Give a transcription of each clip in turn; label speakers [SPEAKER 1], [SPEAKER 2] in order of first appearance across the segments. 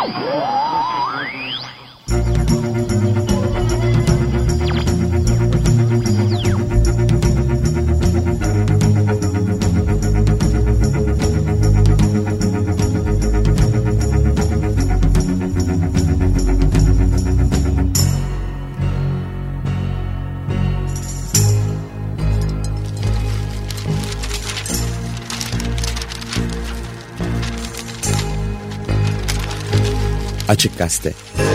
[SPEAKER 1] Açık Gazete.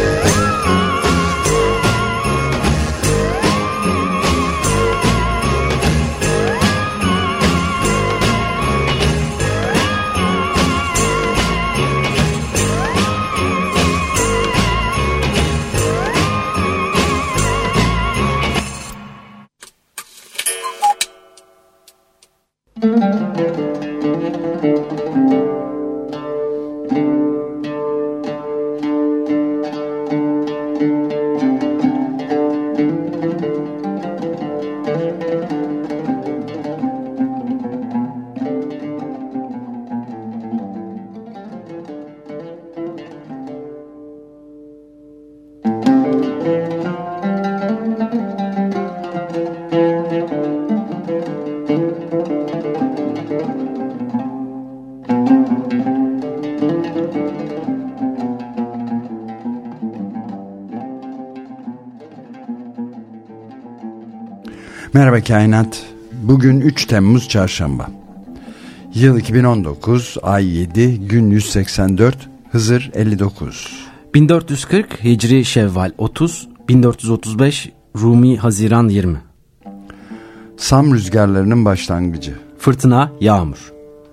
[SPEAKER 2] Merhaba Kainat. Bugün 3 Temmuz Çarşamba. Yıl 2019, ay 7, gün 184, Hızır 59.
[SPEAKER 3] 1440 Hicri Şevval 30, 1435 Rumi Haziran 20.
[SPEAKER 2] Sam rüzgarlarının başlangıcı.
[SPEAKER 3] Fırtına, yağmur.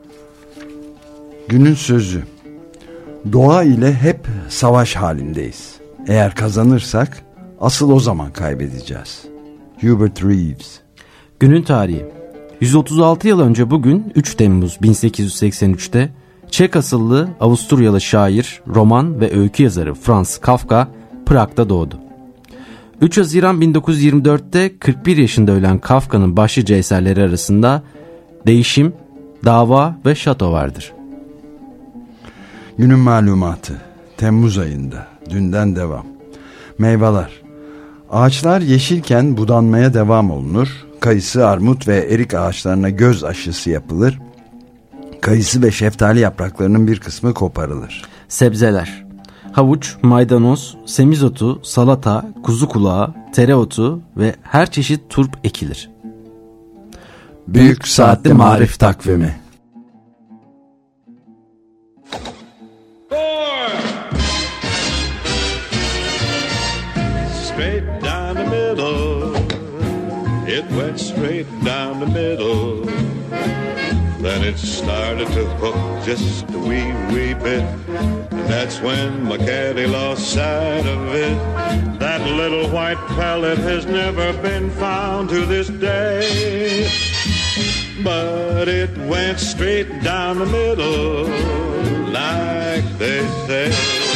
[SPEAKER 2] Günün sözü. Doğa ile hep savaş halindeyiz. Eğer kazanırsak asıl o zaman kaybedeceğiz. Hubert Reeves.
[SPEAKER 3] Günün tarihi. 136 yıl önce bugün 3 Temmuz 1883'te Çek asıllı Avusturyalı şair, roman ve öykü yazarı Franz Kafka Prag'da doğdu. 3 Haziran 1924'te 41 yaşında ölen Kafka'nın başlıca eserleri arasında Değişim, Dava ve Şato vardır.
[SPEAKER 2] Günün malumatı. Temmuz ayında. Dünden devam. Meyveler. Ağaçlar yeşilken budanmaya devam olunur. Kayısı, armut ve erik ağaçlarına göz aşısı yapılır. Kayısı ve şeftali yapraklarının bir kısmı koparılır.
[SPEAKER 3] Sebzeler. Havuç, maydanoz, semizotu, salata, kuzu kulağı, tereotu ve her çeşit turp ekilir.
[SPEAKER 2] Büyük Saatli Marif Takvimi.
[SPEAKER 4] Straight down the middle, it went straight down the middle. Then it started to hook just a wee bit, and that's when my caddy lost sight of it. That little white pellet has never been found to this day, but it went straight down the middle, like they say.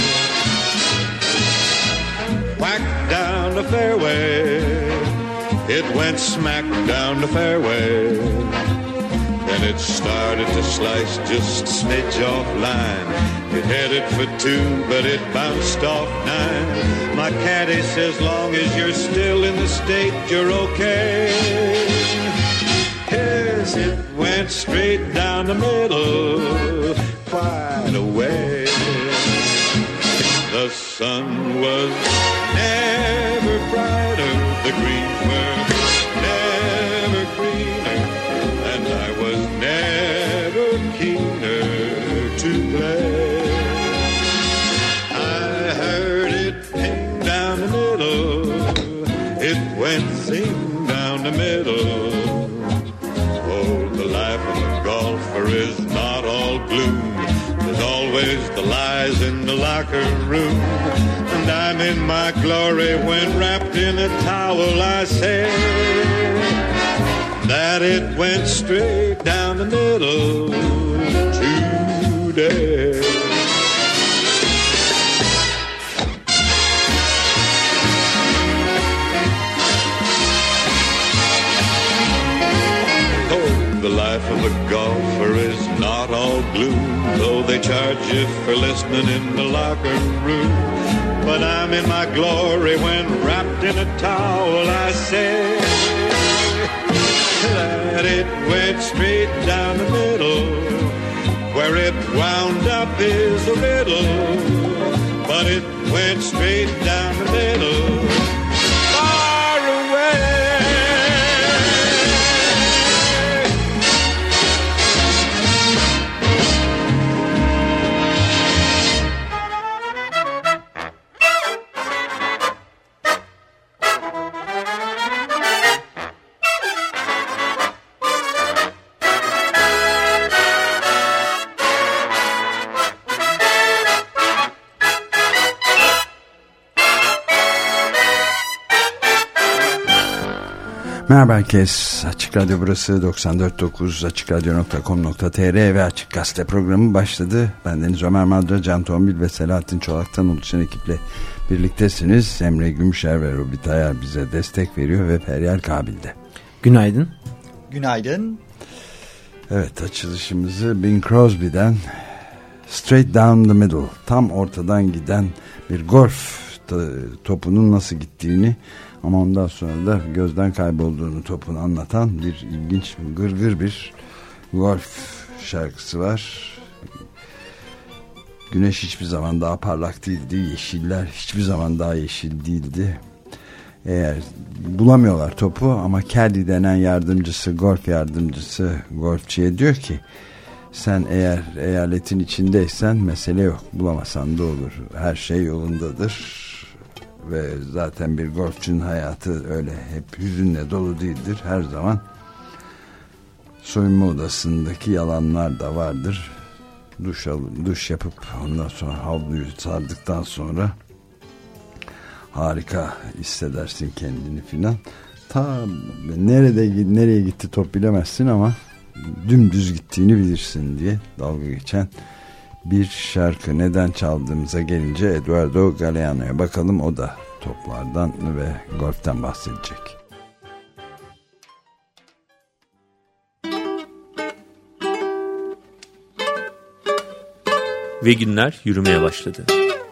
[SPEAKER 4] Whack down the fairway, it went smack down the fairway. Then it started to slice just a smidge off line. It headed for 2, but it bounced off 9. My caddy says, long as you're still in the state, you're okay. Yes, it went straight down the middle, quite a way. The sun was never brighter, the greens were never greener, and I was never keener to play. I heard it ping down the middle, it went zing down the middle. Oh, the life of a golfer is not all gloom. There's always the lies in the locker room, and I'm in my glory when wrapped in a towel I say that it went straight down the middle today. Oh, the life of a golfer is not all gloom, though they charge you for listening in the locker room. But I'm in my glory when wrapped in a towel. I say that it went straight down the middle. Where it wound up is a riddle, but it went straight down the middle, far away.
[SPEAKER 2] Merhaba herkes. Açık Radyo burası 94.9 AçıkRadyo.com.tr ve Açık Gazete programı başladı. Bendeniz Ömer Madra, Can Tombil ve Selahattin Çolak'tan oluşan ekiple birliktesiniz. Emre Gümüşer ve Robi Tayar bize destek veriyor ve Feryal Kabil'de.
[SPEAKER 3] Günaydın.
[SPEAKER 5] Günaydın.
[SPEAKER 2] Evet, açılışımızı Bing Crosby'den Straight Down the Middle, tam ortadan giden bir golf topunun nasıl gittiğini ama ondan sonra da gözden kaybolduğunu topun anlatan bir ilginç, gırgır bir golf şarkısı var. Güneş hiçbir zaman daha parlak değildi. Yeşiller hiçbir zaman daha yeşil değildi. Eğer bulamıyorlar topu ama Caddy denen yardımcısı, golf yardımcısı golfçiye diyor ki sen eğer eyaletin içindeysen mesele yok. Bulamasan da olur. Her şey yolundadır. Ve zaten bir golfçünün hayatı öyle hep hüzünle dolu değildir. Her zaman soyunma odasındaki yalanlar da vardır. Duş yapıp ondan sonra havluyu sardıktan sonra harika hissedersin kendini filan. Nereye gitti top bilemezsin ama dümdüz gittiğini bilirsin diye dalga geçen bir şarkı. Neden çaldığımıza gelince Eduardo Galeano'ya bakalım. O da toplardan ve golften bahsedecek.
[SPEAKER 6] Ve günler yürümeye başladı.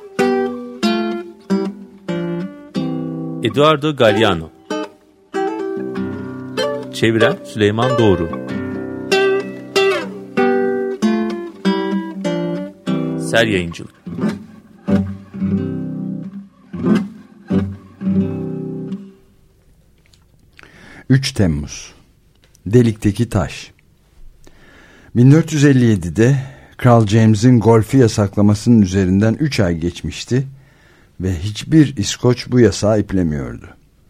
[SPEAKER 6] Eduardo Galeano. Çeviren Süleyman Doğru. Ser Yayıncılık.
[SPEAKER 2] ...3 Temmuz... Delikteki taş... 1457'de... Kral James'in golfü yasaklamasının üzerinden 3 ay geçmişti... ...ve hiçbir İskoç bu yasağı iplemiyordu.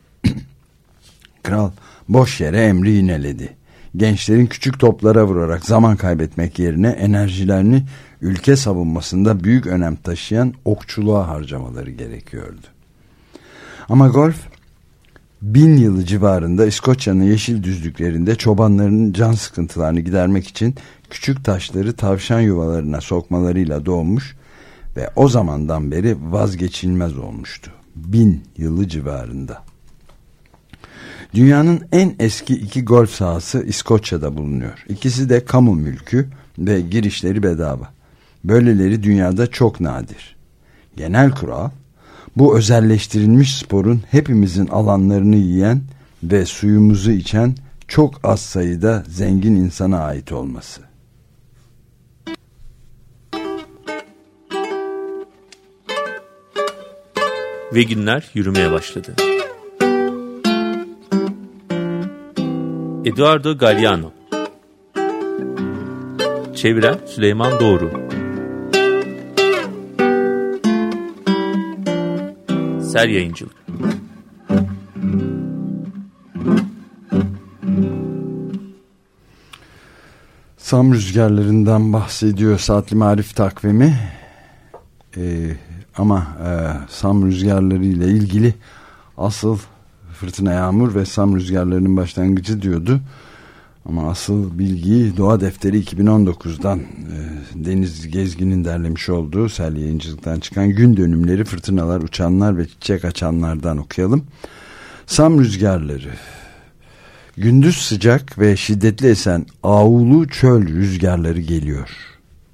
[SPEAKER 2] Kral boş yere emri yineledi. Gençlerin küçük toplara vurarak zaman kaybetmek yerine enerjilerini ülke savunmasında büyük önem taşıyan okçuluğa harcamaları gerekiyordu. Ama golf 1000 yılı civarında İskoçya'nın yeşil düzlüklerinde çobanların can sıkıntılarını gidermek için küçük taşları tavşan yuvalarına sokmalarıyla doğmuş ve o zamandan beri vazgeçilmez olmuştu. 1000 yılı civarında. Dünyanın en eski 2 golf sahası İskoçya'da bulunuyor. İkisi de kamu mülkü ve girişleri bedava. Böyleleri dünyada çok nadir. Genel kural, bu özelleştirilmiş sporun hepimizin alanlarını yiyen ve suyumuzu içen çok az sayıda zengin insana ait olması.
[SPEAKER 6] Ve günler yürümeye başladı. Eduardo Galeano. Çeviren Süleyman Doğru. Ser Yayıncılık.
[SPEAKER 2] Sam rüzgarlarından bahsediyor Saatli Marif takvimi. Ama Sam rüzgarları ile ilgili asıl fırtına yağmur ve Sam rüzgarlarının başlangıcı diyordu. Ama asıl bilgiyi Doğa Defteri 2019'dan Deniz Gezgin'in derlemiş olduğu Sel Yayıncılık'tan çıkan gün dönümleri, fırtınalar, uçanlar ve çiçek açanlardan okuyalım. Sam rüzgarları. Gündüz sıcak ve şiddetli esen ağulu çöl rüzgarları geliyor.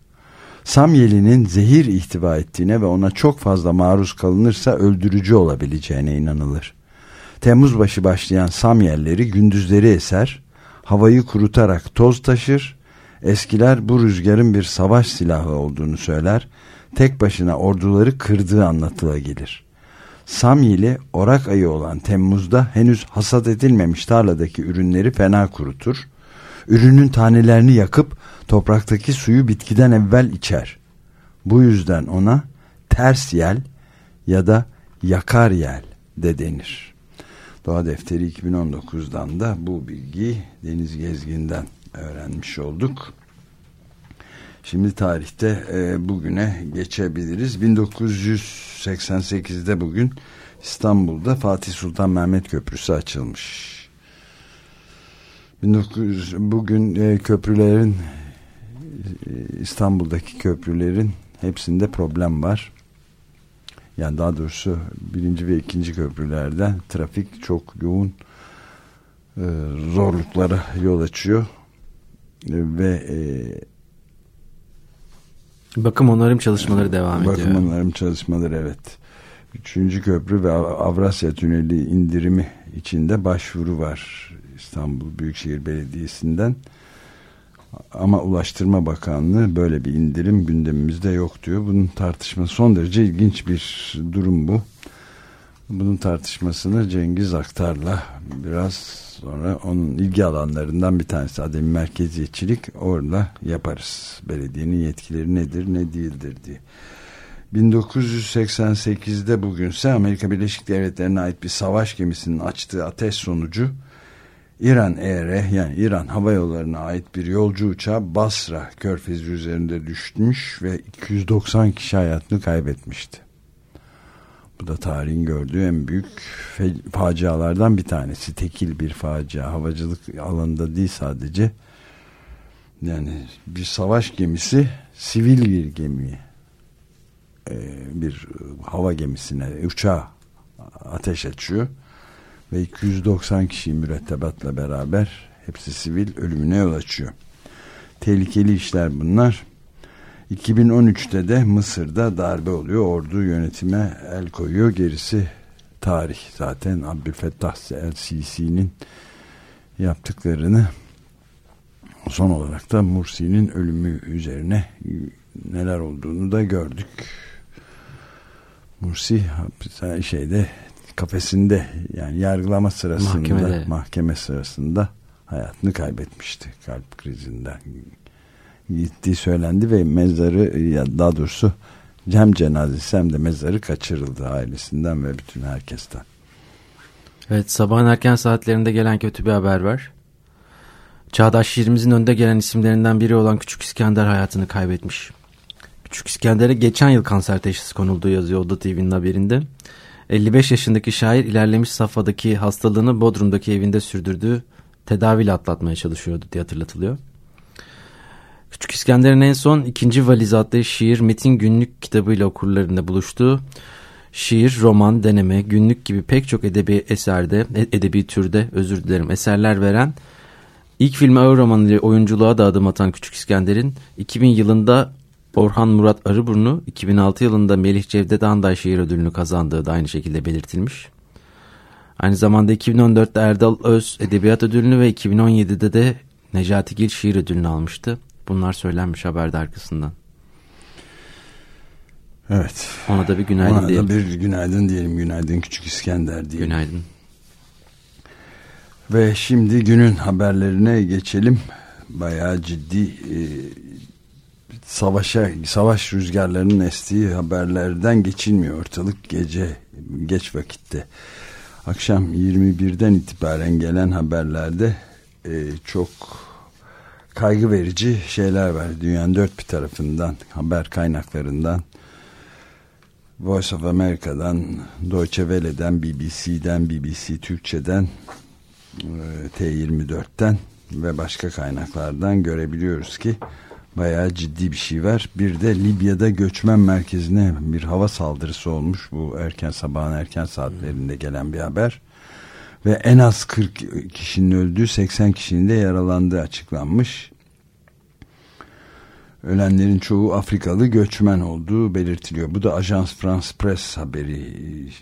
[SPEAKER 2] Samyeli'nin zehir ihtiva ettiğine ve ona çok fazla maruz kalınırsa öldürücü olabileceğine inanılır. Temmuz başı başlayan samyelleri gündüzleri eser, havayı kurutarak toz taşır, eskiler bu rüzgarın bir savaş silahı olduğunu söyler, tek başına orduları kırdığı anlatılagelir. Samyeli, Orak ayı olan Temmuz'da henüz hasat edilmemiş tarladaki ürünleri fena kurutur, ürünün tanelerini yakıp topraktaki suyu bitkiden evvel içer. Bu yüzden ona ters yel ya da yakar yel de denir. Doğa Defteri 2019'dan da bu bilgiyi Deniz Gezgin'den öğrenmiş olduk. Şimdi tarihte bugüne geçebiliriz. 1988'de bugün İstanbul'da Fatih Sultan Mehmet Köprüsü açılmış. Bugün köprülerin, İstanbul'daki köprülerin hepsinde problem var. Yani daha doğrusu birinci ve ikinci köprülerde trafik çok yoğun, zorluklara yol açıyor ve
[SPEAKER 3] bakım onarım çalışmaları devam ediyor.
[SPEAKER 2] Bakım onarım çalışmaları, evet. Üçüncü köprü ve Avrasya Tüneli indirimi içinde başvuru var İstanbul Büyükşehir Belediyesi'nden. Ama Ulaştırma Bakanlığı böyle bir indirim gündemimizde yok diyor. Bunun tartışması son derece ilginç bir durum bu. Bunun tartışmasını Cengiz Aktar'la biraz sonra, onun ilgi alanlarından bir tanesi ademi merkeziyetçilik, orada yaparız. Belediyenin yetkileri nedir ne değildir diye. 1988'de bugünse Amerika Birleşik Devletleri'ne ait bir savaş gemisinin açtığı ateş sonucu İran Air'e, yani İran Hava Yolları'na ait bir yolcu uçağı Basra Körfezi üzerinde düşmüş ve 290 kişi hayatını kaybetmişti. Bu da tarihin gördüğü en büyük facialardan bir tanesi. Tekil bir facia. Havacılık alanında değil sadece. Yani bir savaş gemisi sivil bir gemiye, bir hava gemisine, uçağa ateş açıyor. Ve 290 kişi mürettebatla beraber, hepsi sivil, ölümüne yol açıyor. Tehlikeli işler bunlar. 2013'te de Mısır'da darbe oluyor. Ordu yönetime el koyuyor. Gerisi tarih zaten. Abdülfettah el-Sisi'nin yaptıklarını, son olarak da Mursi'nin ölümü üzerine neler olduğunu da gördük. Mursi kafesinde, yani yargılama sırasında, mahkeme sırasında hayatını kaybetmişti. Kalp krizinden gittiği söylendi ve mezarı, ya daha doğrusu hem cenazesi hem de mezarı kaçırıldı ailesinden ve bütün herkesten.
[SPEAKER 3] Evet, sabahın erken saatlerinde gelen kötü bir haber var. Çağdaş şiirimizin önde gelen isimlerinden biri olan Küçük İskender hayatını kaybetmiş. Küçük İskender'e geçen yıl kanser teşhisi konulduğu yazıyor Oda TV'nin haberinde. 55 yaşındaki şair ilerlemiş safhadaki hastalığını Bodrum'daki evinde sürdürdüğü tedaviyle atlatmaya çalışıyordu diye hatırlatılıyor. Küçük İskender'in en son 2. Valiz adlı şiir metin günlük kitabıyla okurlarında buluştuğu, şiir, roman, deneme, günlük gibi pek çok edebi türde eserler veren, ilk filmi Ağır Roman ile oyunculuğa da adım atan Küçük İskender'in 2000 yılında Orhan Murat Arıburnu, 2006 yılında Melih Cevdet Anday Şiir Ödülünü kazandığı da aynı şekilde belirtilmiş. Aynı zamanda 2014'te Erdal Öz Edebiyat Ödülünü ve 2017'de de Necati Gil Şiir Ödülünü almıştı. Bunlar söylenmiş haberde arkasından.
[SPEAKER 2] Evet.
[SPEAKER 3] Ona da bir günaydın diyelim.
[SPEAKER 2] Ona da bir günaydın diyelim. Günaydın Küçük İskender diyelim.
[SPEAKER 3] Günaydın.
[SPEAKER 2] Ve şimdi günün haberlerine geçelim. Bayağı ciddi savaş rüzgarlarının estiği haberlerden geçilmiyor ortalık geç vakitte. Akşam 21'den itibaren gelen haberlerde çok kaygı verici şeyler var. Dünyanın dört bir tarafından, haber kaynaklarından, Voice of America'dan, Deutsche Welle'den, BBC'den, BBC Türkçe'den, T24'ten ve başka kaynaklardan görebiliyoruz ki bayağı ciddi bir şey var. Bir de Libya'da göçmen merkezine bir hava saldırısı olmuş. Bu sabahın erken saatlerinde gelen bir haber. Ve en az 40 kişinin öldüğü, 80 kişinin de yaralandığı açıklanmış. Ölenlerin çoğu Afrikalı göçmen olduğu belirtiliyor. Bu da Ajans France Presse haberi.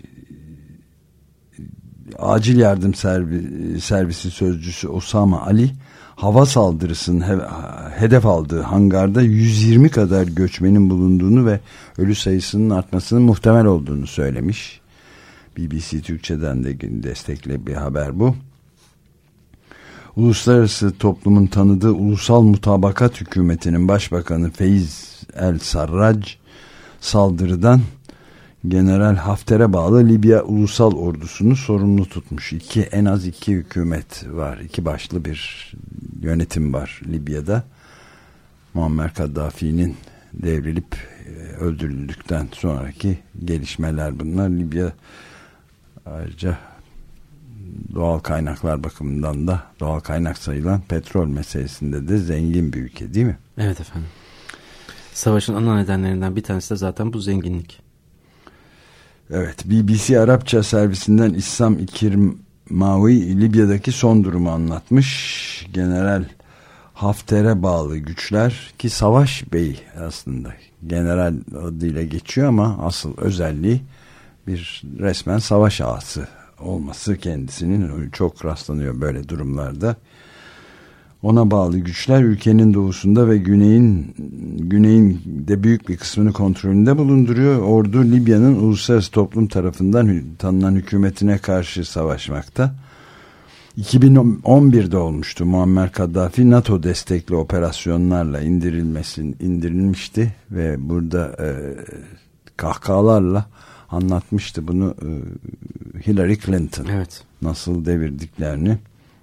[SPEAKER 2] Acil yardım servisi sözcüsü Osama Ali, hava saldırısının hedef aldığı hangarda 120 kadar göçmenin bulunduğunu ve ölü sayısının artmasının muhtemel olduğunu söylemiş. BBC Türkçe'den de destekli bir haber bu. Uluslararası toplumun tanıdığı Ulusal Mutabakat Hükümeti'nin başbakanı Feyz el-Sarraj saldırıdan General Hafter'e bağlı Libya Ulusal Ordusu'nu sorumlu tutmuş. En az iki hükümet var. İki başlı bir yönetim var Libya'da. Muammer Kaddafi'nin devrilip öldürüldükten sonraki gelişmeler bunlar. Libya ayrıca doğal kaynaklar bakımından da doğal kaynak sayılan petrol meselesinde de zengin bir ülke değil mi?
[SPEAKER 3] Evet efendim. Savaşın ana nedenlerinden bir tanesi de zaten bu zenginlik.
[SPEAKER 2] Evet, BBC Arapça servisinden İssam İkirmavi Libya'daki son durumu anlatmış. General Hafter'e bağlı güçler ki Savaş Bey aslında general adıyla geçiyor ama asıl özelliği bir resmen savaş ağası olması kendisinin, çok rastlanıyor böyle durumlarda. Ona bağlı güçler ülkenin doğusunda ve güneyin de büyük bir kısmını kontrolünde bulunduruyor. Ordu Libya'nın uluslararası toplum tarafından tanınan hükümetine karşı savaşmakta. 2011'de olmuştu. Muammer Kaddafi NATO destekli operasyonlarla indirilmişti ve burada kahkahalarla anlatmıştı bunu Hillary Clinton.
[SPEAKER 3] Evet.
[SPEAKER 2] Nasıl devirdiklerini.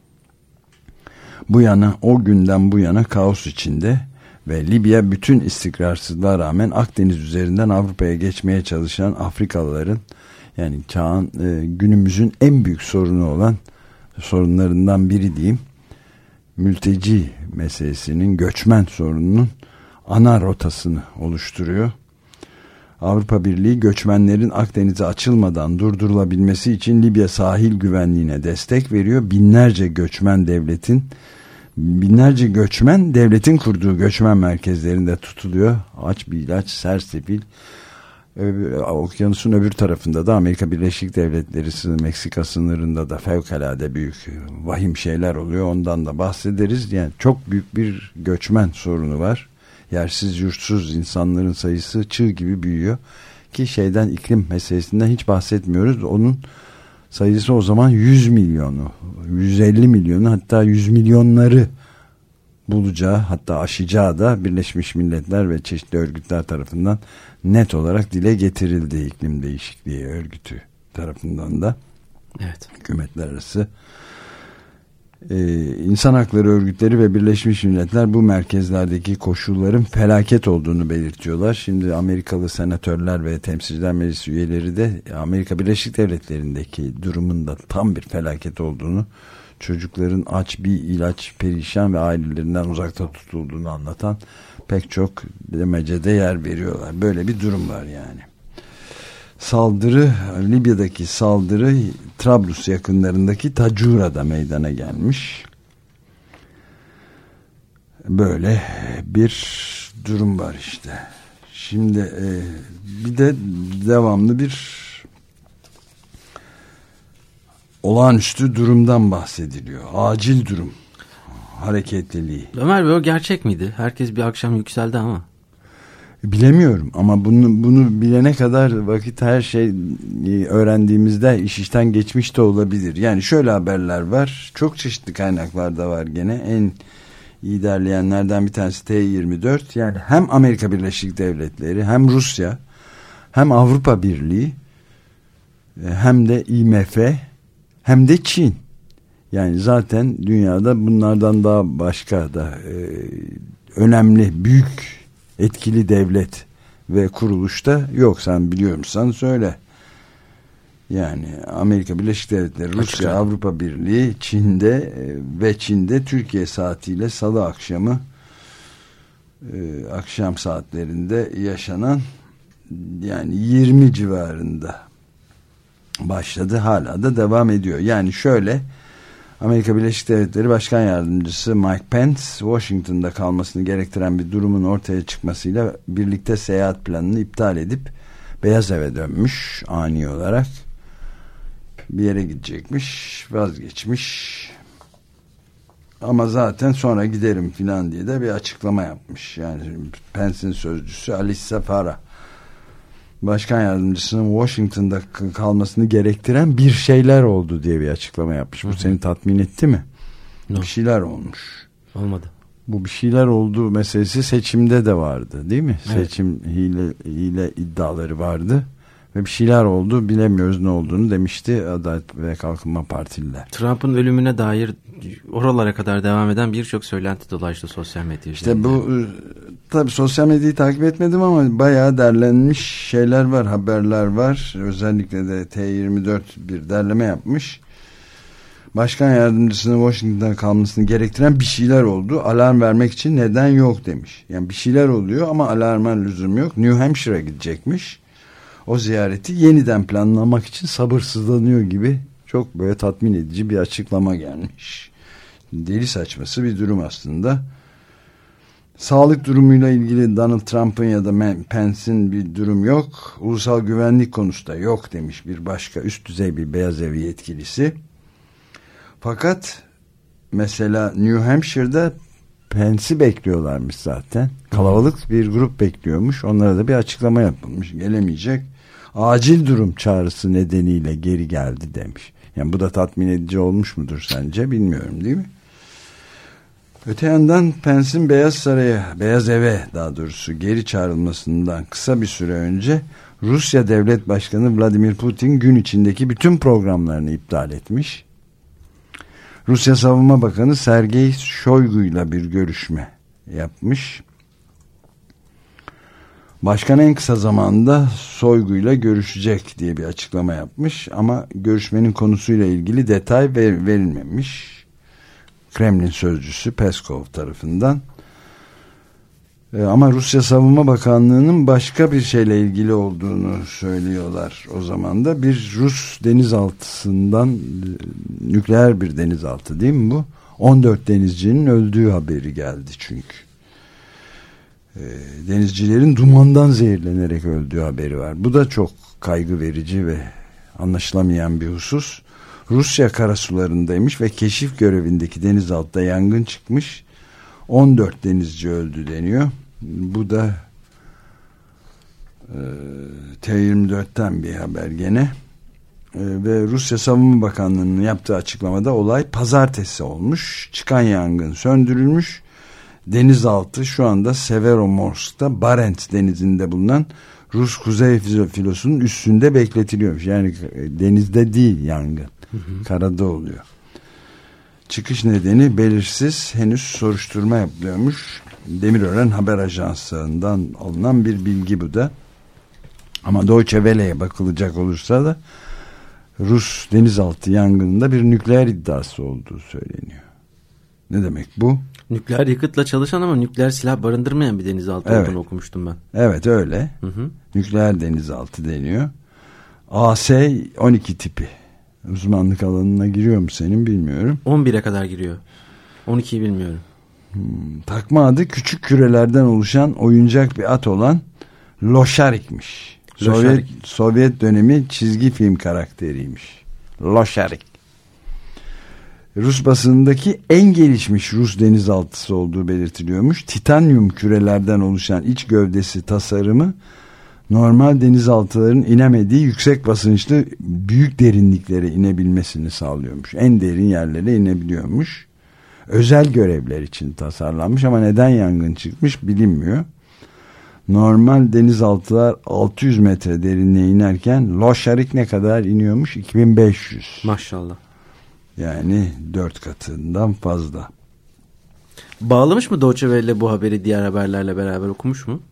[SPEAKER 2] O günden bu yana kaos içinde ve Libya bütün istikrarsızlığa rağmen Akdeniz üzerinden Avrupa'ya geçmeye çalışan Afrikalıların, yani günümüzün en büyük sorunlarından biri diyeyim, mülteci meselesinin, göçmen sorununun ana rotasını oluşturuyor. Avrupa Birliği göçmenlerin Akdeniz'e açılmadan durdurulabilmesi için Libya sahil güvenliğine destek veriyor. Binlerce göçmen devletin kurduğu göçmen merkezlerinde tutuluyor. Aç bir ilaç, sersefil. Okyanusun öbür tarafında da Amerika Birleşik Devletleri Meksika sınırında da fevkalade büyük vahim şeyler oluyor. Ondan da bahsederiz. Yani çok büyük bir göçmen sorunu var. Yersiz yurtsuz insanların sayısı çığ gibi büyüyor ki iklim meselesinden hiç bahsetmiyoruz. Onun sayısı o zaman 100 milyonu, 150 milyonu, hatta 100 milyonları bulacağı, hatta aşacağı da Birleşmiş Milletler ve çeşitli örgütler tarafından net olarak dile getirildi, iklim değişikliği örgütü tarafından da.
[SPEAKER 3] Evet.
[SPEAKER 2] Hükümetler arası İnsan hakları örgütleri ve Birleşmiş Milletler bu merkezlerdeki koşulların felaket olduğunu belirtiyorlar. Şimdi Amerikalı senatörler ve temsilciler meclisi üyeleri de Amerika Birleşik Devletleri'ndeki durumun da tam bir felaket olduğunu, çocukların aç, bir ilaç perişan ve ailelerinden uzakta tutulduğunu anlatan pek çok demecede yer veriyorlar. Böyle bir durum var yani. Libya'daki saldırı Trablus yakınlarındaki Tacura'da meydana gelmiş. Böyle bir durum var işte. Şimdi bir de devamlı bir olağanüstü durumdan bahsediliyor. Acil durum hareketliliği.
[SPEAKER 3] Ömer Bey, o gerçek miydi? Herkes bir akşam yükseldi ama.
[SPEAKER 2] Bilemiyorum ama bunu bilene kadar vakit, her şey öğrendiğimizde iş işten geçmiş de olabilir. Yani şöyle haberler var. Çok çeşitli kaynaklarda var gene. En iyi derleyenlerden bir tanesi T24. Yani hem Amerika Birleşik Devletleri, hem Rusya, hem Avrupa Birliği, hem de IMF, hem de Çin. Yani zaten dünyada bunlardan daha başka da önemli, büyük, etkili devlet ve kuruluşta yok. Sen biliyor musun? Söyle. Yani Amerika Birleşik Devletleri, Rusya, Avrupa Birliği, Çin'de Türkiye saatiyle Salı akşamı akşam saatlerinde yaşanan, yani 20 civarında başladı, hala da devam ediyor. Yani şöyle, Amerika Birleşik Devletleri Başkan Yardımcısı Mike Pence, Washington'da kalmasını gerektiren bir durumun ortaya çıkmasıyla birlikte seyahat planını iptal edip Beyaz Ev'e dönmüş ani olarak. Bir yere gidecekmiş, vazgeçmiş. Ama zaten sonra giderim filan diye de bir açıklama yapmış. Yani Pence'in sözcüsü Alyssa Farah, Başkan Yardımcısının Washington'da kalmasını gerektiren bir şeyler oldu diye bir açıklama yapmış. Bu seni tatmin etti mi?
[SPEAKER 3] No.
[SPEAKER 2] Bir şeyler olmuş.
[SPEAKER 3] Olmadı.
[SPEAKER 2] Bu bir şeyler olduğu meselesi seçimde de vardı, değil mi?
[SPEAKER 3] Evet.
[SPEAKER 2] Seçim hile iddiaları vardı. Ve bir şeyler oldu, bilemiyoruz ne olduğunu demişti Adalet ve Kalkınma Partililer.
[SPEAKER 3] Trump'ın ölümüne dair oralara kadar devam eden birçok söylenti dolaştı sosyal medya
[SPEAKER 2] İşte bu, tabii sosyal medyayı takip etmedim ama bayağı derlenmiş şeyler var, haberler var. Özellikle de T24 bir derleme yapmış. Başkan Yardımcısının Washington'da kalmasını gerektiren bir şeyler oldu. Alarm vermek için neden yok demiş. Yani bir şeyler oluyor ama alarma lüzum yok. New Hampshire'a gidecekmiş. O ziyareti yeniden planlamak için sabırsızlanıyor gibi, çok böyle tatmin edici bir açıklama gelmiş. Deli saçması bir durum aslında. Sağlık durumuyla ilgili Donald Trump'ın ya da Pence'in bir durum yok. Ulusal güvenlik konusu da yok demiş bir başka üst düzey bir Beyaz Ev yetkilisi. Fakat mesela New Hampshire'da Pence'i bekliyorlarmış zaten. Kalabalık bir grup bekliyormuş. Onlara da bir açıklama yapılmış. Gelemeyecek. Acil durum çağrısı nedeniyle geri geldi demiş. Yani bu da tatmin edici olmuş mudur sence? Bilmiyorum, değil mi? Öte yandan Pence'in Beyaz Ev'e daha doğrusu geri çağrılmasından kısa bir süre önce Rusya Devlet Başkanı Vladimir Putin gün içindeki bütün programlarını iptal etmiş. Rusya Savunma Bakanı Sergey Shoigu'yla bir görüşme yapmış. Başkan en kısa zamanda Shoigu'yla görüşecek diye bir açıklama yapmış ama görüşmenin konusuyla ilgili detay verilmemiş. Kremlin sözcüsü Peskov tarafından. Ama Rusya Savunma Bakanlığı'nın başka bir şeyle ilgili olduğunu söylüyorlar. O zaman da bir Rus denizaltısından, nükleer bir denizaltı değil mi bu? 14 denizcinin öldüğü haberi geldi çünkü. Denizcilerin dumandan zehirlenerek öldüğü haberi var. Bu da çok kaygı verici ve anlaşılamayan bir husus. Rusya karasularındaymış ve keşif görevindeki denizaltıda yangın çıkmış. 14 denizci öldü deniyor. Bu da T24'ten bir haber gene. Ve Rusya Savunma Bakanlığı'nın yaptığı açıklamada olay pazartesi olmuş. Çıkan yangın söndürülmüş. Denizaltı şu anda Severomorsk'ta Barents denizinde bulunan Rus Kuzey Filosu'nun üstünde bekletiliyormuş. Yani denizde değil yangın. Karada oluyor. Çıkış nedeni belirsiz, henüz soruşturma yapılıyormuş. Demirören Haber Ajansı'ndan alınan bir bilgi bu da. Ama Deutsche Welle'ye bakılacak olursa da Rus denizaltı yangınında bir nükleer iddiası olduğu söyleniyor. Ne demek bu?
[SPEAKER 3] Nükleer yakıtla çalışan ama nükleer silah barındırmayan bir denizaltı olduğunu okumuştum ben.
[SPEAKER 2] Evet öyle. Nükleer denizaltı deniyor. AS-12 tipi. Uzmanlık alanına giriyor mu senin bilmiyorum.
[SPEAKER 3] 11'e kadar giriyor. 12'yi bilmiyorum.
[SPEAKER 2] Takma adı küçük kürelerden oluşan oyuncak bir at olan Loşarik'miş. Sovyet dönemi çizgi film karakteriymiş. Loşarik. Rus basınındaki en gelişmiş Rus denizaltısı olduğu belirtiliyormuş. Titanyum kürelerden oluşan iç gövdesi tasarımı normal denizaltıların inemediği yüksek basınçlı büyük derinliklere inebilmesini sağlıyormuş. En derin yerlere inebiliyormuş. Özel görevler için tasarlanmış ama neden yangın çıkmış bilinmiyor. Normal denizaltılar 600 metre derinliğe inerken Loşarik ne kadar iniyormuş? 2500.
[SPEAKER 3] Maşallah.
[SPEAKER 2] Yani 4 katından fazla.
[SPEAKER 3] Bağlamış mı Deutsche Welle bu haberi diğer haberlerle beraber okumuş mu?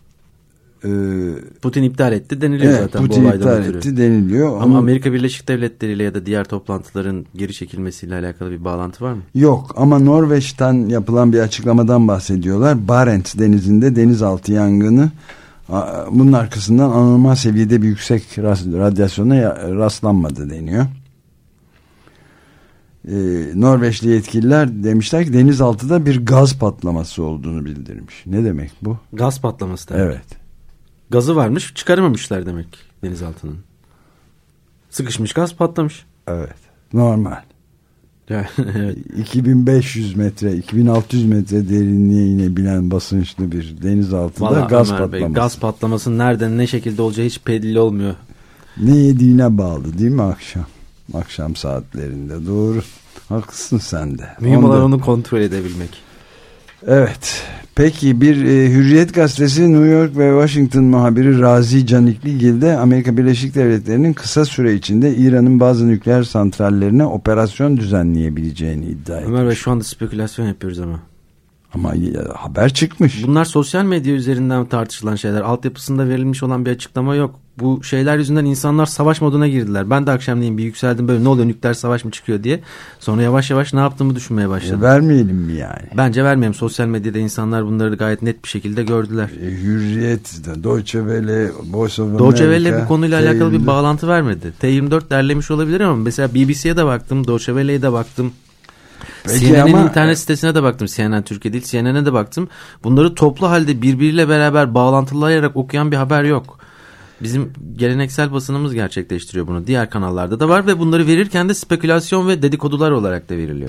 [SPEAKER 3] Putin iptal etti deniliyor zaten
[SPEAKER 2] Putin
[SPEAKER 3] bu olaydan
[SPEAKER 2] iptal etti deniliyor.
[SPEAKER 3] Ama Amerika Birleşik Devletleri ile ya da diğer toplantıların geri çekilmesiyle alakalı bir bağlantı var mı?
[SPEAKER 2] Yok ama Norveç'ten yapılan bir açıklamadan bahsediyorlar. Barents denizinde denizaltı yangını, bunun arkasından anormal seviyede bir yüksek radyasyona rastlanmadı deniyor. Norveçli yetkililer demişler ki denizaltıda bir gaz patlaması olduğunu bildirmiş. Ne demek bu?
[SPEAKER 3] Gaz patlaması demek.
[SPEAKER 2] Evet.
[SPEAKER 3] Gazı varmış, çıkaramamışlar demek denizaltının. Sıkışmış gaz patlamış.
[SPEAKER 2] Evet. Normal.
[SPEAKER 3] Yani, evet.
[SPEAKER 2] 2500 metre, 2600 metre derinliğe inebilen basınçlı bir denizaltında
[SPEAKER 3] Vallahi
[SPEAKER 2] gaz
[SPEAKER 3] Ömer
[SPEAKER 2] patlaması.
[SPEAKER 3] Bey, gaz patlamasının nereden ne şekilde olacağı hiç belli olmuyor.
[SPEAKER 2] Ne yediğine bağlı değil mi akşam? Akşam saatlerinde. Doğru. Haklısın sen de.
[SPEAKER 3] Mühim olan onu kontrol edebilmek.
[SPEAKER 2] Evet. Peki bir Hürriyet gazetesi New York ve Washington muhabiri Razi Canikligil de Amerika Birleşik Devletleri'nin kısa süre içinde İran'ın bazı nükleer santrallerine operasyon düzenleyebileceğini iddia etmiş.
[SPEAKER 3] Ömer Bey, şu anda spekülasyon yapıyoruz ama.
[SPEAKER 2] Ama haber çıkmış.
[SPEAKER 3] Bunlar sosyal medya üzerinden tartışılan şeyler. Altyapısında verilmiş olan bir açıklama yok. Bu şeyler yüzünden insanlar savaş moduna girdiler. Ben de akşamleyin bir yükseldim, böyle ne oluyor, nükleer savaş mı çıkıyor diye. Sonra yavaş yavaş ne yaptığımı düşünmeye başladım.
[SPEAKER 2] Vermeyelim mi yani?
[SPEAKER 3] Bence vermeyelim. Sosyal medyada insanlar bunları gayet net bir şekilde gördüler.
[SPEAKER 2] Hürriyet, Deutsche Welle, Voice of America.
[SPEAKER 3] Deutsche Welle bu konuyla alakalı bir bağlantı vermedi. T24 derlemiş olabilir ama mesela BBC'ye de baktım, Deutsche Welle'ye de baktım.
[SPEAKER 2] Peki
[SPEAKER 3] CNN'in
[SPEAKER 2] ama
[SPEAKER 3] internet sitesine de baktım. CNN Türkiye değil, CNN'e de baktım. Bunları toplu halde birbiriyle beraber bağlantılayarak okuyan bir haber yok. Bizim geleneksel basınımız gerçekleştiriyor bunu. Diğer kanallarda da var ve bunları verirken de spekülasyon ve dedikodular olarak da veriliyor.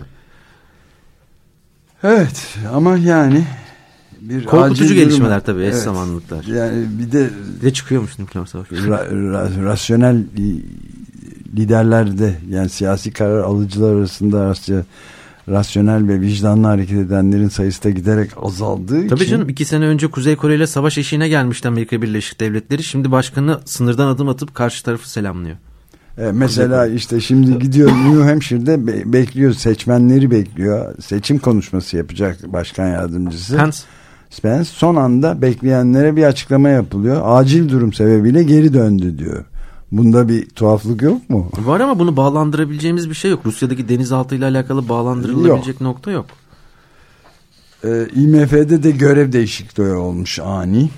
[SPEAKER 2] Evet ama yani bir
[SPEAKER 3] korkutucu gelişmeler
[SPEAKER 2] durum.
[SPEAKER 3] tabii, eş
[SPEAKER 2] Evet.
[SPEAKER 3] zamanlılıklar.
[SPEAKER 2] Yani bir de
[SPEAKER 3] çıkıyormuş nükleer savaş.
[SPEAKER 2] Rasyonel liderlerde, yani siyasi karar alıcılar arasında rasyonel ve vicdanlı hareket edenlerin sayısı da giderek azaldığı
[SPEAKER 3] Tabii
[SPEAKER 2] için.
[SPEAKER 3] canım, 2 sene önce Kuzey Kore ile savaş eşiğine gelmişti Amerika Birleşik Devletleri. Şimdi başkanı sınırdan adım atıp karşı tarafı selamlıyor.
[SPEAKER 2] Mesela işte şimdi gidiyor New Hampshire'de bekliyor, seçmenleri bekliyor. Seçim konuşması yapacak başkan yardımcısı. Spence son anda bekleyenlere bir açıklama yapılıyor. Acil durum sebebiyle geri döndü diyor. Bunda bir tuhaflık yok mu?
[SPEAKER 3] Var ama bunu bağlandırabileceğimiz bir şey yok. Rusya'daki denizaltıyla alakalı bağlandırılabilecek nokta yok.
[SPEAKER 2] IMF'de de görev değişikliği olmuş ani.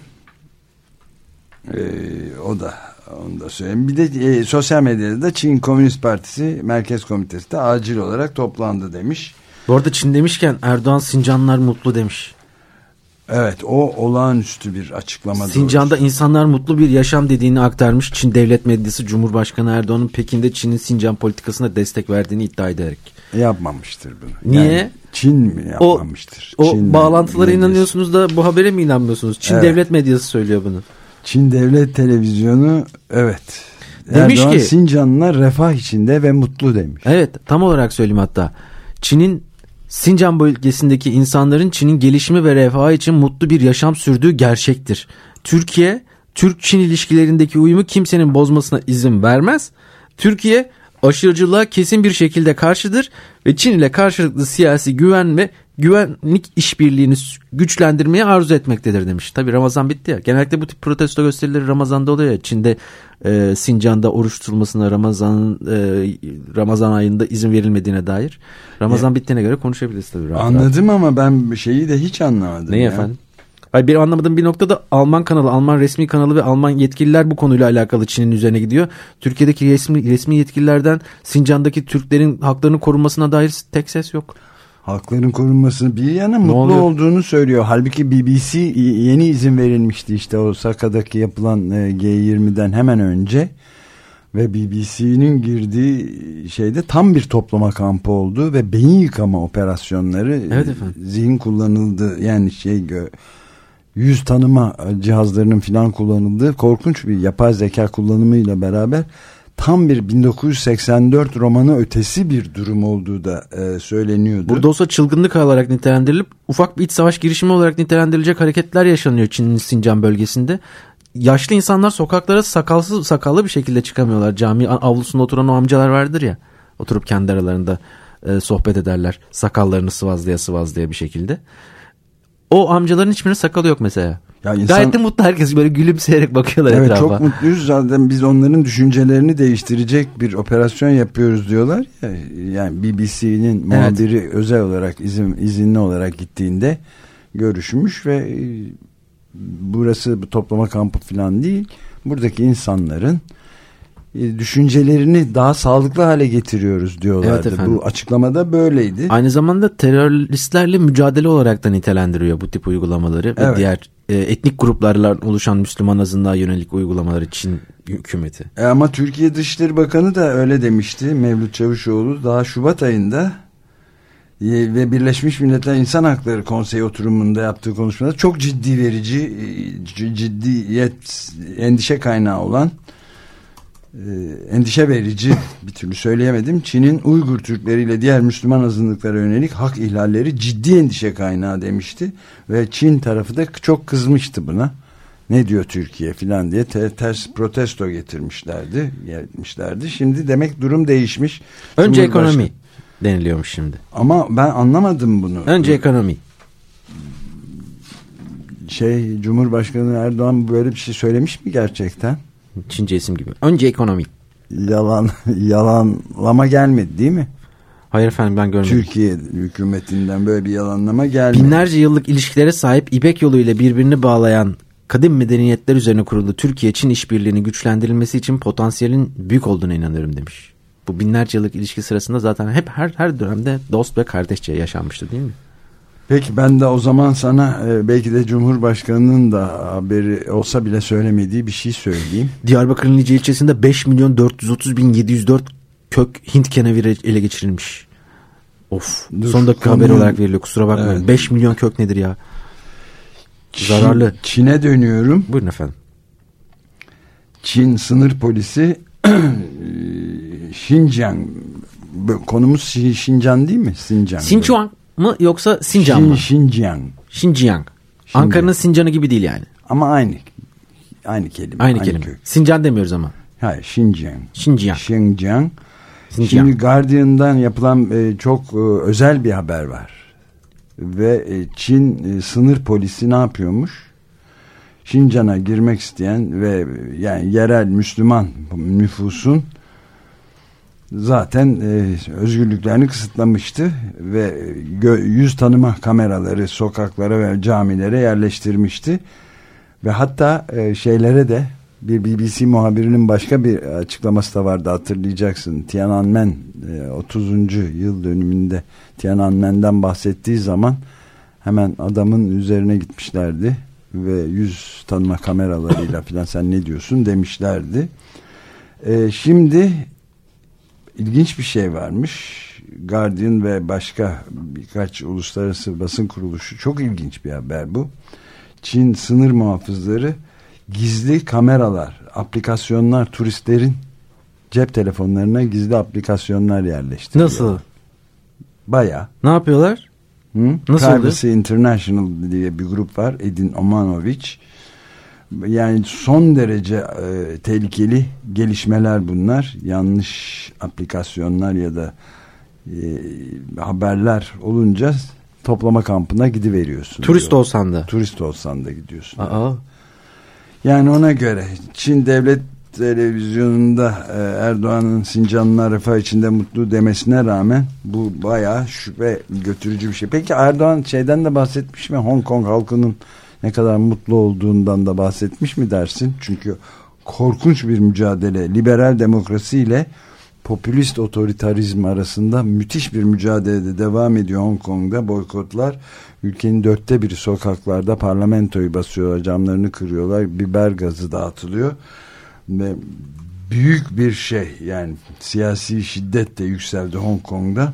[SPEAKER 2] Onu da söyleyeyim. Bir de sosyal medyada da Çin Komünist Partisi Merkez Komitesi de acil olarak toplandı demiş.
[SPEAKER 3] Bu arada Çin demişken Erdoğan Sincanlar mutlu demiş.
[SPEAKER 2] Evet, o olağanüstü bir açıklama.
[SPEAKER 3] Sincan'da insanlar mutlu bir yaşam dediğini aktarmış. Çin devlet medyası Cumhurbaşkanı Erdoğan'ın Pekin'de Çin'in Sincan politikasına destek verdiğini iddia ederek.
[SPEAKER 2] Yapmamıştır bunu.
[SPEAKER 3] Niye?
[SPEAKER 2] Yani Çin mi yapmamıştır?
[SPEAKER 3] O
[SPEAKER 2] Çin
[SPEAKER 3] bağlantılara
[SPEAKER 2] medyası.
[SPEAKER 3] inanıyorsunuz da bu habere mi inanmıyorsunuz? Çin devlet medyası söylüyor bunu.
[SPEAKER 2] Çin devlet televizyonu evet.
[SPEAKER 3] Demiş
[SPEAKER 2] Erdoğan
[SPEAKER 3] ki
[SPEAKER 2] Sincanlılar refah içinde ve mutlu demiş.
[SPEAKER 3] Evet, tam olarak söyleyeyim hatta. Çin'in Sincan bölgesindeki insanların Çin'in gelişimi ve refahı için mutlu bir yaşam sürdüğü gerçektir. Türkiye, Türk-Çin ilişkilerindeki uyumu kimsenin bozmasına izin vermez. Türkiye aşırıcılığa kesin bir şekilde karşıdır ve Çin ile karşılıklı siyasi güven ve güvenlik işbirliğini güçlendirmeye arzu etmektedir demiş. Tabii Ramazan bitti ya. Genellikle bu tip protesto gösterileri Ramazan'da oluyor ya. Çin'de Sincan'da oruç tutulmasına Ramazan ayında izin verilmediğine dair. Ramazan bittiğine göre konuşabiliriz tabii.
[SPEAKER 2] Anladım ama ben şeyi de hiç anlamadım.
[SPEAKER 3] Neyi efendim? Hayır, benim anlamadığım bir noktada Alman kanalı, Alman resmi kanalı ve Alman yetkililer bu konuyla alakalı Çin'in üzerine gidiyor. Türkiye'deki resmi yetkililerden Sincan'daki Türklerin haklarının korunmasına dair tek ses yok.
[SPEAKER 2] Hakların korunmasını bir yana mutlu olduğunu söylüyor. Halbuki BBC yeni izin verilmişti işte Osaka'daki yapılan G20'den hemen önce ve BBC'nin girdiği şeyde tam bir toplama kampı oldu ve beyin yıkama operasyonları, zihin kullanıldı, yani yüz tanıma cihazlarının filan kullanıldığı korkunç bir yapay zeka kullanımıyla beraber tam bir 1984 romanı ötesi bir durum olduğu da söyleniyordu.
[SPEAKER 3] Burada olsa çılgınlık olarak nitelendirilip ufak bir iç savaş girişimi olarak nitelendirilecek hareketler yaşanıyor Çin'in Sincan bölgesinde. Yaşlı insanlar sokaklara sakallı bir şekilde çıkamıyorlar. Cami avlusunda oturan o amcalar vardır ya, oturup kendi aralarında sohbet ederler. Sakallarını sıvazlaya bir şekilde. O amcaların hiçbirinin sakalı yok mesela. Gayet de mutlu, herkes böyle gülümseyerek bakıyorlar etrafa.
[SPEAKER 2] Evet, çok mutluyuz zaten, biz onların düşüncelerini değiştirecek bir operasyon yapıyoruz diyorlar ya. Yani BBC'nin muhabiri özel olarak izinli olarak gittiğinde görüşmüş ve burası toplama kampı falan değil. Buradaki insanların düşüncelerini daha sağlıklı hale getiriyoruz diyorlardı.
[SPEAKER 3] Evet,
[SPEAKER 2] bu açıklamada böyleydi.
[SPEAKER 3] Aynı zamanda teröristlerle mücadele olarak da nitelendiriyor bu tip uygulamaları ve diğer etnik gruplarla oluşan Müslüman azınlığa yönelik uygulamaları Çin hükümeti.
[SPEAKER 2] Ama Türkiye Dışişleri Bakanı da öyle demişti, Mevlüt Çavuşoğlu, daha Şubat ayında ve Birleşmiş Milletler İnsan Hakları Konseyi oturumunda yaptığı konuşmada çok ciddiyet, endişe kaynağı olan, endişe verici, bir türlü söyleyemedim, Çin'in Uygur Türkleriyle diğer Müslüman azınlıklara yönelik hak ihlalleri ciddi endişe kaynağı demişti ve Çin tarafı da çok kızmıştı buna. Ne diyor Türkiye filan diye ters protesto getirmişlerdi. Şimdi demek durum değişmiş.
[SPEAKER 3] Önce ekonomi deniliyormuş şimdi.
[SPEAKER 2] Ama ben anlamadım bunu.
[SPEAKER 3] Önce ekonomi.
[SPEAKER 2] Cumhurbaşkanı Erdoğan böyle bir şey söylemiş mi gerçekten?
[SPEAKER 3] Çince isim gibi. Önce ekonomi.
[SPEAKER 2] Yalanlama gelmedi değil mi?
[SPEAKER 3] Hayır efendim, ben görmedim.
[SPEAKER 2] Türkiye hükümetinden böyle bir yalanlama gelmedi.
[SPEAKER 3] Binlerce yıllık ilişkilere sahip İpek yoluyla birbirini bağlayan kadim medeniyetler üzerine kurulu Türkiye-Çin işbirliğinin güçlendirilmesi için potansiyelin büyük olduğuna inanıyorum demiş. Bu binlerce yıllık ilişki sırasında zaten hep her dönemde dost ve kardeşçe yaşanmıştı değil mi?
[SPEAKER 2] Peki ben de o zaman sana belki de Cumhurbaşkanı'nın da haberi olsa bile söylemediği bir şey söyleyeyim.
[SPEAKER 3] Diyarbakır'ın Lice ilçesinde 5.430.704 kök Hint keneviri ele geçirilmiş. Of. Son dakika haberi olarak veriliyor, kusura bakmayın. Evet. 5 milyon kök nedir ya? Zararlı.
[SPEAKER 2] Çin'e dönüyorum.
[SPEAKER 3] Buyurun efendim.
[SPEAKER 2] Çin sınır polisi Şincan, konumuz Şincan değil mi?
[SPEAKER 3] Sinchuan mı yoksa Sincan mı? Xinjiang. Ankara'nın Sincan'ı gibi değil yani.
[SPEAKER 2] Ama aynı kelime.
[SPEAKER 3] Aynı kelime. Kök. Sincan demiyoruz ama.
[SPEAKER 2] Hayır, Xinjiang.
[SPEAKER 3] Xinjiang.
[SPEAKER 2] Şimdi Guardian'dan yapılan çok özel bir haber var. Ve Çin sınır polisi ne yapıyormuş? Şincan'a girmek isteyen ve yani yerel Müslüman nüfusun zaten özgürlüklerini kısıtlamıştı ve yüz tanıma kameraları sokaklara ve camilere yerleştirmişti ve hatta şeylere de bir BBC muhabirinin başka bir açıklaması da vardı, hatırlayacaksın. Tiananmen 30. yıl dönümünde Tiananmen'den bahsettiği zaman hemen adamın üzerine gitmişlerdi ve yüz tanıma kameralarıyla filan sen ne diyorsun demişlerdi. Şimdi ilginç bir şey varmış. Guardian ve başka birkaç uluslararası basın kuruluşu, çok ilginç bir haber bu. Çin sınır muhafızları gizli kameralar, aplikasyonlar, turistlerin cep telefonlarına gizli aplikasyonlar yerleştiriyor.
[SPEAKER 3] Nasıl?
[SPEAKER 2] Bayağı.
[SPEAKER 3] Ne yapıyorlar? Nasıl
[SPEAKER 2] Privacy oluyor? International diye bir grup var. Edin Omanovic. Yani son derece tehlikeli gelişmeler bunlar. Yanlış aplikasyonlar ya da haberler olunca toplama kampına gidiveriyorsun.
[SPEAKER 3] Turist olsan da.
[SPEAKER 2] Turist olsan da gidiyorsun.
[SPEAKER 3] Aa.
[SPEAKER 2] Yani ona göre Çin devlet televizyonunda Erdoğan'ın Sincanlılar refah içinde mutlu demesine rağmen bu bayağı şüphe götürücü bir şey. Peki Erdoğan şeyden de bahsetmiş mi? Hong Kong halkının ne kadar mutlu olduğundan da bahsetmiş mi dersin? Çünkü korkunç bir mücadele, liberal demokrasi ile popülist otoritarizm arasında müthiş bir mücadelede devam ediyor Hong Kong'da. Boykotlar, ülkenin 1/4 sokaklarda parlamentoyu basıyorlar, camlarını kırıyorlar, biber gazı dağıtılıyor ve büyük bir şey, yani siyasi şiddet de yükseldi Hong Kong'da.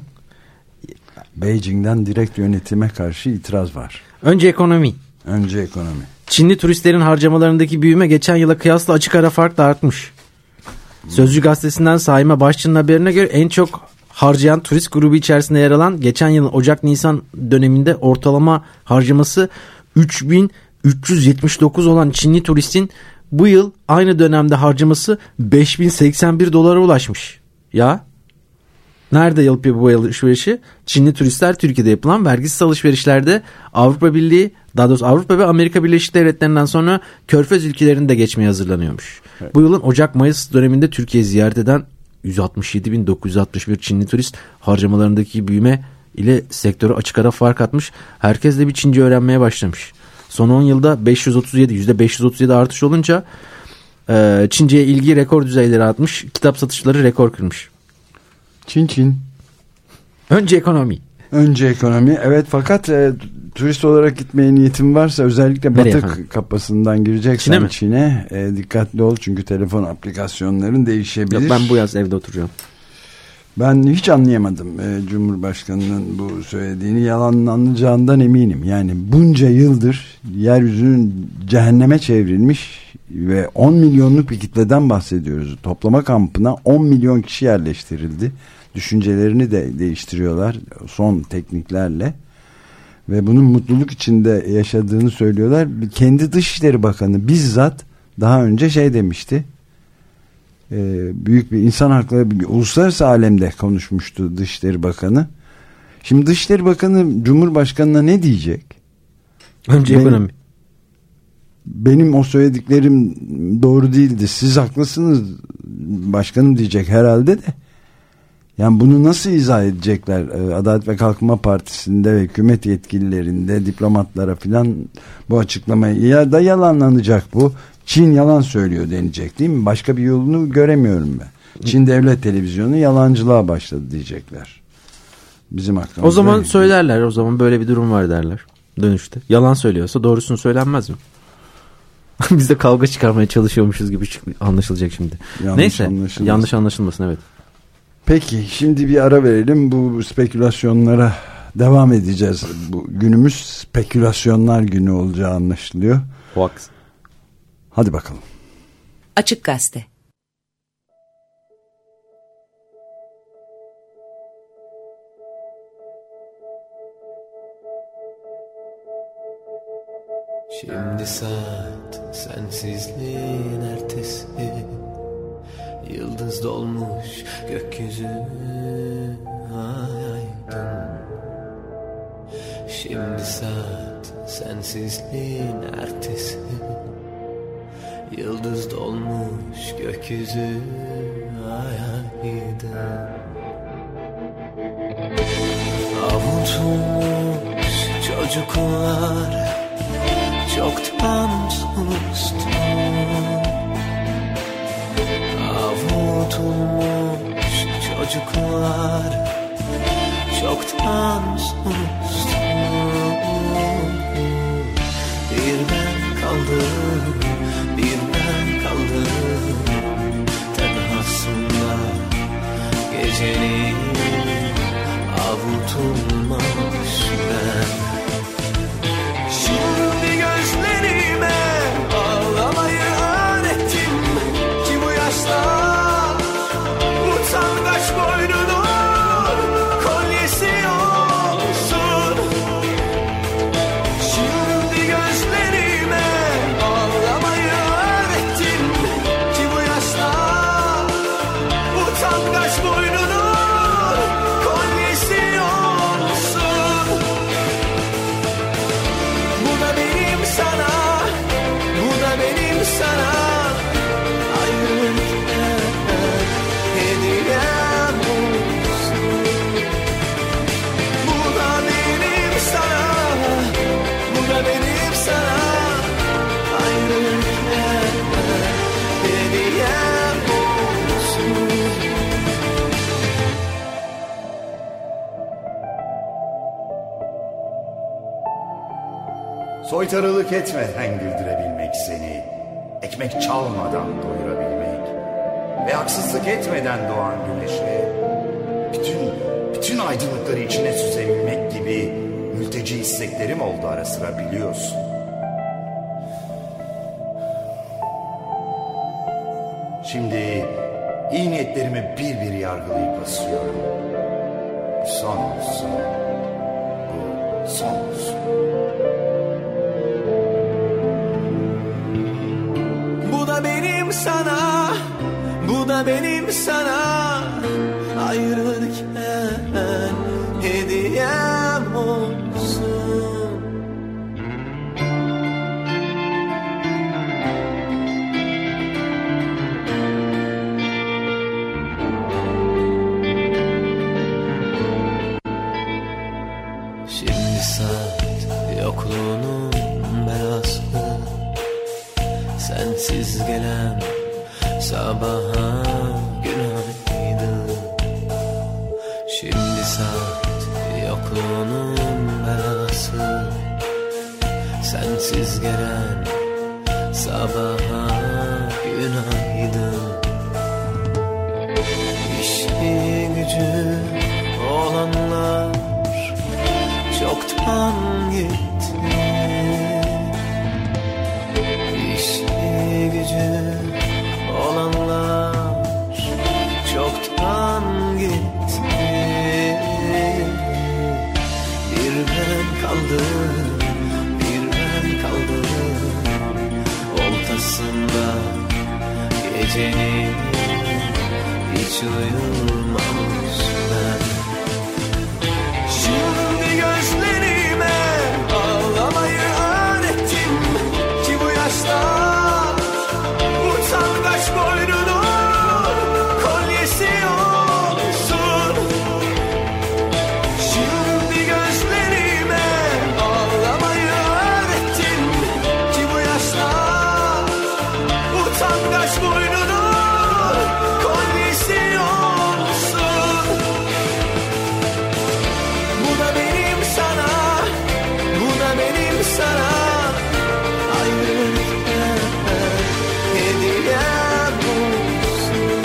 [SPEAKER 2] Beijing'den direkt yönetime karşı itiraz var.
[SPEAKER 3] Önce ekonomi. Çinli turistlerin harcamalarındaki büyüme geçen yıla kıyasla açık ara farkla artmış. Sözcü gazetesinden Saime Başçı'nın haberine göre en çok harcayan turist grubu içerisinde yer alan geçen yılın Ocak-Nisan döneminde ortalama harcaması 3.379 olan Çinli turistin bu yıl aynı dönemde harcaması 5.081 dolara ulaşmış. Ya nerede yapıyor bu alışverişi? Çinli turistler Türkiye'de yapılan vergisiz alışverişlerde Avrupa Birliği, daha doğrusu Avrupa ve Amerika Birleşik Devletleri'nden sonra Körfez ülkelerini de geçmeye hazırlanıyormuş. Evet. Bu yılın Ocak-Mayıs döneminde Türkiye'yi ziyaret eden 167.961 Çinli turist harcamalarındaki büyüme ile sektöre açık ara fark atmış. Herkes de bir Çince öğrenmeye başlamış. Son 10 yılda %537 artış olunca Çince'ye ilgi rekor düzeyleri atmış. Kitap satışları rekor kırmış.
[SPEAKER 2] Çin.
[SPEAKER 3] Önce ekonomi.
[SPEAKER 2] Önce ekonomi. Evet, fakat turist olarak gitmeye niyetin varsa özellikle
[SPEAKER 3] Nereye
[SPEAKER 2] Batı
[SPEAKER 3] efendim?
[SPEAKER 2] kapısından gireceksen Çin'e dikkatli ol. Çünkü telefon aplikasyonların değişebilir.
[SPEAKER 3] Yok, ben bu yaz evde oturacağım.
[SPEAKER 2] Ben hiç anlayamadım Cumhurbaşkanı'nın bu söylediğini. Yalanlanacağından eminim. Yani bunca yıldır yeryüzünün cehenneme çevrilmiş ve 10 milyonluk bir kitleden bahsediyoruz. Toplama kampına 10 milyon kişi yerleştirildi. Düşüncelerini de değiştiriyorlar son tekniklerle. Ve bunun mutluluk içinde yaşadığını söylüyorlar. Kendi Dışişleri Bakanı bizzat daha önce demişti. Büyük bir insan hakları, uluslararası alemde konuşmuştu Dışişleri Bakanı. Şimdi Dışişleri Bakanı Cumhurbaşkanı'na ne diyecek?
[SPEAKER 3] Önce ekonomi.
[SPEAKER 2] Benim o söylediklerim doğru değildi, siz haklısınız başkanım diyecek herhalde de. Yani bunu nasıl izah edecekler? Adalet ve Kalkınma Partisi'nde ve hükümet yetkililerinde, diplomatlara filan bu açıklamayı, ya da yalanlanacak bu. Çin yalan söylüyor denecek değil mi? Başka bir yolunu göremiyorum ben. Çin Devlet Televizyonu yalancılığa başladı diyecekler. Bizim hakkımızda.
[SPEAKER 3] O zaman söylerler. O zaman böyle bir durum var derler. Dönüşte. Yalan söylüyorsa doğrusunu söylenmez mi? Biz de kavga çıkarmaya çalışıyormuşuz gibi anlaşılacak şimdi. Neyse. Yanlış anlaşılmasın, evet.
[SPEAKER 2] Peki, şimdi bir ara verelim. Bu spekülasyonlara devam edeceğiz. Bu günümüz spekülasyonlar günü olacağı anlaşılıyor.
[SPEAKER 3] Hoax.
[SPEAKER 2] Hadi bakalım.
[SPEAKER 5] Açık Gazete.
[SPEAKER 7] Şimdi saat sensizliğin ertesi, yıldız dolmuş gökyüzü aydın. Şimdi saat sensizliğin ertesi, yıldız dolmuş gökyüzü aydın. Avutulmuş çocuklar çoktan sustu. Avutulmuş çocuklar çoktan sustu. Bir ben kaldım, bir ben kaldım tenhasında gecenin avutulmuş ben. Şimdi gözlerime ağlamayı öğrettim ki bu yaşta utangaç boynunun kolyesi olsun. Şimdi gözlerime ağlamayı öğrettim ki bu yaşta utangaç boynunun kolyesi olsun. Bu da benim sana, bu da benim sana ayrılıklar hediyem olsun. Bu da benim sana, bu da benim sana ayrılıklar hediyem olsun.
[SPEAKER 8] Soytarılık etmeden güldürebilmek seni, ekmek çalmadan doyurabilmek ve haksızlık etmeden doğan güneşe bütün aydınlıkları içine süzebilmek gibi mülteci isteklerim oldu ara sıra, biliyorsun. Şimdi iyi niyetlerimi bir bir yargılayıp asıyorum. Bu son olsun. Bu son olsun.
[SPEAKER 7] Bu da benim sana, bu da benim sana ayrılırken hediyem olsun. Şimdi saat yokluğunun belası, sensiz gelen saat yokluğunun belası, sensiz gelen sabaha günaydın. İşi gücü olanlar çoktan gitti. İşi gücü olanlar çoktan gitti. Bir ben kaldım, bir ben kaldım ortasında gecenin, hiç uyumamış ben. Şimdi gözlerime ağlamayı öğrettim ki bu yaşta utangaç boynunun kolyesi olsun. Şimdi gözlerime ağlamayı öğrettim ki bu yaşta utangaç boynunun kolyesi olsun. Bu da benim sana, bu da benim sana ayrılıktan hediyem olsun.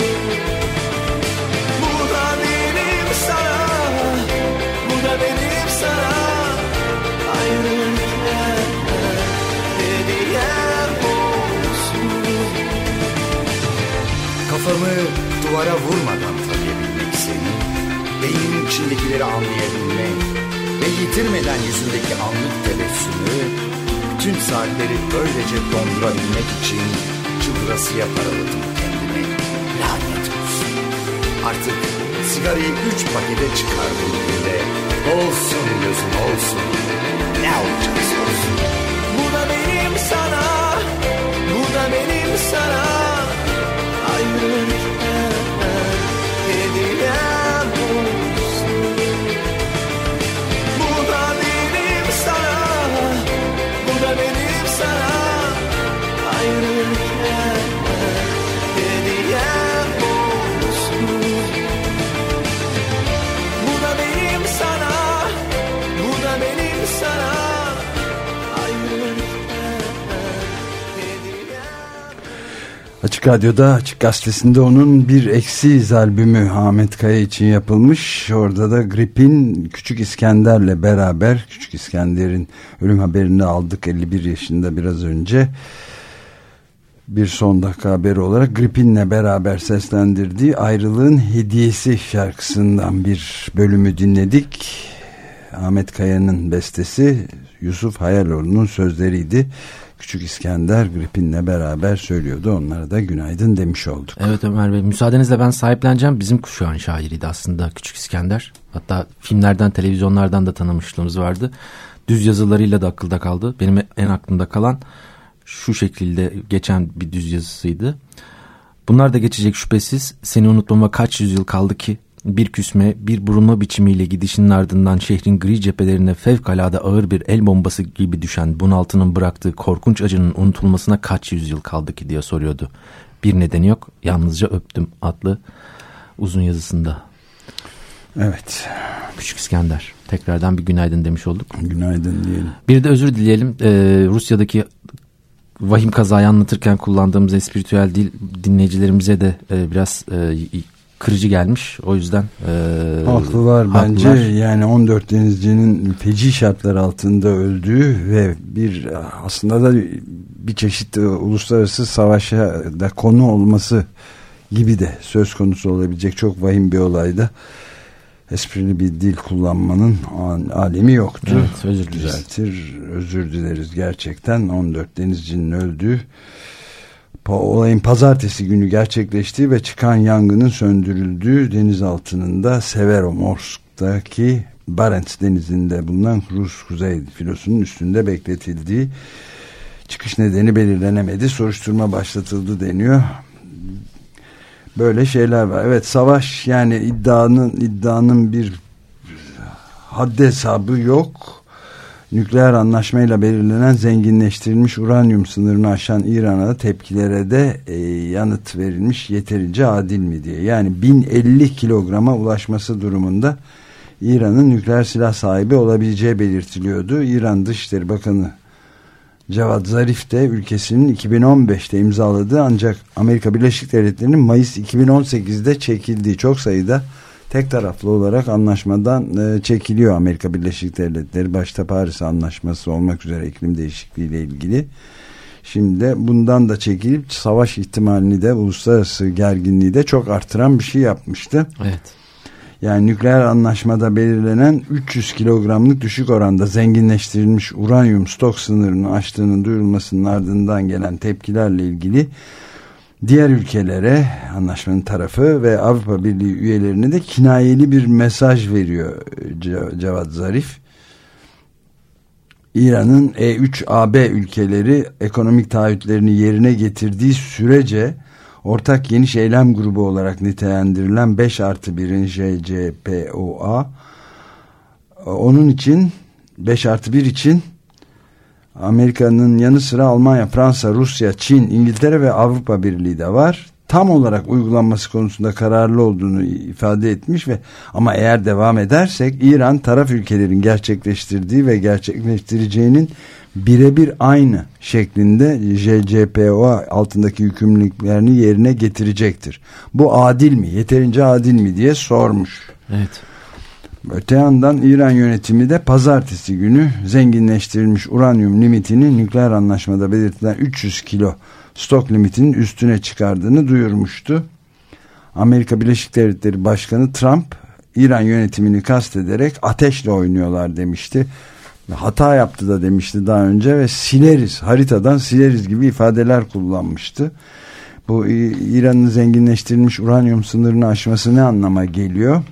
[SPEAKER 7] Bu da benim sana, bu da benim sana ayrılıktan hediyem olsun.
[SPEAKER 8] Kafamı duvara vurmadan tanıyabilmek seni, beynin içindekileri anlayabilmek ve yitirmeden yüzündeki anlık tebessümü, bütün saatleri böylece dondurabilmek için çıldırasıya paraladım kendimi. Lanet olsun. Artık sigarayı 3 pakete çıkardım bile. Olsun gözüm olsun. Ne olacaksa olsun.
[SPEAKER 7] Bu da benim sana, bu da benim sana ayrılıktan hediyem olsun. Bu da benim sana, bu da benim sana ayrılıktan hediyem olsun. Bu da benim sana, bu da benim sana ayrılıktan hediyem.
[SPEAKER 2] Açık Radyo'da, Açık Gazetesi'nde onun Bir Eksiyiz albümü Ahmet Kaya için yapılmış. Orada da Grip'in Küçük İskender'le beraber, Küçük İskender'in ölüm haberini aldık 51 yaşında biraz önce. Bir son dakika haberi olarak Grip'inle beraber seslendirdiği Ayrılığın Hediyesi şarkısından bir bölümü dinledik. Ahmet Kaya'nın bestesi, Yusuf Hayaloğlu'nun sözleriydi. Küçük İskender Grip'inle beraber söylüyordu. Onlara da günaydın demiş olduk.
[SPEAKER 3] Evet Ömer Bey, müsaadenizle ben sahipleneceğim. Bizim kuşağın şairiydi aslında Küçük İskender. Hatta filmlerden, televizyonlardan da tanımışlığımız vardı. Düz yazılarıyla da akılda kaldı. Benim en aklımda kalan şu şekilde geçen bir düz yazısıydı. Bunlar da geçecek şüphesiz. Seni unutmama kaç yüzyıl kaldı ki? Bir küsme, bir burunma biçimiyle gidişinin ardından şehrin gri cephelerine fevkalade ağır bir el bombası gibi düşen bunaltının bıraktığı korkunç acının unutulmasına kaç yüzyıl kaldı ki diye soruyordu. Bir nedeni yok, yalnızca öptüm adlı uzun yazısında.
[SPEAKER 2] Evet.
[SPEAKER 3] Küçük İskender. Tekrardan bir günaydın demiş olduk.
[SPEAKER 2] Günaydın diyelim.
[SPEAKER 3] Bir de özür dileyelim. Rusya'daki vahim kazayı anlatırken kullandığımız espiritüel dil dinleyicilerimize de biraz kırıcı gelmiş. O yüzden
[SPEAKER 2] haklılar bence. Yani 14 denizcinin feci şartlar altında öldüğü ve bir aslında da bir çeşit uluslararası savaşa da konu olması gibi de söz konusu olabilecek çok vahim bir olayda esprili bir dil kullanmanın alemi yoktu.
[SPEAKER 3] Evet, özür dileriz.
[SPEAKER 2] Düzeltir, özür dileriz gerçekten. 14 denizcinin öldüğü, olayın pazartesi günü gerçekleştiği ve çıkan yangının söndürüldüğü denizaltında Severomorsk'taki Barents Denizi'nde bulunan Rus kuzey filosunun üstünde bekletildiği, çıkış nedeni belirlenemedi. Soruşturma başlatıldı deniyor. Böyle şeyler var. Evet, savaş, yani iddianın bir haddi hesabı yok. Nükleer anlaşmayla belirlenen zenginleştirilmiş uranyum sınırını aşan İran'a tepkilere de yanıt verilmiş, yeterince adil mi diye. Yani 1050 kilograma ulaşması durumunda İran'ın nükleer silah sahibi olabileceği belirtiliyordu. İran Dışişleri Bakanı Cevat Zarif de ülkesinin 2015'te imzaladığı ancak Amerika Birleşik Devletleri'nin Mayıs 2018'de çekildiği çok sayıda tek taraflı olarak anlaşmadan çekiliyor Amerika Birleşik Devletleri, başta Paris Anlaşması olmak üzere iklim değişikliği ile ilgili. Şimdi bundan da çekilip savaş ihtimalini de, uluslararası gerginliği de çok artıran bir şey yapmıştı.
[SPEAKER 3] Evet.
[SPEAKER 2] Yani nükleer anlaşmada belirlenen 300 kilogramlık düşük oranda zenginleştirilmiş uranyum stok sınırını aştığının duyurulmasının ardından gelen tepkilerle ilgili diğer ülkelere, anlaşmanın tarafı ve Avrupa Birliği üyelerine de kinayeli bir mesaj veriyor Cevat Zarif. İran'ın E3-AB ülkeleri ekonomik taahhütlerini yerine getirdiği sürece ortak geniş eylem grubu olarak nitelendirilen 5+1'in JCPOA, onun için 5+1 için Amerika'nın yanı sıra Almanya, Fransa, Rusya, Çin, İngiltere ve Avrupa Birliği de var. Tam olarak uygulanması konusunda kararlı olduğunu ifade etmiş ve ama eğer devam edersek İran taraf ülkelerin gerçekleştirdiği ve gerçekleştireceğinin birebir aynı şeklinde JCPOA altındaki yükümlülüklerini yerine getirecektir. Bu adil mi? Yeterince adil mi diye sormuş.
[SPEAKER 3] Evet.
[SPEAKER 2] Öte yandan İran yönetimi de pazartesi günü zenginleştirilmiş uranyum limitini nükleer anlaşmada belirtilen 300 kilo stok limitinin üstüne çıkardığını duyurmuştu. Amerika Birleşik Devletleri Başkanı Trump, İran yönetimini kastederek ateşle oynuyorlar demişti. Hata yaptı da demişti daha önce ve sileriz, haritadan sileriz gibi ifadeler kullanmıştı. Bu İran'ın zenginleştirilmiş uranyum sınırını aşması ne anlama geliyor?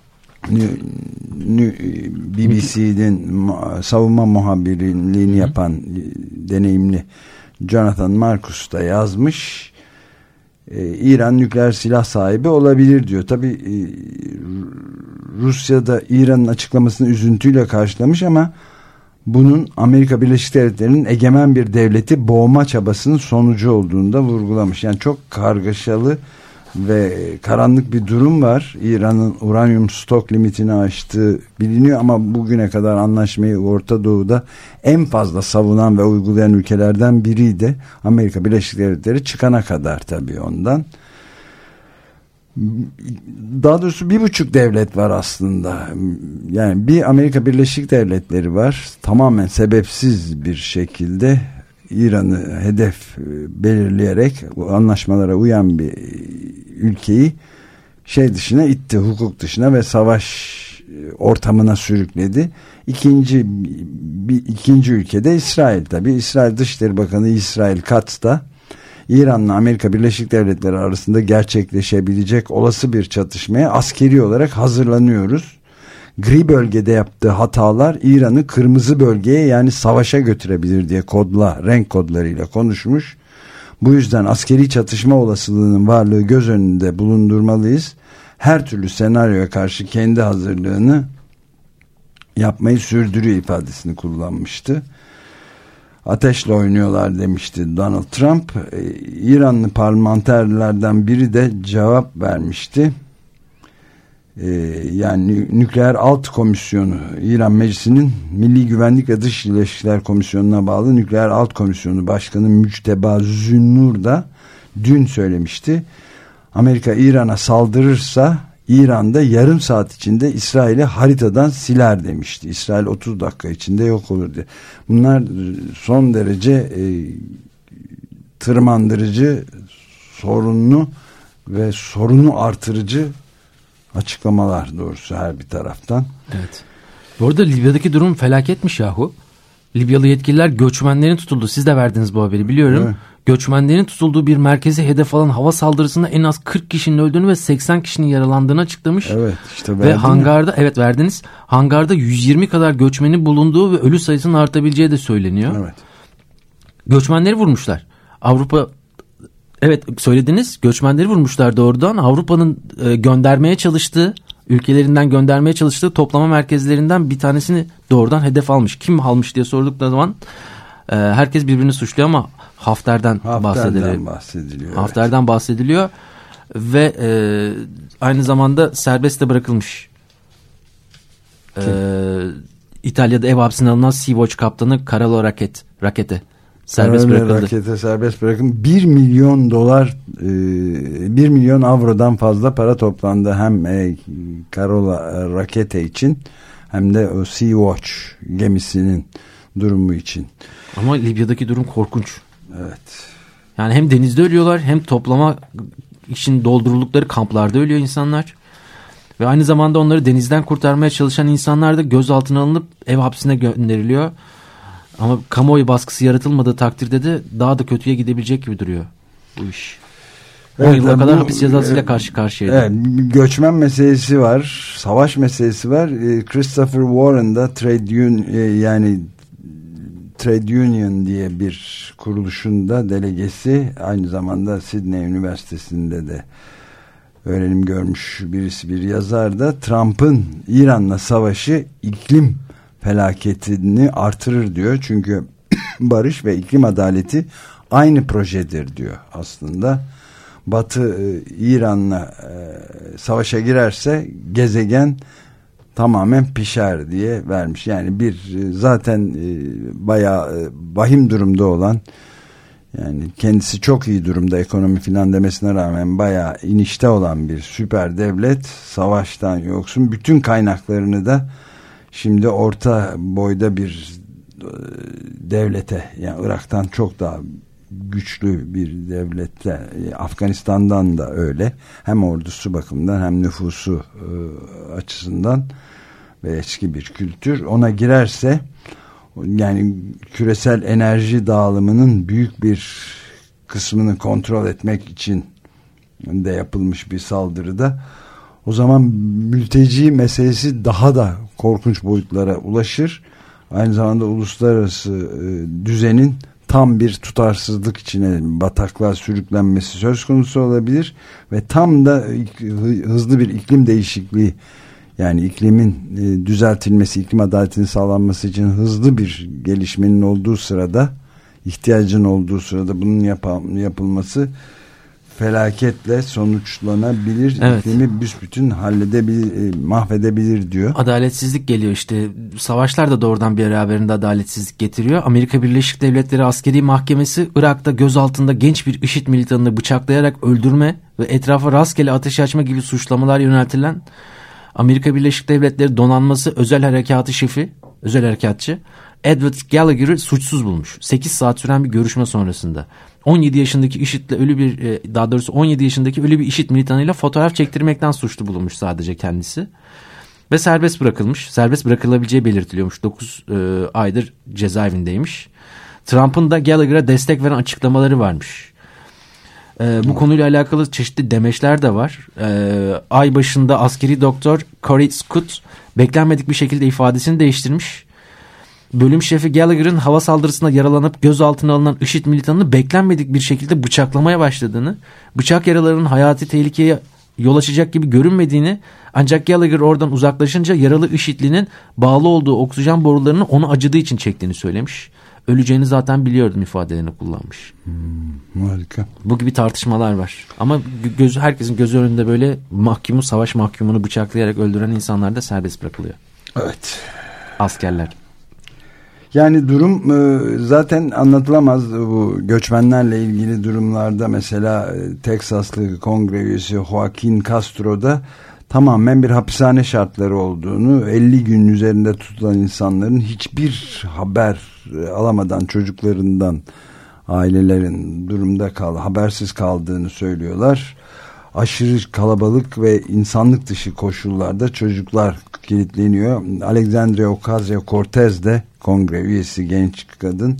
[SPEAKER 2] BBC'nin savunma muhabirliğini yapan deneyimli Jonathan Marcus da yazmış. İran nükleer silah sahibi olabilir diyor. Tabii Rusya da İran'ın açıklamasını üzüntüyle karşılamış ama bunun Amerika Birleşik Devletleri'nin egemen bir devleti boğma çabasının sonucu olduğunu da vurgulamış. Yani çok kargaşalı ve karanlık bir durum var. İran'ın uranyum stok limitini aştığı biliniyor ama bugüne kadar anlaşmayı Orta Doğu'da en fazla savunan ve uygulayan ülkelerden biriydi. Amerika Birleşik Devletleri çıkana kadar tabii ondan. Daha doğrusu 1,5 devlet var aslında. Yani bir Amerika Birleşik Devletleri var. Tamamen sebepsiz bir şekilde İran'ı hedef belirleyerek anlaşmalara uyan bir ülkeyi dışına itti, hukuk dışına ve savaş ortamına sürükledi. İkinci ülkede İsrail tabii. İsrail Dışişleri Bakanı İsrail Katz da İran'la Amerika Birleşik Devletleri arasında gerçekleşebilecek olası bir çatışmaya askeri olarak hazırlanıyoruz. Gri bölgede yaptığı hatalar İran'ı kırmızı bölgeye, yani savaşa götürebilir diye renk kodlarıyla konuşmuş. Bu yüzden askeri çatışma olasılığının varlığı göz önünde bulundurmalıyız. Her türlü senaryoya karşı kendi hazırlığını yapmayı sürdürüyor ifadesini kullanmıştı. Ateşle oynuyorlar demişti Donald Trump. İranlı parlamenterlerden biri de cevap vermişti. Yani Nükleer Alt Komisyonu, İran Meclisi'nin Milli Güvenlik ve Dış İlişkiler Komisyonu'na bağlı Nükleer Alt Komisyonu Başkanı Müçteba Zünnur da dün söylemişti. Amerika İran'a saldırırsa İran'da yarım saat içinde İsrail'i haritadan siler demişti. İsrail 30 dakika içinde yok olur diye. Bunlar son derece tırmandırıcı, sorunlu ve sorunu artırıcı açıklamalar doğrusu her bir taraftan.
[SPEAKER 3] Evet. Bu arada Libya'daki durum felaketmiş yahu. Libyalı yetkililer göçmenlerin tutulduğu, siz de verdiniz bu haberi biliyorum. Evet. Göçmenlerin tutulduğu bir merkezi hedef alan hava saldırısında en az 40 kişinin öldüğünü ve 80 kişinin yaralandığını açıklamış.
[SPEAKER 2] Evet, işte
[SPEAKER 3] ve hangarda verdiniz. Hangarda 120 kadar göçmenin bulunduğu ve ölü sayısının artabileceği de söyleniyor. Evet. Göçmenleri vurmuşlar. Evet söylediniz, göçmenleri vurmuşlar doğrudan. Avrupa'nın ülkelerinden göndermeye çalıştığı toplama merkezlerinden bir tanesini doğrudan hedef almış. Kim almış diye sordukları zaman herkes birbirini suçluyor ama Hafter'den bahsediliyor. Hafter'den bahsediliyor ve aynı zamanda serbest de bırakılmış İtalya'da ev hapsine alınan Sea-Watch kaptanı Carlo Rackete serbest bırakıldı.
[SPEAKER 2] Rackete serbest bırakıldı. 1 milyon dolar 1 milyon avrodan fazla para toplandı hem Carlo Rackete için hem de o Sea-Watch gemisinin durumu için.
[SPEAKER 3] Ama Libya'daki durum korkunç.
[SPEAKER 2] Evet.
[SPEAKER 3] Yani hem denizde ölüyorlar hem toplama için dolduruldukları kamplarda ölüyor insanlar. Ve aynı zamanda onları denizden kurtarmaya çalışan insanlar da gözaltına alınıp ev hapsine gönderiliyor. Ama kamuoyu baskısı yaratılmadığı takdirde de daha da kötüye gidebilecek gibi duruyor bu iş. 10 yıla kadar hapis cezasıyla karşı karşıyaydı. Evet,
[SPEAKER 2] göçmen meselesi var, savaş meselesi var. Christopher Warren da Trade Union diye bir kuruluşunda delegesi, aynı zamanda Sydney Üniversitesi'nde de öğrenim görmüş birisi, bir yazar da Trump'ın İran'la savaşı iklim felaketini artırır diyor. Çünkü barış ve iklim adaleti aynı projedir diyor aslında. Batı İran'la savaşa girerse gezegen tamamen pişer diye vermiş. Yani bir zaten bayağı vahim durumda olan, yani kendisi çok iyi durumda ekonomi filan demesine rağmen bayağı inişte olan bir süper devlet savaştan yoksun, bütün kaynaklarını da şimdi orta boyda bir devlete, yani Irak'tan çok daha güçlü bir devlette, Afganistan'dan da öyle, hem ordusu bakımından hem nüfusu açısından ve eski bir kültür, ona girerse yani küresel enerji dağılımının büyük bir kısmını kontrol etmek için de yapılmış bir saldırıda, o zaman mülteci meselesi daha da korkunç boyutlara ulaşır. Aynı zamanda uluslararası düzenin tam bir tutarsızlık içine, bataklığa sürüklenmesi söz konusu olabilir ve tam da hızlı bir iklim değişikliği, yani iklimin düzeltilmesi, iklim adaletinin sağlanması için hızlı bir gelişmenin olduğu sırada, ihtiyacın olduğu sırada bunun yapılması felaketle sonuçlanabilir. Evet. İklimi büsbütün halledebilir, mahvedebilir diyor.
[SPEAKER 3] Adaletsizlik geliyor işte. Savaşlar da doğrudan bir beraberinde adaletsizlik getiriyor. Amerika Birleşik Devletleri Askeri Mahkemesi Irak'ta gözaltında genç bir IŞİD militanını bıçaklayarak öldürme ve etrafa rastgele ateş açma gibi suçlamalar yöneltilen Amerika Birleşik Devletleri Donanması Özel Harekatı Şefi, özel harekatçı Edward Gallagher'ı suçsuz bulmuş. 8 saat süren bir görüşme sonrasında. 17 yaşındaki IŞİD'le 17 yaşındaki ölü bir IŞİD militanıyla fotoğraf çektirmekten suçlu bulunmuş sadece kendisi. Ve serbest bırakılmış. Serbest bırakılabileceği belirtiliyormuş. 9 aydır cezaevindeymiş. Trump'ın da Gallagher'a destek veren açıklamaları varmış. Bu konuyla alakalı çeşitli demeçler de var. Ay başında askeri doktor Corey Scott beklenmedik bir şekilde ifadesini değiştirmiş. Bölüm şefi Gallagher'ın hava saldırısında yaralanıp gözaltına alınan IŞİD militanını beklenmedik bir şekilde bıçaklamaya başladığını, bıçak yaralarının hayati tehlikeye yol açacak gibi görünmediğini, ancak Gallagher oradan uzaklaşınca yaralı IŞİD'linin bağlı olduğu oksijen borularını ona acıdığı için çektiğini söylemiş. Öleceğini zaten biliyordum ifadelerini kullanmış.
[SPEAKER 2] Harika.
[SPEAKER 3] Bu gibi tartışmalar var. Ama herkesin gözü önünde böyle savaş mahkumunu bıçaklayarak öldüren insanlar da serbest bırakılıyor.
[SPEAKER 2] Evet.
[SPEAKER 3] Askerler.
[SPEAKER 2] Yani durum zaten anlatılamaz. Bu göçmenlerle ilgili durumlarda mesela Teksaslı kongre üyesi Joaquin Castro'da tamamen bir hapishane şartları olduğunu, 50 gün üzerinde tutulan insanların hiçbir haber alamadan, çocuklarından, ailelerin durumda habersiz kaldığını söylüyorlar. Aşırı kalabalık ve insanlık dışı koşullarda çocuklar kilitleniyor. Alexandria Ocasio-Cortez de kongre üyesi, genç kadın,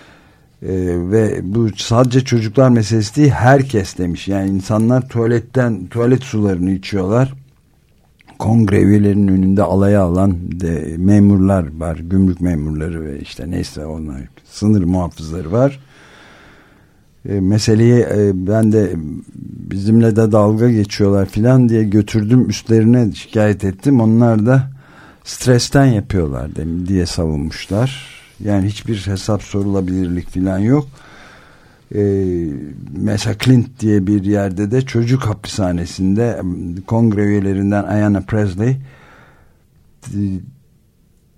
[SPEAKER 2] ve bu sadece çocuklar meselesi değil, herkes demiş. Yani insanlar tuvalet sularını içiyorlar. Kongre üyelerinin önünde alaya alan memurlar var, gümrük memurları ve işte neyse onlar, sınır muhafızları var. Meseleyi ben de bizimle de dalga geçiyorlar filan diye götürdüm, üstlerine şikayet ettim. Onlar da stresten yapıyorlar diye savunmuşlar. Yani hiçbir hesap sorulabilirlik filan yok. Mesela Clint diye bir yerde de çocuk hapishanesinde kongre üyelerinden Ayanna Presley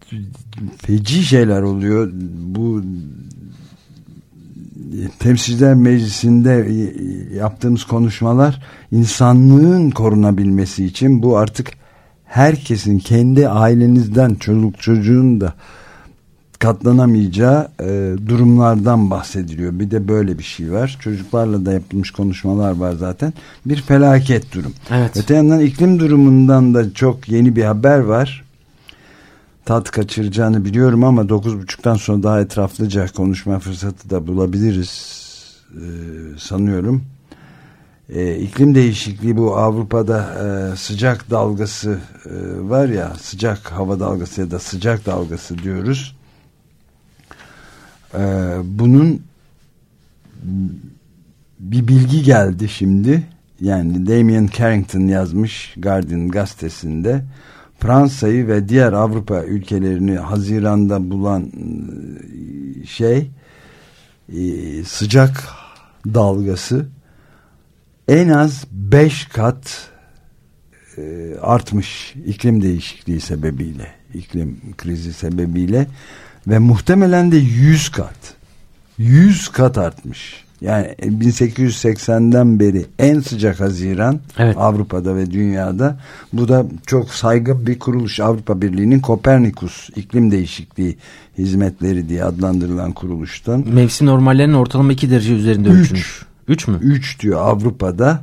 [SPEAKER 2] feci şeyler oluyor. Bu Temsilciler Meclisi'nde yaptığımız konuşmalar insanlığın korunabilmesi için, bu artık herkesin, kendi ailenizden çoluk çocuğun da katlanamayacağı durumlardan bahsediliyor. Bir de böyle bir şey var. Çocuklarla da yapılmış konuşmalar var zaten. Bir felaket durum.
[SPEAKER 3] Evet.
[SPEAKER 2] Öte yandan iklim durumundan da çok yeni bir haber var. Tat kaçıracağını biliyorum ama 9.30'dan sonra daha etraflıca konuşma fırsatı da bulabiliriz sanıyorum. İklim değişikliği, bu Avrupa'da sıcak dalgası var ya, sıcak hava dalgası ya da sıcak dalgası diyoruz. Bunun bir bilgi geldi şimdi. Yani Damien Carrington yazmış Guardian gazetesinde. Fransa'yı ve diğer Avrupa ülkelerini Haziran'da bulan sıcak dalgası en az 5 kat artmış iklim değişikliği sebebiyle, iklim krizi sebebiyle ve muhtemelen de 100 kat artmış. Yani 1880'den beri en sıcak Haziran, evet, Avrupa'da ve dünyada. Bu da çok saygın bir kuruluş. Avrupa Birliği'nin Kopernikus iklim değişikliği hizmetleri diye adlandırılan kuruluştan.
[SPEAKER 3] Mevsim normallerinin ortalama 2 derece üzerinde ölçülmüş. 3 mü?
[SPEAKER 2] 3 diyor Avrupa'da.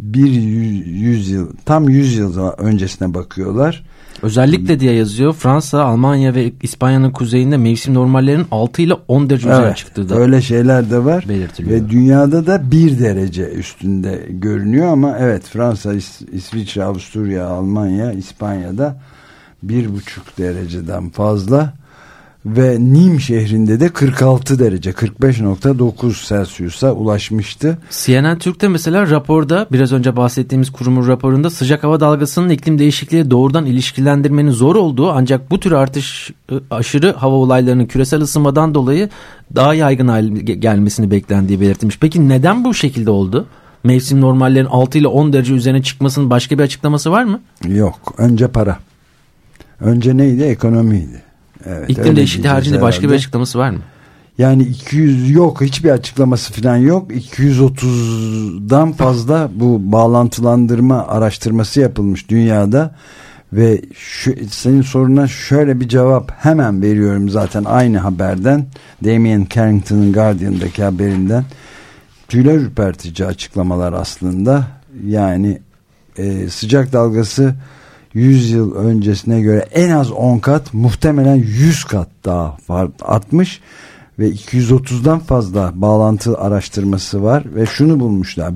[SPEAKER 2] Tam 100 yıl öncesine bakıyorlar.
[SPEAKER 3] Özellikle diye yazıyor. Fransa, Almanya ve İspanya'nın kuzeyinde mevsim normallerinin 6 ile 10 derece üzerine çıktığı da
[SPEAKER 2] öyle şeyler de var.
[SPEAKER 3] Belirtiliyor.
[SPEAKER 2] Ve dünyada da 1 derece üstünde görünüyor ama evet, Fransa, İsviçre, Avusturya, Almanya, İspanya'da 1,5 dereceden fazla ve Nîmes şehrinde de 46 derece, 45.9 Celsius'a ulaşmıştı.
[SPEAKER 3] CNN Türk'te mesela raporda, biraz önce bahsettiğimiz kurumun raporunda, sıcak hava dalgasının iklim değişikliğiyle doğrudan ilişkilendirmenin zor olduğu, ancak bu tür aşırı hava olaylarının küresel ısınmadan dolayı daha yaygın hale gelmesini beklendiği belirtilmiş. Peki neden bu şekilde oldu? Mevsim normallerin 6 ile 10 derece üzerine çıkmasının başka bir açıklaması var mı?
[SPEAKER 2] Yok. Önce para. Önce neydi? Ekonomiydi. Evet,
[SPEAKER 3] İklim değişikliği haricinde başka bir açıklaması var mı?
[SPEAKER 2] Yani 200 yok, hiçbir açıklaması falan yok. 230'dan fazla bu bağlantılandırma araştırması yapılmış dünyada ve senin soruna şöyle bir cevap hemen veriyorum zaten aynı haberden, Damien Carrington'ın Guardian'daki haberinden. Tüyler ürpertici açıklamalar aslında. Yani sıcak dalgası 100 yıl öncesine göre en az 10 kat, muhtemelen 100 kat daha artmış ve 230'dan fazla bağlantı araştırması var ve şunu bulmuşlar.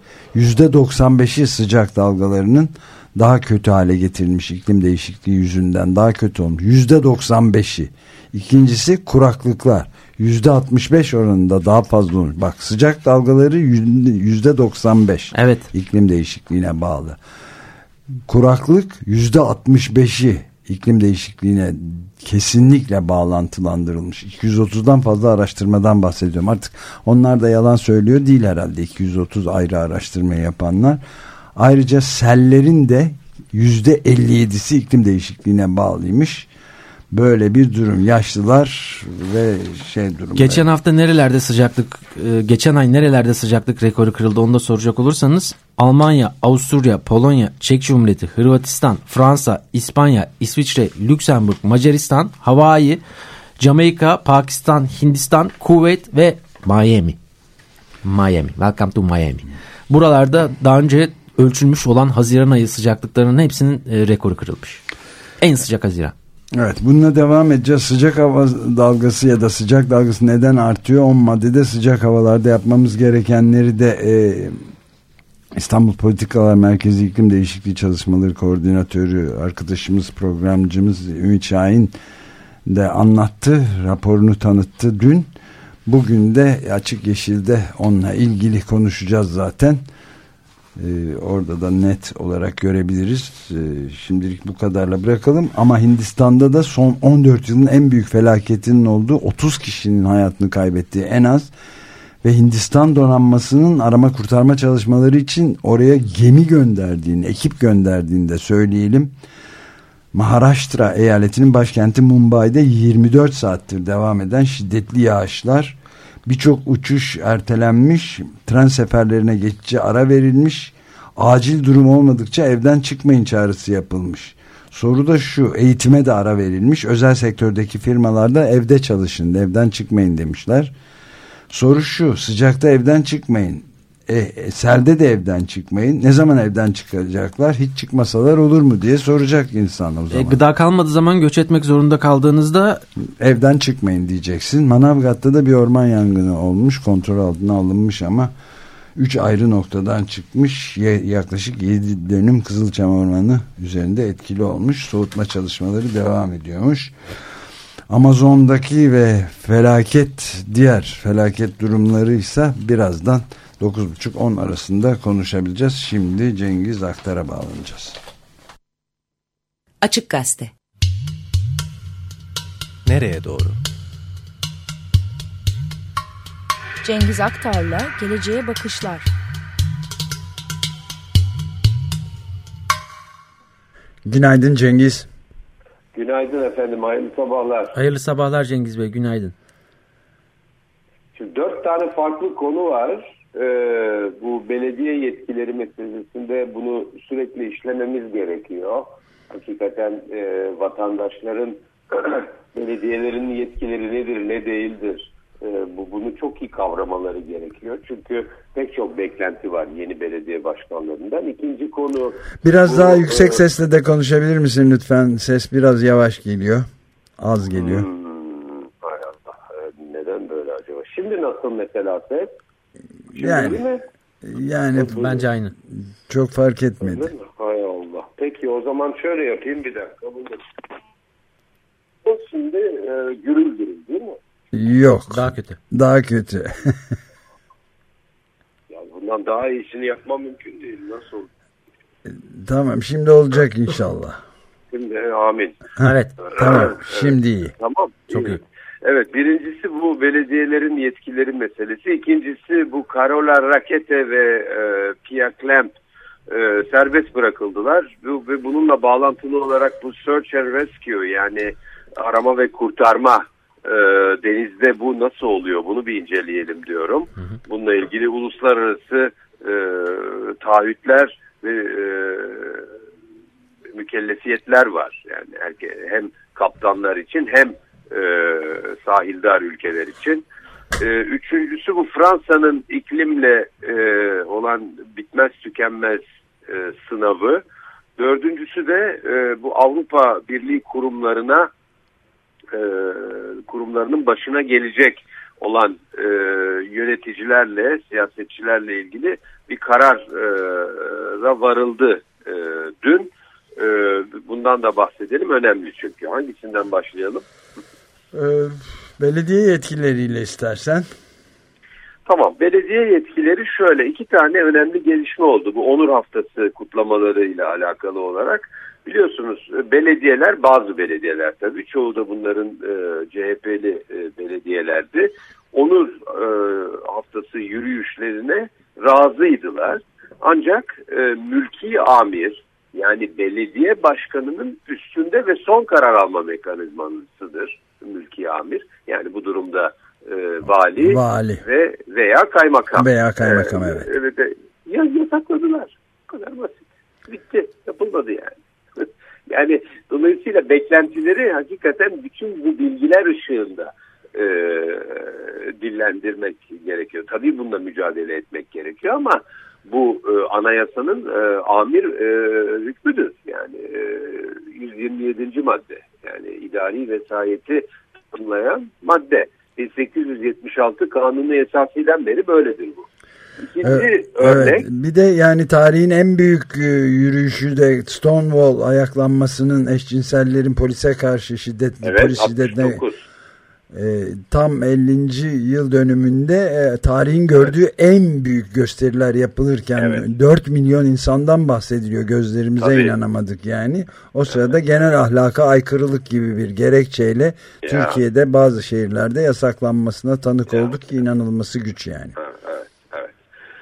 [SPEAKER 2] %95'i sıcak dalgalarının daha kötü hale getirilmiş, iklim değişikliği yüzünden daha kötü olmuş. %95'i. İkincisi kuraklıklar. %65 oranında daha fazla olmuş. Bak, sıcak dalgaları %95.
[SPEAKER 3] Evet.
[SPEAKER 2] İklim değişikliğine bağlı. Kuraklık %65'i iklim değişikliğine kesinlikle bağlantılandırılmış. 230'dan fazla araştırmadan bahsediyorum. Artık onlar da yalan söylüyor değil herhalde, 230 ayrı araştırma yapanlar. Ayrıca sellerin de %57'si iklim değişikliğine bağlıymış. Böyle bir durum. Yaşlılar ve durum.
[SPEAKER 3] Geçen hafta geçen ay nerelerde sıcaklık rekoru kırıldı, onu da soracak olursanız, Almanya, Avusturya, Polonya, Çek Cumhuriyeti, Hırvatistan, Fransa, İspanya, İsviçre, Lüksemburg, Macaristan, Hawaii, Jamaika, Pakistan, Hindistan, Kuveyt ve Miami. Welcome to Miami. Buralarda daha önce ölçülmüş olan Haziran ayı sıcaklıklarının hepsinin rekoru kırılmış. En sıcak Haziran.
[SPEAKER 2] Evet, bununla devam edeceğiz. Sıcak hava dalgası ya da sıcak dalgası neden artıyor? 10 maddede sıcak havalarda yapmamız gerekenleri de İstanbul Politikalar Merkezi İklim Değişikliği Çalışmaları Koordinatörü arkadaşımız, programcımız Ümit Şahin de anlattı. Raporunu tanıttı dün. Bugün de Açık Yeşil'de onunla ilgili konuşacağız zaten. Orada da net olarak görebiliriz. Şimdilik bu kadarla bırakalım. Ama Hindistan'da da son 14 yılın en büyük felaketinin olduğu, 30 kişinin hayatını kaybettiği en az ve Hindistan donanmasının arama kurtarma çalışmaları için oraya gemi gönderdiğini, ekip gönderdiğini de söyleyelim. Maharashtra eyaletinin başkenti Mumbai'de 24 saattir devam eden şiddetli yağışlar, birçok uçuş ertelenmiş, tren seferlerine geçici ara verilmiş, acil durum olmadıkça evden çıkmayın çağrısı yapılmış. Soru da şu, eğitime de ara verilmiş, özel sektördeki firmalarda evde çalışın, evden çıkmayın demişler. Soru şu, sıcakta evden çıkmayın, selde de evden çıkmayın, ne zaman evden çıkacaklar, hiç çıkmasalar olur mu diye soracak insan o zaman.
[SPEAKER 3] Gıda kalmadığı zaman göç etmek zorunda kaldığınızda
[SPEAKER 2] evden çıkmayın diyeceksin. Manavgat'ta da bir orman yangını olmuş, kontrol altına alınmış ama 3 ayrı noktadan çıkmış, yaklaşık 7 dönüm Kızılçam Ormanı üzerinde etkili olmuş, soğutma çalışmaları devam ediyormuş. Amazon'daki ve diğer felaket durumları ise birazdan 9.30-10 arasında konuşabileceğiz. Şimdi Cengiz Aktar'a bağlanacağız.
[SPEAKER 5] Açık Gazete.
[SPEAKER 9] Nereye doğru?
[SPEAKER 10] Cengiz Aktar'la Geleceğe Bakışlar.
[SPEAKER 2] Günaydın Cengiz.
[SPEAKER 11] Günaydın efendim, hayırlı sabahlar.
[SPEAKER 3] Hayırlı sabahlar Cengiz Bey, günaydın.
[SPEAKER 11] Şimdi 4 tane farklı konu var. Bu belediye yetkileri meselesinde bunu sürekli işlememiz gerekiyor. Hakikaten vatandaşların belediyelerin yetkileri nedir, ne değildir? Bunu çok iyi kavramaları gerekiyor. Çünkü pek çok beklenti var yeni belediye başkanlarından. İkinci konu...
[SPEAKER 2] Biraz daha yüksek sesle de konuşabilir misin lütfen? Ses biraz yavaş geliyor. Az geliyor.
[SPEAKER 11] Hay Allah. Neden böyle acaba? Şimdi nasıl mesela ses? Şimdi
[SPEAKER 2] yani
[SPEAKER 3] bence aynı.
[SPEAKER 2] Çok fark etmedi.
[SPEAKER 11] Hay Allah. Peki o zaman şöyle yapayım, bir dakika. Şimdi gürül değil mi?
[SPEAKER 2] Yok.
[SPEAKER 3] Daha kötü.
[SPEAKER 2] Daha kötü.
[SPEAKER 11] Ya bundan daha iyisini yapmam mümkün değil. Nasıl?
[SPEAKER 2] Tamam, şimdi olacak inşallah.
[SPEAKER 11] Şimdi amin.
[SPEAKER 2] Evet. Tamam. Şimdi iyi.
[SPEAKER 11] Tamam.
[SPEAKER 3] Çok iyi.
[SPEAKER 11] Evet, birincisi bu belediyelerin yetkileri meselesi. İkincisi bu Carola Rackete ve Pia Klemp serbest bırakıldılar. Ve bununla bağlantılı olarak bu Search and Rescue, yani arama ve kurtarma denizde bu nasıl oluyor, bunu bir inceleyelim diyorum. Bununla ilgili uluslararası taahhütler ve mükellefiyetler var. Yani hem kaptanlar için hem sahildar ülkeler için. Üçüncüsü bu Fransa'nın iklimle olan bitmez tükenmez sınavı. Dördüncüsü de bu Avrupa Birliği kurumlarının başına gelecek olan yöneticilerle, siyasetçilerle ilgili bir karara varıldı dün. Bundan da bahsedelim, önemli çünkü. Hangisinden başlayalım?
[SPEAKER 2] Belediye yetkilileriyle istersen.
[SPEAKER 11] Tamam, belediye yetkileri şöyle, 2 tane önemli gelişme oldu bu Onur Haftası kutlamalarıyla alakalı olarak. Biliyorsunuz belediyeler, bazı belediyeler tabii, çoğu da bunların CHP'li belediyelerdi. Onur Haftası yürüyüşlerine razıydılar. Ancak mülki amir, yani belediye başkanının üstünde ve son karar alma mekanizmasıdır mülki amir. Yani bu durumda vali veya kaymakam. Evet. Yasakladılar. Bu kadar basit. Bitti. Yapılmadı yani. Yani dolayısıyla beklentileri hakikaten bütün bu bilgiler ışığında dillendirmek gerekiyor. Tabii bununla mücadele etmek gerekiyor ama bu anayasanın amir hükmüdür. Yani 127. madde. Yani idari vesayeti tanımlayan madde. 1876 kanunu esasıyla beri böyledir bu. İkinci örnek.
[SPEAKER 2] Evet. Bir de yani tarihin en büyük yürüyüşü de Stonewall ayaklanmasının, eşcinsellerin polise karşı polis şiddetine tam 50. yıl dönümünde tarihin gördüğü en büyük gösteriler yapılırken 4 milyon insandan bahsediliyor. Gözlerimize inanamadık yani. O sırada genel ahlaka aykırılık gibi bir gerekçeyle Türkiye'de bazı şehirlerde yasaklanmasına tanık olduk ki inanılması güç yani.
[SPEAKER 11] Evet. Şimdi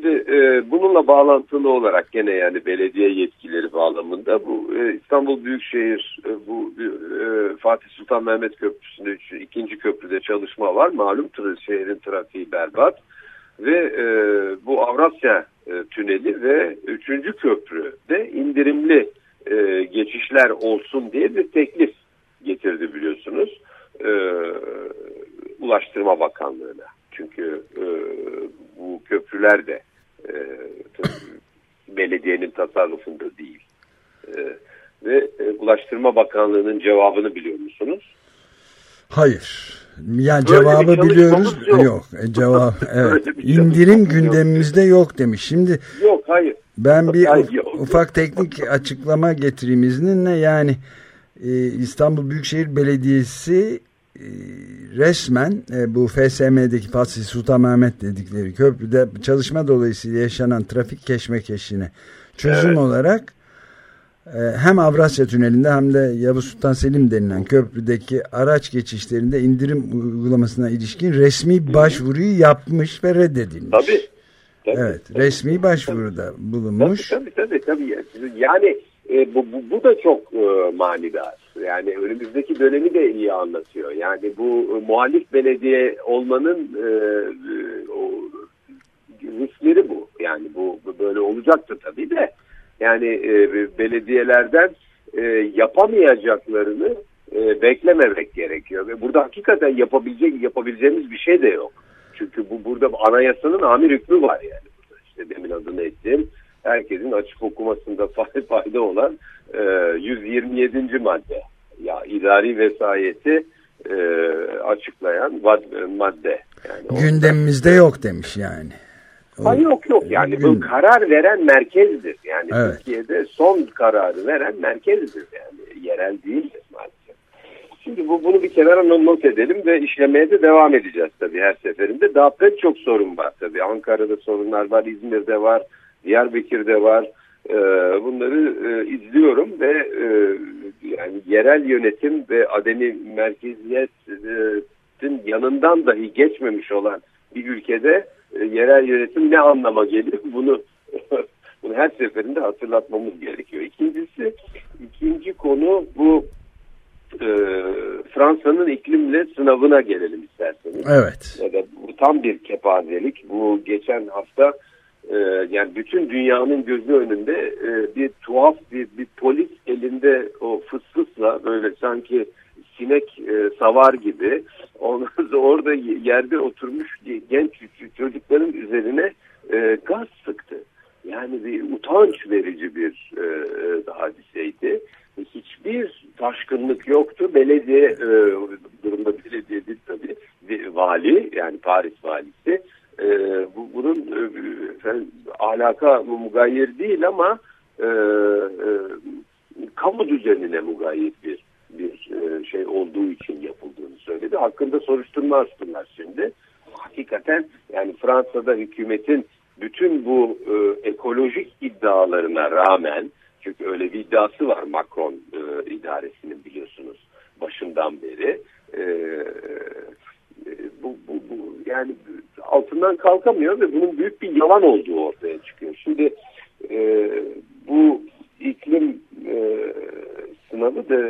[SPEAKER 11] Şimdi bununla bağlantılı olarak gene yani belediye yetkileri bağlamında bu İstanbul Büyükşehir bu Fatih Sultan Mehmet Köprüsü'nde ikinci köprüde çalışma var. Malum şehrin trafiği berbat ve bu Avrasya Tüneli ve 3. köprüde indirimli geçişler olsun diye bir teklif getirdi biliyorsunuz Ulaştırma Bakanlığı'na. Çünkü bu köprüler de belediyenin tasarrufunda değil. Ve Ulaştırma Bakanlığı'nın cevabını biliyor musunuz?
[SPEAKER 2] Hayır. Yani cevabı biliyoruz. Yok. Cevap evet. İndirim gündemimizde yok demiş. Şimdi
[SPEAKER 11] yok, hayır.
[SPEAKER 2] Ben bir ufak teknik açıklama getireyim izninle. Yani İstanbul Büyükşehir Belediyesi resmen bu FSM'deki Fatih Sultan Mehmet dedikleri köprüde çalışma dolayısıyla yaşanan trafik keşmekeşine çözüm olarak hem Avrasya Tüneli'nde hem de Yavuz Sultan Selim denilen köprüdeki araç geçişlerinde indirim uygulamasına ilişkin resmi başvuruyu yapmış ve reddedilmiş.
[SPEAKER 11] Tabii.
[SPEAKER 2] Evet, resmi başvuruda bulunmuş.
[SPEAKER 11] Tabii. Yani bu da çok manidar. Yani önümüzdeki dönemi de iyi anlatıyor. Yani bu muhalif belediye olmanın riskleri bu. Yani bu böyle olacaktı tabii de. Yani belediyelerden yapamayacaklarını beklememek gerekiyor. Ve burada hakikaten yapabileceğimiz bir şey de yok. Çünkü burada anayasanın amir hükmü var yani. Burada işte demin adını ettiğim herkesin açık okumasında fayda olan 127. madde. Ya idari vesayeti açıklayan madde. Yani
[SPEAKER 2] gündemimizde yok demiş yani.
[SPEAKER 11] Yok. Yani bu karar veren merkezdir. Yani
[SPEAKER 2] evet.
[SPEAKER 11] Türkiye'de son kararı veren merkezdir. Yani yerel değildir maalesef. Şimdi bunu bir kenara not edelim ve işlemeye de devam edeceğiz tabii her seferinde. Daha pek çok sorun var tabii. Ankara'da sorunlar var, İzmir'de var, Diyarbakır'da var. Bunları izliyorum ve yani yerel yönetim ve ademi merkeziyetin yanından dahi geçmemiş olan bir ülkede yerel yönetim ne anlama geliyor bunu her seferinde hatırlatmamız gerekiyor. İkinci konu bu Fransa'nın iklimle sınavına gelelim isterseniz.
[SPEAKER 2] Evet.
[SPEAKER 11] Ya da bu tam bir kepazelik. Bu geçen hafta yani bütün dünyanın gözü önünde bir tuhaf bir polis elinde o fısfısla böyle sanki sinek savar gibi orada yerde oturmuş genç çocukların üzerine gaz sıktı. Yani bir utanç verici bir hadiseydi. Hiçbir taşkınlık yoktu. Belediye durumda belediye değil tabii. Vali yani Paris valisi bunun alaka mugayir değil ama kamu düzenine mugayir bir şey olduğu için yapıldığını söyledi. Hakkında soruşturma açtılar şimdi. Hakikaten yani Fransa'da hükümetin bütün bu ekolojik iddialarına rağmen, çünkü öyle bir iddiası var Macron idaresinin biliyorsunuz başından beri, bu yani altından kalkamıyor ve bunun büyük bir yalan olduğu ortaya çıkıyor. Şimdi bu iklim sınavı da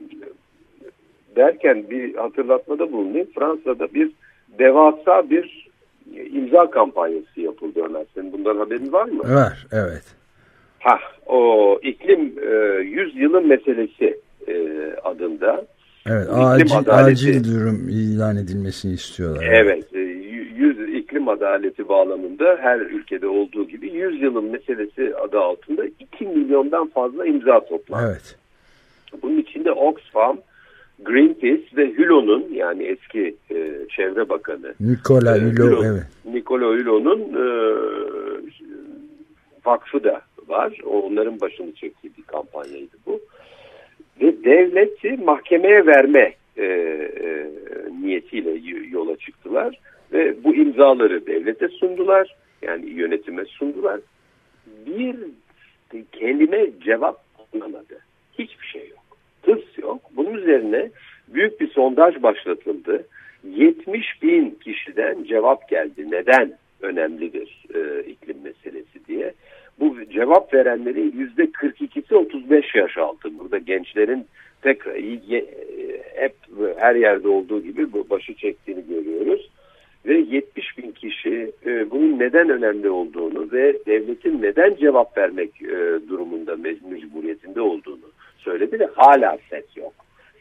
[SPEAKER 11] derken bir hatırlatmada bulunayım. Fransa'da devasa bir imza kampanyası yapıldı Ömer. Senin bundan haberin var mı?
[SPEAKER 2] Var, evet.
[SPEAKER 11] O iklim 100 yılın meselesi adında.
[SPEAKER 2] Evet, acil durum ilan edilmesini istiyorlar.
[SPEAKER 11] Evet, 100 iklim adaleti bağlamında her ülkede olduğu gibi 100 yılın meselesi adı altında 2 milyondan fazla imza toplandı.
[SPEAKER 2] Evet.
[SPEAKER 11] Bunun içinde Oxfam, Greenpeace ve Hülo'nun yani eski çevre bakanı
[SPEAKER 2] Nicolas Hulot, evet.
[SPEAKER 11] Nicolas Hulot'un vakfı da var. Onların başını çektiği bir kampanyaydı bu. Ve devleti mahkemeye verme niyetiyle yola çıktılar. Ve bu imzaları devlete sundular. Yani yönetime sundular. Bir kelime cevap alınamadı. Hiçbir şey yok. Tıs yok. Bunun üzerine büyük bir sondaj başlatıldı. 70.000 kişiden cevap geldi. Neden önemlidir iklim meselesi diye. Bu cevap verenlerin %42'si 35 yaş altı. Burada gençlerin tekrar hep her yerde olduğu gibi başı çektiğini görüyoruz. Ve 70 bin kişi bunun neden önemli olduğunu ve devletin neden cevap vermek durumunda mecburiyetinde olduğunu söyledi ve hala ses yok.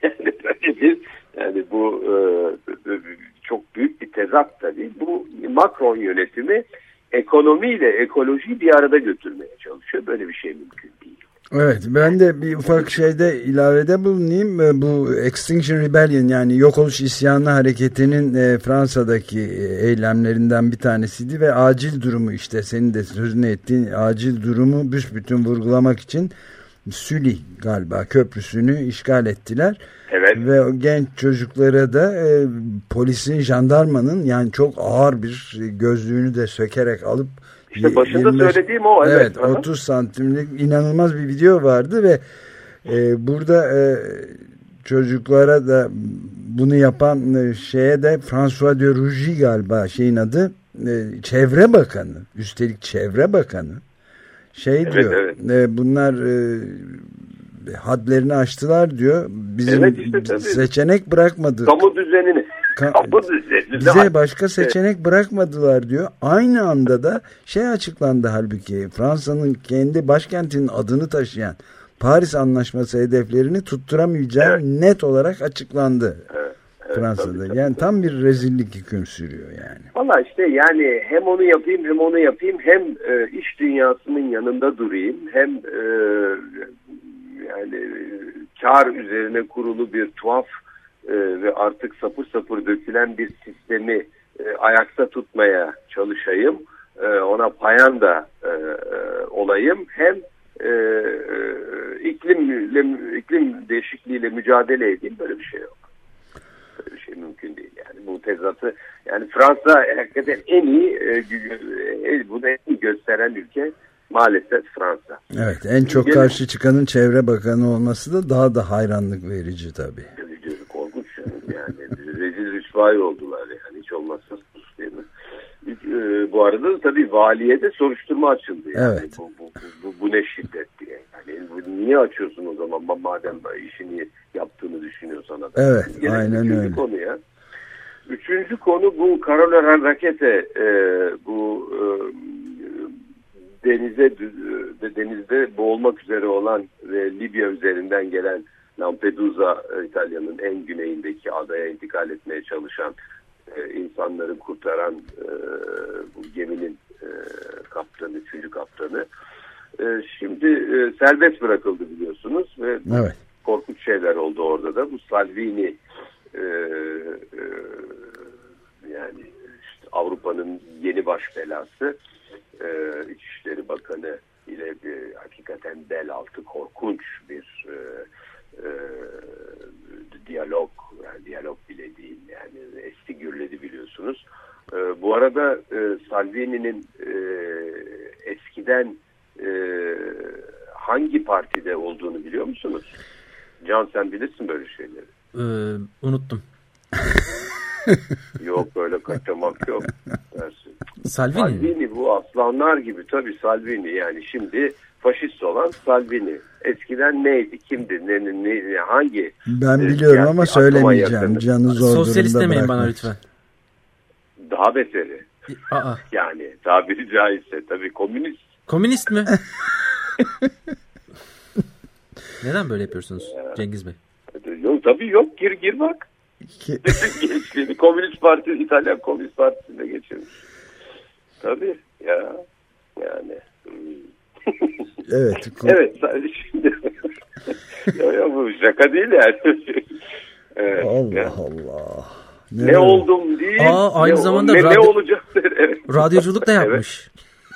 [SPEAKER 11] Yani bu çok büyük bir tezat tabii. Bu Macron yönetimi ekonomiyle ekolojiyi bir arada götürmeye çalışıyor. Böyle bir şey mümkün değil.
[SPEAKER 2] Evet, ben de bir ufak şeyde ilavede bulunayım. Bu Extinction Rebellion, yani yok oluş isyanı hareketinin Fransa'daki eylemlerinden bir tanesiydi ve acil durumu, işte senin de sözünü ettiğin acil durumu büsbütün vurgulamak için Sully galiba köprüsünü işgal ettiler.
[SPEAKER 11] Evet.
[SPEAKER 2] Ve o genç çocuklara da polisin, jandarmanın yani çok ağır bir gözlüğünü de sökerek alıp
[SPEAKER 11] İşte başında söylediğim o.
[SPEAKER 2] Evet, 30 santimlik inanılmaz bir video vardı ve burada çocuklara da bunu yapan şeye de François de Rugy galiba şeyin adı, Çevre Bakanı, üstelik Çevre Bakanı evet, diyor. Evet. Bunlar hadlerini aştılar diyor. Bizim seçenek bırakmadı.
[SPEAKER 11] Kamu düzenini.
[SPEAKER 2] Bize başka seçenek bırakmadılar diyor. Aynı anda da açıklandı halbuki. Fransa'nın kendi başkentinin adını taşıyan Paris Anlaşması hedeflerini tutturamayacağı net olarak açıklandı. Evet, Fransa'da. Tabii. Yani tam bir rezillik hüküm sürüyor yani.
[SPEAKER 11] Valla işte yani hem onu yapayım hem onu yapayım, hem iş dünyasının yanında durayım, hem yani kar üzerine kurulu bir tuhaf ve artık sapır sapır dökülen bir sistemi ayakta tutmaya çalışayım, ona payanda olayım, hem iklim değişikliğiyle mücadele edeyim, böyle bir şey yok. Böyle bir şey mümkün değil yani. Bu tezatı, yani Fransa hakikaten bunu en iyi gösteren ülke maalesef Fransa.
[SPEAKER 2] Evet, en çok karşı çıkanın Çevre Bakanı olması da daha da hayranlık verici tabii.
[SPEAKER 11] Korkunç yani. Rezil rüsvay oldular yani, hiç olmazsa sus değil mi? Bu arada da tabii valiye de soruşturma açıldı yani.
[SPEAKER 2] Evet.
[SPEAKER 11] Bu ne şiddet diye. Yani niye açıyorsun o zaman madem işini yaptığını düşünüyorsan adam.
[SPEAKER 2] Evet, aynen öyle.
[SPEAKER 11] Konu üçüncü konu bu Carola Rackete, bu denizde boğulmak üzere olan ve Libya üzerinden gelen Lampedusa, İtalya'nın en güneyindeki adaya intikal etmeye çalışan insanları kurtaran bu geminin kaptanı, 3. kaptanı şimdi serbest bırakıldı biliyorsunuz ve
[SPEAKER 2] evet,
[SPEAKER 11] korkunç şeyler oldu orada da. Bu Salvini yani işte Avrupa'nın yeni baş belası, İçişleri Bakanı ile hakikaten bel altı korkunç bir diyalog, yani diyalog bile değil yani, esti gürledi biliyorsunuz. Bu arada Salvini'nin eskiden hangi partide olduğunu biliyor musunuz? Can, sen bilirsin böyle şeyleri.
[SPEAKER 3] Unuttum.
[SPEAKER 11] Yok, böyle kaçamak yok. Dersin.
[SPEAKER 3] Salvini
[SPEAKER 11] bu aslanlar gibi tabii, Salvini yani şimdi faşist olan Salvini. Eskiden neydi? Kimdi? Hangi?
[SPEAKER 2] Ben biliyorum ama söylemeyeceğim. Canı zor durumda
[SPEAKER 3] sosyalist demeyin bana lütfen.
[SPEAKER 11] Daha beteri. Yani tabiri caizse tabii komünist.
[SPEAKER 3] Komünist mi? Neden böyle yapıyorsunuz Cengiz Bey?
[SPEAKER 11] Yok tabii, yok. Gir bak. Gençliğini Komünist Parti, İtalyan Komünist Partisi'nde geçirmiş. Tabii ya. Yani.
[SPEAKER 2] Evet.
[SPEAKER 11] Evet. Şimdi. ya bu şaka değil yani. Evet,
[SPEAKER 2] Allah
[SPEAKER 11] ya.
[SPEAKER 2] Allah.
[SPEAKER 11] Ne oldum değil.
[SPEAKER 3] Aynı zamanda
[SPEAKER 11] ne olacaktır. Evet.
[SPEAKER 3] Radyoculuk da yapmış.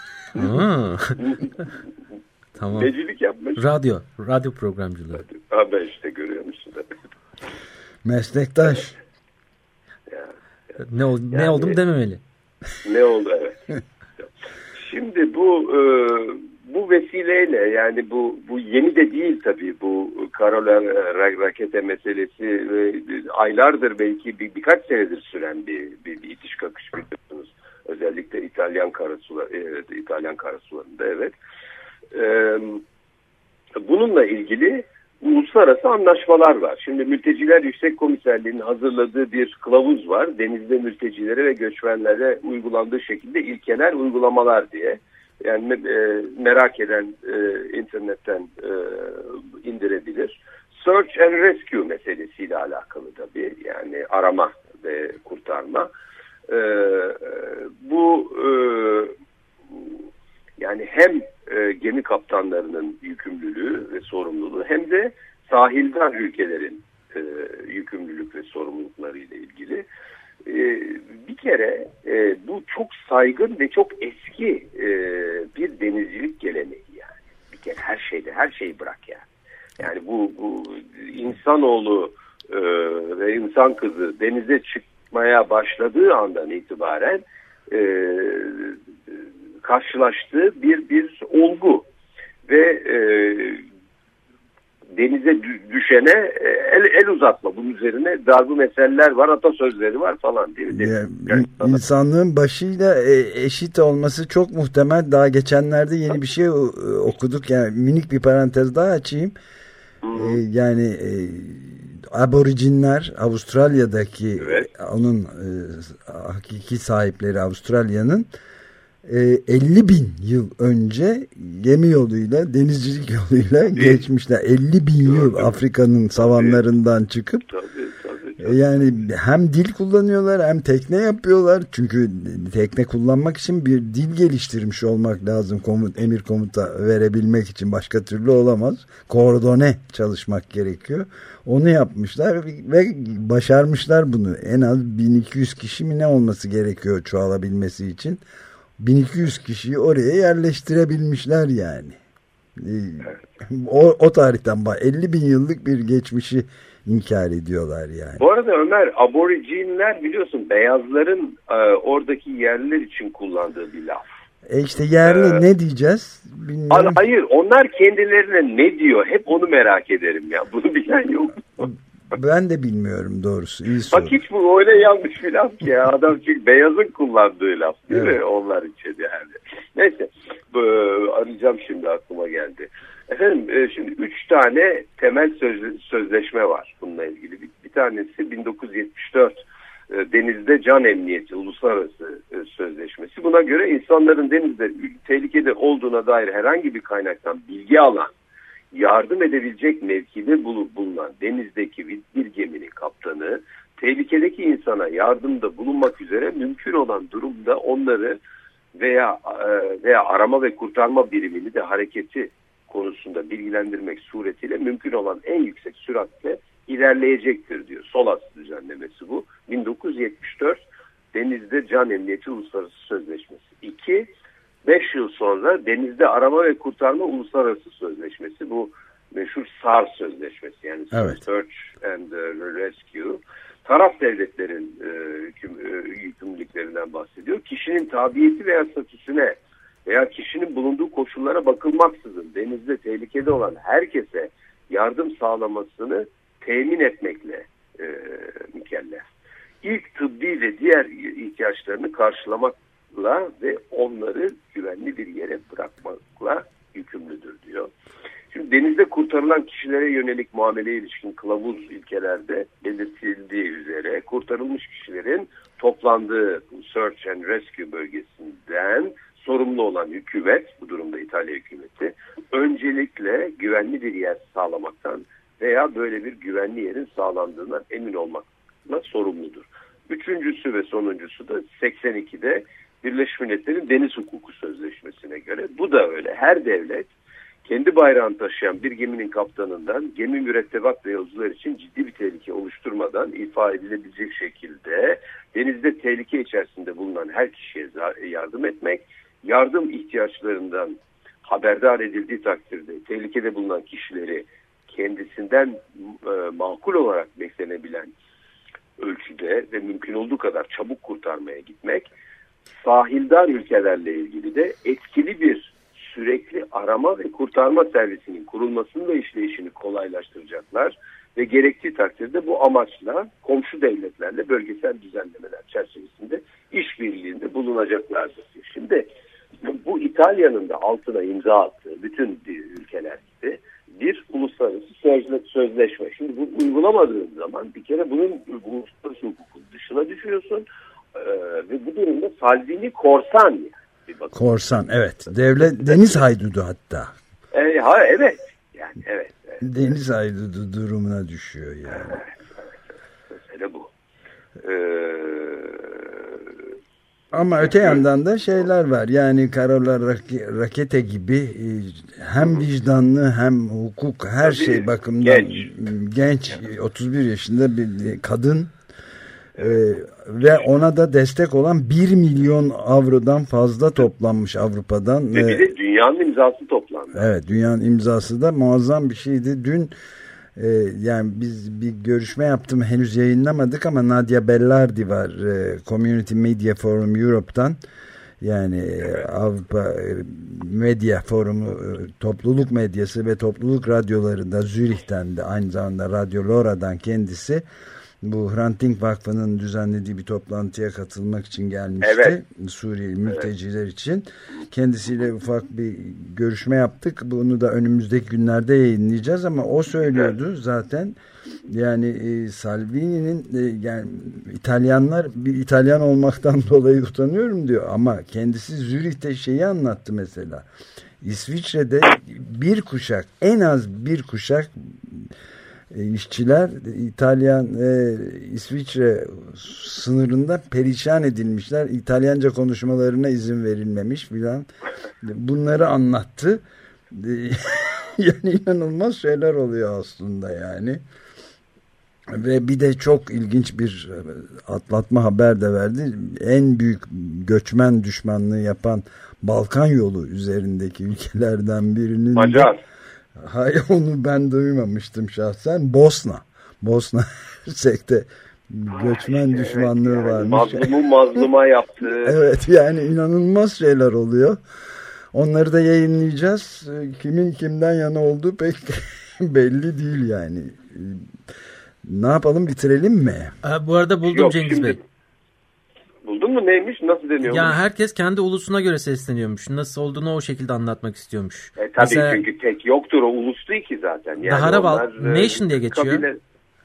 [SPEAKER 3] Tamam.
[SPEAKER 11] Necilik yapmış.
[SPEAKER 3] Radyo programcılığı.
[SPEAKER 11] Ben işte görüyor musun?
[SPEAKER 2] Meslektaş.
[SPEAKER 3] Ne oldum dememeli.
[SPEAKER 11] Ne oldu, evet. Şimdi bu vesileyle, yani bu yeni de değil tabii, bu Carola Rackete meselesi aylardır, belki birkaç senedir süren bir itiş kakış biliyorsunuz Özellikle İtalyan karasularında evet. Bununla ilgili uluslararası anlaşmalar var. Şimdi Mülteciler Yüksek Komiserliği'nin hazırladığı bir kılavuz var. Denizde mültecilere ve göçmenlere uygulandığı şekilde ilkeler uygulamalar diye. Yani merak eden internetten indirebilir. Search and Rescue meselesiyle alakalı tabii. Yani arama ve kurtarma. Bu yani hem gemi kaptanlarının yükümlülüğü ve sorumluluğu hem de sahildar ülkelerin yükümlülük ve sorumlulukları ile ilgili. Bir kere bu çok saygın ve çok eski bir denizcilik geleneği yani. Bir kere her şeyi bırak yani. Yani bu insanoğlu ve insan kızı denize çıkmaya başladığı andan itibaren karşılaştığı bir olgu ve denize düşene el uzatma. Bunun üzerine darbu meseleler var, atasözleri var falan değil mi?
[SPEAKER 2] İnsanlığın başıyla eşit olması çok muhtemel. Daha geçenlerde yeni bir şey okuduk. Yani minik bir parantez daha açayım. Yani Aborjinler Avustralya'daki onun hakiki sahipleri Avustralya'nın 50.000 yıl önce gemi yoluyla, denizcilik yoluyla geçmişler. 50.000 yıl Afrika'nın savanlarından çıkıp yani hem dil kullanıyorlar hem tekne yapıyorlar. Çünkü tekne kullanmak için bir dil geliştirmiş olmak lazım. Emir komuta verebilmek için başka türlü olamaz. Koordone çalışmak gerekiyor. Onu yapmışlar ve başarmışlar bunu. En az 1200 kişi mi ne olması gerekiyor çoğalabilmesi için. 1200 kişiyi oraya yerleştirebilmişler yani. O tarihten 50.000 yıllık bir geçmişi inkar ediyorlar yani.
[SPEAKER 11] Bu arada Ömer, aborjinler biliyorsun beyazların oradaki yerliler için kullandığı bir laf.
[SPEAKER 2] İşte yerli ne diyeceğiz? Bilmiyorum.
[SPEAKER 11] Hayır, onlar kendilerine ne diyor? Hep onu merak ederim ya. Bunu bilen yok.
[SPEAKER 2] Ben de bilmiyorum doğrusu.
[SPEAKER 11] Bak hiç bu öyle yanlış bir laf ki ya. Adam çünkü beyazın kullandığı laf değil mi? Onlar için yani. Neyse. Arayacağım şimdi, aklıma geldi. Efendim şimdi 3 tane temel sözleşme var bununla ilgili. Bir tanesi 1974 Denizde Can Emniyeti Uluslararası Sözleşmesi. Buna göre insanların denizde tehlikede olduğuna dair herhangi bir kaynaktan bilgi alan, yardım edebilecek mevkide bulunan denizdeki bir geminin kaptanı, tehlikedeki insana yardımda bulunmak üzere mümkün olan durumda onları veya arama ve kurtarma birimini de hareketi konusunda bilgilendirmek suretiyle mümkün olan en yüksek süratle ilerleyecektir diyor. SOLAS düzenlemesi bu. 1974 Denizde Can Emniyeti Uluslararası Sözleşmesi. 5 yıl sonra Denizde Arama ve Kurtarma Uluslararası Sözleşmesi. Bu meşhur SAR Sözleşmesi. Yani Search and Rescue. Taraf devletlerin yükümlülüklerinden bahsediyor. Kişinin tabiyeti veya statüsüne veya kişinin bulunduğu koşullara bakılmaksızın denizde tehlikede olan herkese yardım sağlamasını temin etmekle mükellef. İlk tıbbi ve diğer ihtiyaçlarını karşılamakla ve onları güvenli bir yere bırakmakla yükümlüdür diyor. Şimdi denizde kurtarılan kişilere yönelik muameleye ilişkin kılavuz ilkelerde belirtildiği üzere kurtarılmış kişilerin toplandığı Search and Rescue bölgesinden sorumlu olan hükümet, bu durumda İtalya hükümeti, öncelikle güvenli bir yer sağlamaktan veya böyle bir güvenli yerin sağlandığından emin olmakla sorumludur. Üçüncüsü ve sonuncusu da 82'de Birleşmiş Milletler'in Deniz Hukuku Sözleşmesi'ne göre. Bu da öyle. Her devlet kendi bayrağını taşıyan bir geminin kaptanından gemi mürettebat ve yolcular için ciddi bir tehlike oluşturmadan ifa edilebilecek şekilde denizde tehlike içerisinde bulunan her kişiye yardım etmek, yardım ihtiyaçlarından haberdar edildiği takdirde tehlikede bulunan kişileri kendisinden makul olarak beklenebilen ölçüde ve mümkün olduğu kadar çabuk kurtarmaya gitmek, sahildar ülkelerle ilgili de etkili bir sürekli arama ve kurtarma servisinin kurulmasını ve işleyişini kolaylaştıracaklar ve gerektiği takdirde bu amaçla komşu devletlerle bölgesel düzenlemeler çerçevesinde işbirliğinde bulunacaklardır. Şimdi bu İtalya'nın da altına imza attığı bütün ülkeler gibi bir uluslararası sözleşme. Şimdi bu uygulamadığın zaman bir kere bunun uluslararası hukukun dışına düşüyorsun ve bu durumda Salvini korsan yani.
[SPEAKER 2] Korsan, evet. Devlet deniz haydudu hatta.
[SPEAKER 11] Evet. Yani evet.
[SPEAKER 2] Deniz haydudu durumuna düşüyor yani.
[SPEAKER 11] Evet. Mesele bu.
[SPEAKER 2] Ama öte yandan da şeyler var. Yani Carola Rackete gibi hem vicdanlı hem hukuk her şey bakımdan genç 31 yaşında bir kadın ve ona da destek olan 1 milyon avrodan fazla toplanmış Avrupa'dan.
[SPEAKER 11] Ve bir de dünyanın imzası toplandı.
[SPEAKER 2] Evet, dünyanın imzası da muazzam bir şeydi. Dün yani biz bir görüşme yaptım, henüz yayınlamadık ama Nadia Bellardi var, Community Media Forum Europe'dan, yani Avrupa Medya Forumu, topluluk medyası ve topluluk radyoları da Zürih'ten de, aynı zamanda Radyo Lora'dan kendisi. Bu Hrant Dink Vakfı'nın düzenlediği bir toplantıya katılmak için gelmişti. Evet. Suriyeli mülteciler için. Kendisiyle ufak bir görüşme yaptık. Bunu da önümüzdeki günlerde yayınlayacağız ama o söylüyordu zaten. Yani Salvini'nin yani İtalyanlar, bir İtalyan olmaktan dolayı utanıyorum diyor ama kendisi Zürih'te şeyi anlattı mesela. İsviçre'de en az bir kuşak işçiler İtalyan İsviçre sınırında perişan edilmişler. İtalyanca konuşmalarına izin verilmemiş filan. Bunları anlattı. Yani inanılmaz şeyler oluyor aslında yani. Ve bir de çok ilginç bir atlatma haber de verdi. En büyük göçmen düşmanlığı yapan Balkan yolu üzerindeki ülkelerden birinin
[SPEAKER 11] Macar.
[SPEAKER 2] Hayır, onu ben duymamıştım şahsen. Bosna Hersek'te göçmen düşmanlığı
[SPEAKER 11] yani
[SPEAKER 2] varmış.
[SPEAKER 11] Mazluma yaptı.
[SPEAKER 2] Evet, yani inanılmaz şeyler oluyor. Onları da yayınlayacağız. Kimin kimden yana olduğu pek belli değil yani. Ne yapalım, bitirelim mi?
[SPEAKER 3] Bu arada buldum Cengiz Bey.
[SPEAKER 11] Buldun mu, neymiş, nasıl deniyormuş?
[SPEAKER 3] Ya herkes kendi ulusuna göre sesleniyormuş. Nasıl olduğunu o şekilde anlatmak istiyormuş.
[SPEAKER 11] Tabii mesela, çünkü tek yoktur, o ulus değil ki zaten. Yani
[SPEAKER 3] Daharval Nation diye geçiyor.
[SPEAKER 11] Kabile...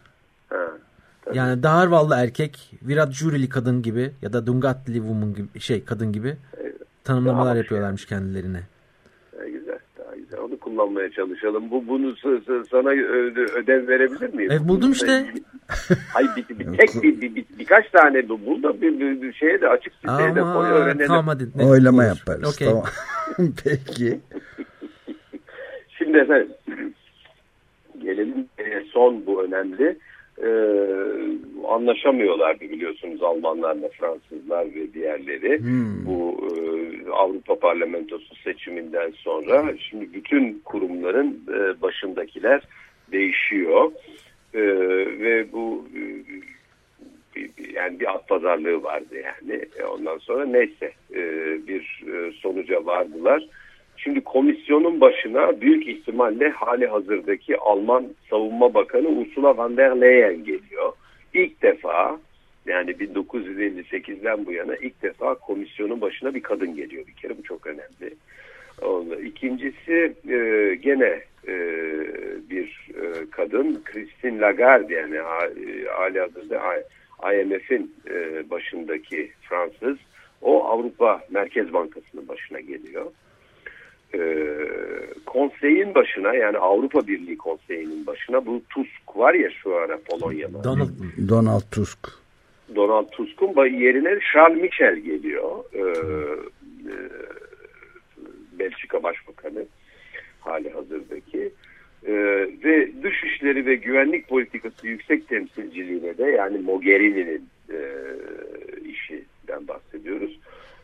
[SPEAKER 3] Yani Daharvallı erkek, Virat Jurili kadın gibi ya da Dungatli woman gibi kadın gibi tanımlamalar yapıyorlarmış kendilerine.
[SPEAKER 11] Daha güzel. Onu kullanmaya çalışalım. Bunu sana ödev verebilir miyim?
[SPEAKER 3] Buldum işte.
[SPEAKER 11] Hayır, birkaç tane bul da bir şeye de açık siteye de koy, öğrenelim.
[SPEAKER 3] Tamam, hadi.
[SPEAKER 2] Oylama yaparız.
[SPEAKER 3] Okay.
[SPEAKER 2] Tamam. Peki.
[SPEAKER 11] Şimdi efendim gelelim son, bu önemli. Anlaşamıyorlardı biliyorsunuz Almanlarla Fransızlar ve diğerleri. Bu Avrupa Parlamentosu seçiminden sonra şimdi bütün kurumların başındakiler değişiyor ve bu yani bir at pazarlığı vardı yani. Ondan sonra neyse bir sonuca vardılar. Şimdi komisyonun başına büyük ihtimalle hali hazırdaki Alman Savunma Bakanı Ursula von der Leyen geliyor. İlk defa, yani 1958'den bu yana ilk defa komisyonun başına bir kadın geliyor bir kere. Bu çok önemli. İkincisi gene bir kadın, Christine Lagarde, yani hali hazırda IMF'in başındaki Fransız. O Avrupa Merkez Bankası'nın başına geliyor. Konseyin başına, yani Avrupa Birliği Konseyi'nin başına bu Tusk var ya şu ara Polonya'da.
[SPEAKER 2] Donald Tusk.
[SPEAKER 11] Donald Tusk'un yerine Charles Michel geliyor. Belçika Başbakanı hali hazırdaki. Ve Dışişleri ve Güvenlik Politikası Yüksek Temsilciliğine de, yani Mogherini'nin işinden bahsediyoruz.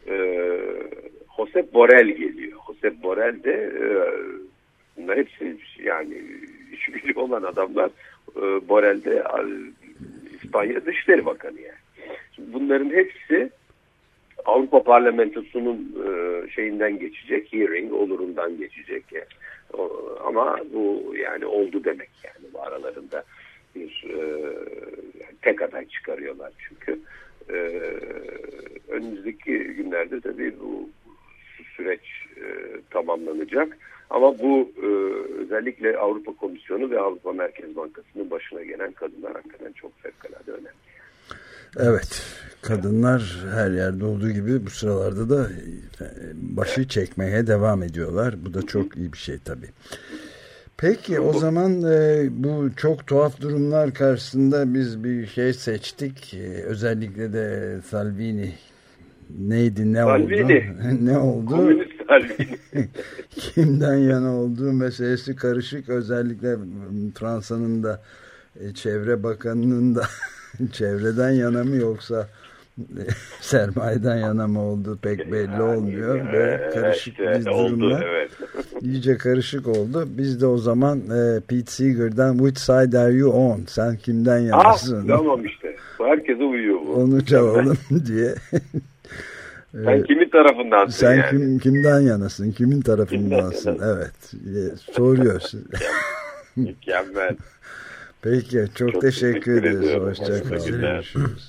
[SPEAKER 11] Josep Borrell geliyor. Josep Borrell de bunlar hepsi yani işi gücü olan adamlar. Borrell de İspanya Dışişleri Bakanı yani. Şimdi bunların hepsi Avrupa Parlamentosu'nun şeyinden geçecek, hearing olurundan geçecek yani. Ama bu yani oldu demek yani, bu aralarında bir yani tek aday çıkarıyorlar çünkü. Önümüzdeki günlerde tabii bu süreç tamamlanacak. Ama bu özellikle Avrupa Komisyonu ve Avrupa Merkez Bankası'nın başına gelen kadınlar hakikaten çok fevkalade önemli.
[SPEAKER 2] Evet, kadınlar her yerde olduğu gibi bu sıralarda da başı çekmeye devam ediyorlar. Bu da çok iyi bir şey tabii. Peki o zaman bu çok tuhaf durumlar karşısında biz bir şey seçtik. Özellikle de Salvini neydi, ne Salvini oldu? Ne oldu?
[SPEAKER 11] Komünist Salvini.
[SPEAKER 2] Kimden yana olduğu meselesi karışık. Özellikle Fransa'nın da Çevre Bakanı'nın da çevreden yana mı yoksa sermayeden yana mı olduğu pek belli olmuyor. Böyle karışık bir durumda.
[SPEAKER 11] Evet.
[SPEAKER 2] İyice karışık oldu. Biz de o zaman Pete Seeger'dan Which Side Are You On? Sen kimden yanasın?
[SPEAKER 11] Tamam işte. Herkese uyuyor bu.
[SPEAKER 2] Onu çalalım diye.
[SPEAKER 11] Sen kimin tarafındansın
[SPEAKER 2] sen
[SPEAKER 11] yani?
[SPEAKER 2] Sen kimden yanasın? Kimin tarafındansın? Evet. Soruyorsun.
[SPEAKER 11] Mükemmel.
[SPEAKER 2] Peki. Çok teşekkür ederiz. Hoşçakalın.
[SPEAKER 11] Görüşürüz.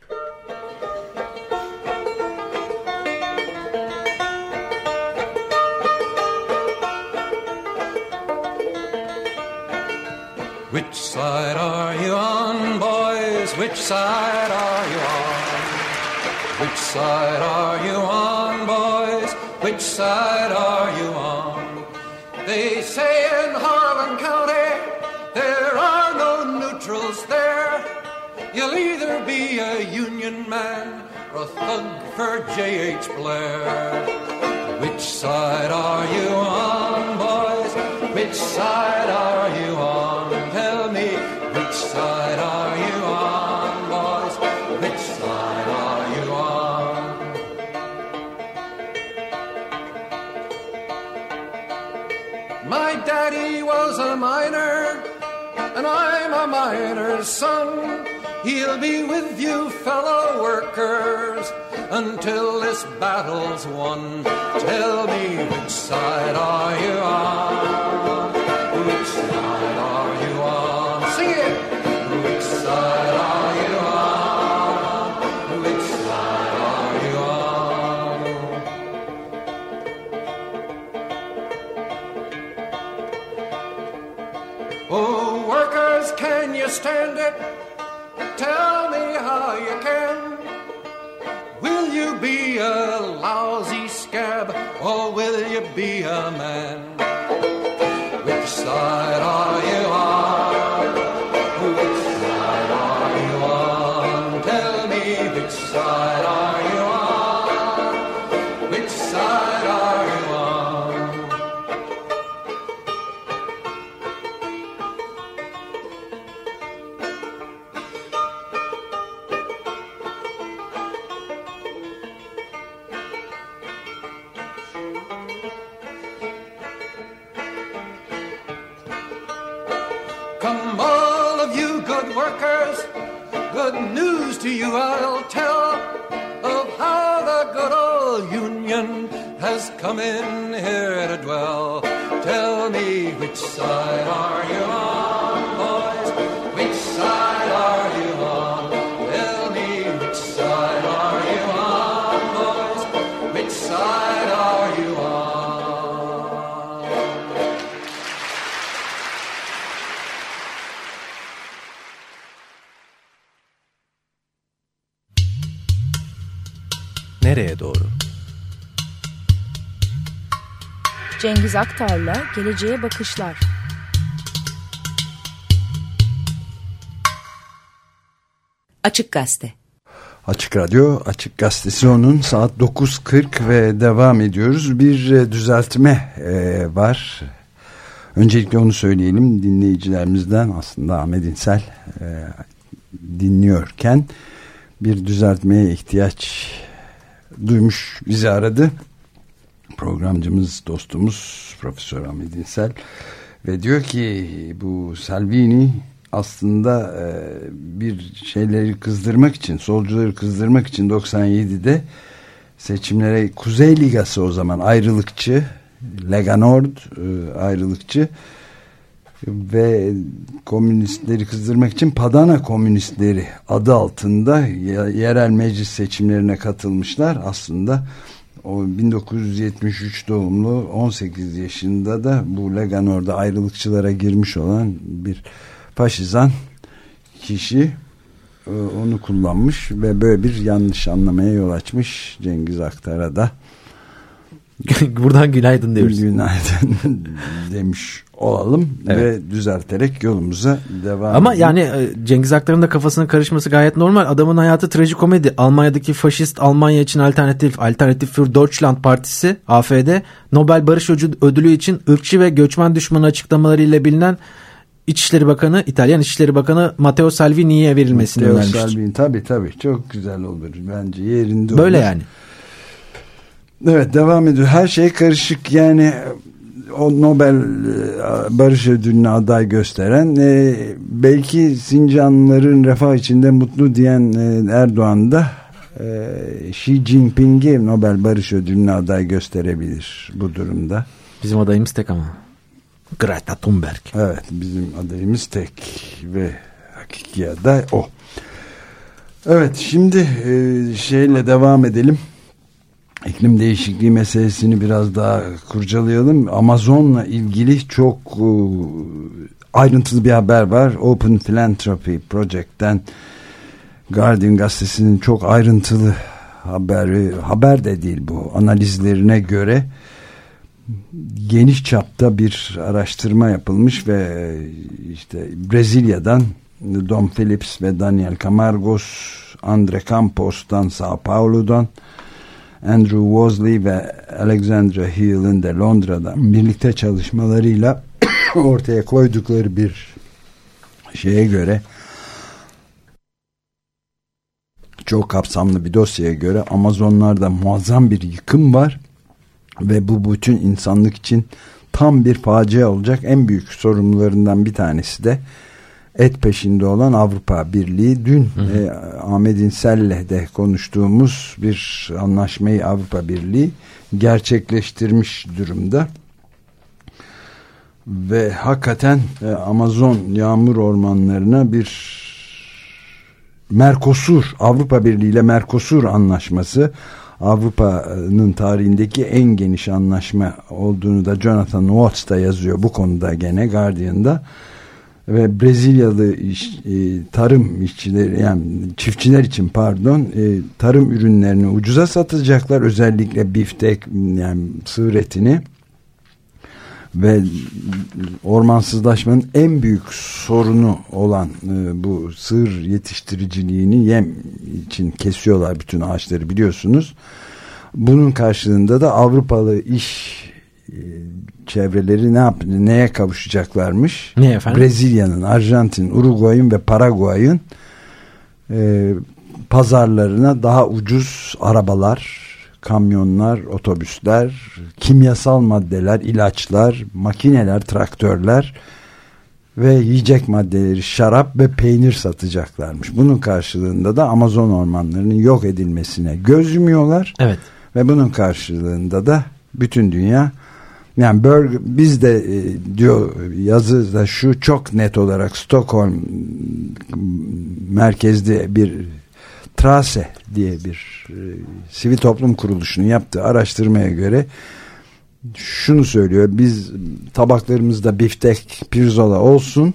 [SPEAKER 7] Which side are you on, boys? Which side are you on? Which side are you on, boys? Which side are you on? They say in Harlan County there are no neutrals there. You'll either be a Union man or a thug for J.H. Blair. Which side are you on, boys? Which side are you on? Tell me, which side are you on, boys? Which side are you on? My daddy was a miner, and I'm a miner's son. He'll be with you, fellow workers, until this battle's won. Tell me, which side are you on? Which side are you on? Sing it! Which side are you on? Which side are you on? Oh, workers, can you stand it? Tell me how you can. Will you be a lousy scab or will you be a man? Which side are you on? Which side are you on? Tell me, which side are you on? Which side are you on? Come all of you good workers, good news to you I'll tell of how the good old Union has come in here to dwell. Tell me, which side are you on, boys? Which side are you on? Tell me, which side are you on, boys? Which side are you on?
[SPEAKER 1] Nereye doğru?
[SPEAKER 10] Cengiz Aktar'la Geleceğe Bakışlar.
[SPEAKER 5] Açık Gazete.
[SPEAKER 2] Açık Radyo, Açık Gazetesi onun saat 9.40 ve devam ediyoruz. Bir düzeltme var. Öncelikle onu söyleyelim dinleyicilerimizden, aslında Ahmet İnsel dinliyorken bir düzeltmeye ihtiyaç duymuş, bizi aradı. Programcımız, dostumuz Profesör Ahmet İnsel ve diyor ki bu Salvini aslında bir şeyleri kızdırmak için, solcuları kızdırmak için 97'de seçimlere Kuzey Ligası, o zaman ayrılıkçı, Lega Nord ayrılıkçı ve komünistleri kızdırmak için Padana Komünistleri adı altında yerel meclis seçimlerine katılmışlar. Aslında o 1973 doğumlu 18 yaşında da bu Leganor'da ayrılıkçılara girmiş olan bir faşizan kişi onu kullanmış ve böyle bir yanlış anlamaya yol açmış. Cengiz Aktar'a da
[SPEAKER 3] buradan günaydın diyoruz.
[SPEAKER 2] Günaydın demiş olalım, evet. Ve düzelterek yolumuza devam
[SPEAKER 3] Ama yani Cengiz Aktar'ın da kafasının karışması gayet normal. Adamın hayatı trajikomedi. Almanya'daki faşist Almanya için Alternatif für Deutschland Partisi AfD Nobel Barış Ödülü için ırkçı ve göçmen düşmanı açıklamalarıyla bilinen İtalyan İçişleri Bakanı Matteo Salvini'ye verilmesini önermiştir.
[SPEAKER 2] Salvini tabii çok güzel olur. Bence yerinde
[SPEAKER 3] böyle
[SPEAKER 2] olur.
[SPEAKER 3] Yani.
[SPEAKER 2] Evet, devam ediyor. Her şey karışık yani. O Nobel Barış Ödülü'ne aday gösteren belki Sincanlıların refah içinde mutlu diyen Erdoğan da Xi Jinping'i Nobel Barış Ödülü'ne aday gösterebilir bu durumda.
[SPEAKER 3] Bizim adayımız tek ama. Greta Thunberg.
[SPEAKER 2] Evet, bizim adayımız tek ve hakiki aday o. Evet, şimdi şeyle devam edelim. İklim değişikliği meselesini biraz daha kurcalayalım. Amazon'la ilgili çok ayrıntılı bir haber var. Open Philanthropy Project'ten, Guardian gazetesinin çok ayrıntılı haber de değil bu, analizlerine göre geniş çapta bir araştırma yapılmış ve işte Brezilya'dan Dom Phillips ve Daniel Camargos, Andre Campos'tan Sao Paulo'dan, Andrew Wosley ve Alexandra Hill'in de Londra'dan birlikte çalışmalarıyla ortaya koydukları bir şeye göre, çok kapsamlı bir dosyaya göre Amazonlarda muazzam bir yıkım var ve bu bütün insanlık için tam bir facia olacak. En büyük sorumlularından bir tanesi de et peşinde olan Avrupa Birliği. Dün Ahmet İnsel'le de konuştuğumuz bir anlaşmayı Avrupa Birliği gerçekleştirmiş durumda. Ve hakikaten Amazon yağmur ormanlarına bir Avrupa Birliği ile Mercosur anlaşması, Avrupa'nın tarihindeki en geniş anlaşma olduğunu da Jonathan Watts da yazıyor bu konuda gene Guardian'da. Ve Brezilyalı tarım işçileri, yani çiftçiler için tarım ürünlerini ucuza satacaklar, özellikle biftek, yani sığır etini. Ve ormansızlaşmanın en büyük sorunu olan bu sığır yetiştiriciliğini yem için kesiyorlar bütün ağaçları, biliyorsunuz. Bunun karşılığında da Avrupalı iş çevreleri neye kavuşacaklarmış?
[SPEAKER 3] Ne efendim?
[SPEAKER 2] Brezilya'nın, Arjantin, Uruguay'ın ve Paraguay'ın pazarlarına daha ucuz arabalar, kamyonlar, otobüsler, kimyasal maddeler, ilaçlar, makineler, traktörler ve yiyecek maddeleri, şarap ve peynir satacaklarmış. Bunun karşılığında da Amazon ormanlarının yok edilmesine göz yumuyorlar.
[SPEAKER 3] Evet.
[SPEAKER 2] Ve bunun karşılığında da bütün dünya, yani biz de diyor yazıda şu çok net olarak, Stockholm merkezli bir Trase diye bir sivil toplum kuruluşunun yaptığı araştırmaya göre şunu söylüyor: biz tabaklarımızda biftek, pirzola olsun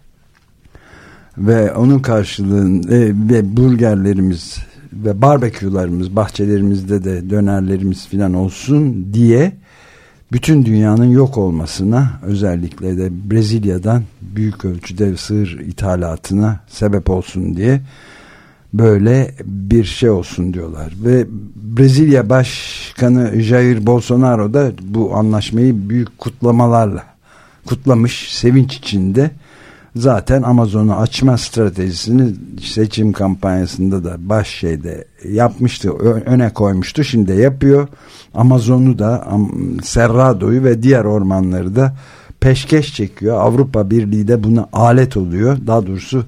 [SPEAKER 2] ve onun karşılığında ve burgerlerimiz ve barbekülarımız, bahçelerimizde de dönerlerimiz filan olsun diye bütün dünyanın yok olmasına, özellikle de Brezilya'dan büyük ölçüde sığır ithalatına sebep olsun diye böyle bir şey olsun diyorlar. Ve Brezilya Başkanı Jair Bolsonaro da bu anlaşmayı büyük kutlamalarla kutlamış, sevinç içinde. Zaten Amazon'u açma stratejisini seçim kampanyasında da yapmıştı, öne koymuştu, şimdi de yapıyor. Amazon'u da, Cerrado'yu ve diğer ormanları da peşkeş çekiyor. Avrupa Birliği de buna alet oluyor. Daha doğrusu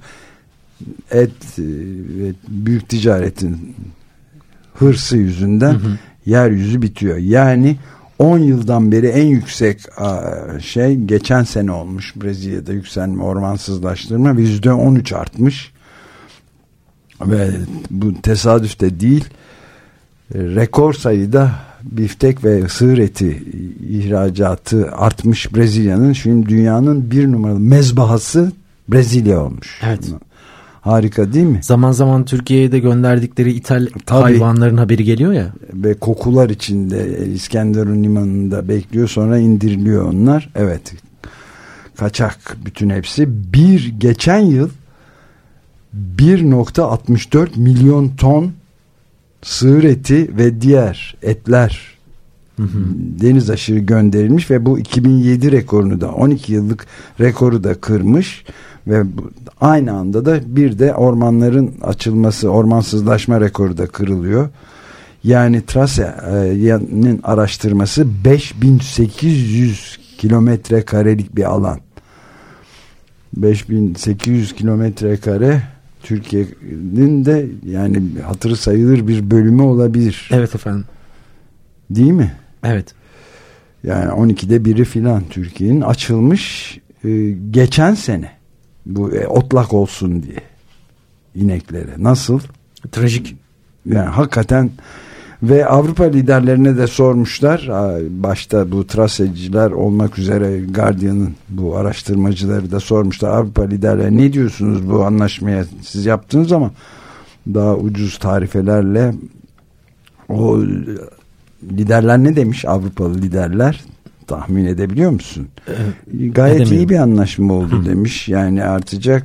[SPEAKER 2] ve büyük ticaretin hırsı yüzünden yeryüzü bitiyor. Yani 10 yıldan beri en yüksek şey geçen sene olmuş. Brezilya'da yükselme, ormansızlaştırma %13 artmış. Ve bu tesadüf de değil. Rekor sayıda biftek ve sığır eti ihracatı artmış Brezilya'nın. Şimdi dünyanın bir numaralı mezbahası Brezilya olmuş.
[SPEAKER 3] Evet.
[SPEAKER 2] Harika değil mi?
[SPEAKER 3] Zaman zaman Türkiye'ye de gönderdikleri ithal hayvanların haberi geliyor ya.
[SPEAKER 2] Ve kokular içinde İskenderun limanında bekliyor, sonra indiriliyor onlar. Evet. Kaçak bütün hepsi. Geçen yıl 1.64 milyon ton sığır eti ve diğer etler deniz aşırı gönderilmiş ve bu 2007 rekorunu da 12 yıllık rekoru da kırmış ve aynı anda da bir de ormanların açılması, ormansızlaşma rekoru da kırılıyor. Yani Tracea'nın araştırması 5800 kilometre karelik bir alan. 5800 kilometre kare Türkiye'nin de yani hatırı sayılır bir bölümü olabilir.
[SPEAKER 3] Evet efendim.
[SPEAKER 2] Değil mi?
[SPEAKER 3] Evet.
[SPEAKER 2] Yani 12'de biri filan Türkiye'nin açılmış geçen sene. Bu otlak olsun diye ineklere. Nasıl?
[SPEAKER 3] Trajik.
[SPEAKER 2] Yani hakikaten. Ve Avrupa liderlerine de sormuşlar. Başta bu traseciler olmak üzere Guardian'ın bu araştırmacıları da sormuşlar. Avrupa liderleri ne diyorsunuz bu anlaşmaya? Siz yaptınız ama daha ucuz tarifelerle. O liderler ne demiş, Avrupalı liderler? Tahmin edebiliyor musun? Gayet iyi bir anlaşma oldu demiş. Yani artacak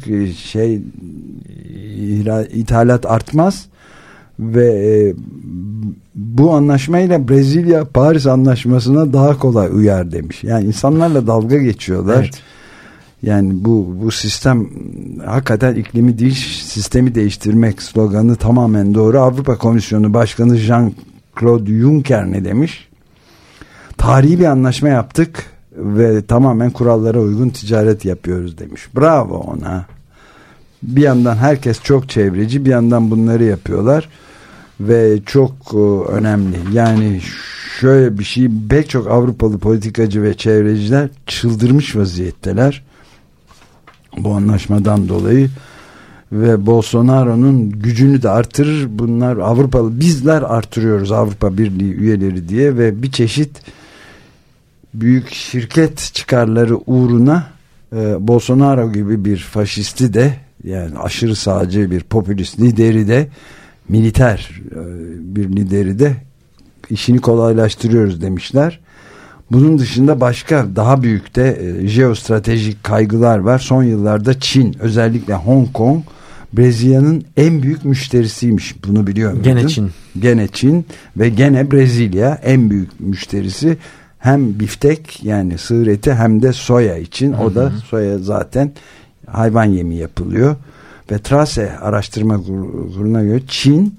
[SPEAKER 2] ithalat artmaz ve bu anlaşmayla Brezilya Paris Anlaşması'na daha kolay uyar demiş. Yani insanlarla dalga geçiyorlar. Evet. Yani bu sistem hakikaten iklimi değil, sistemi değiştirmek sloganı tamamen doğru. Avrupa Komisyonu Başkanı Jean-Claude Juncker ne demiş? Tarihi bir anlaşma yaptık ve tamamen kurallara uygun ticaret yapıyoruz demiş. Bravo ona. Bir yandan herkes çok çevreci, bir yandan bunları yapıyorlar ve çok önemli. Yani şöyle bir şey, pek çok Avrupalı politikacı ve çevreciler çıldırmış vaziyetteler bu anlaşmadan dolayı ve Bolsonaro'nun gücünü de artırır. Bunlar Avrupalı, bizler artırıyoruz Avrupa Birliği üyeleri diye ve bir çeşit büyük şirket çıkarları uğruna Bolsonaro gibi bir faşisti de, yani aşırı sağcı bir popülist lideri de, militer bir lideri de işini kolaylaştırıyoruz demişler. Bunun dışında başka daha büyük de jeostratejik kaygılar var. Son yıllarda Çin, özellikle Hong Kong, Brezilya'nın en büyük müşterisiymiş. Bunu biliyor muydun?
[SPEAKER 3] Gene Çin.
[SPEAKER 2] Gene Çin ve gene Brezilya en büyük müşterisi. Hem biftek, yani sığır eti, hem de soya için. O da soya zaten hayvan yemi yapılıyor. Ve Trace Araştırma Kurulu'na göre Çin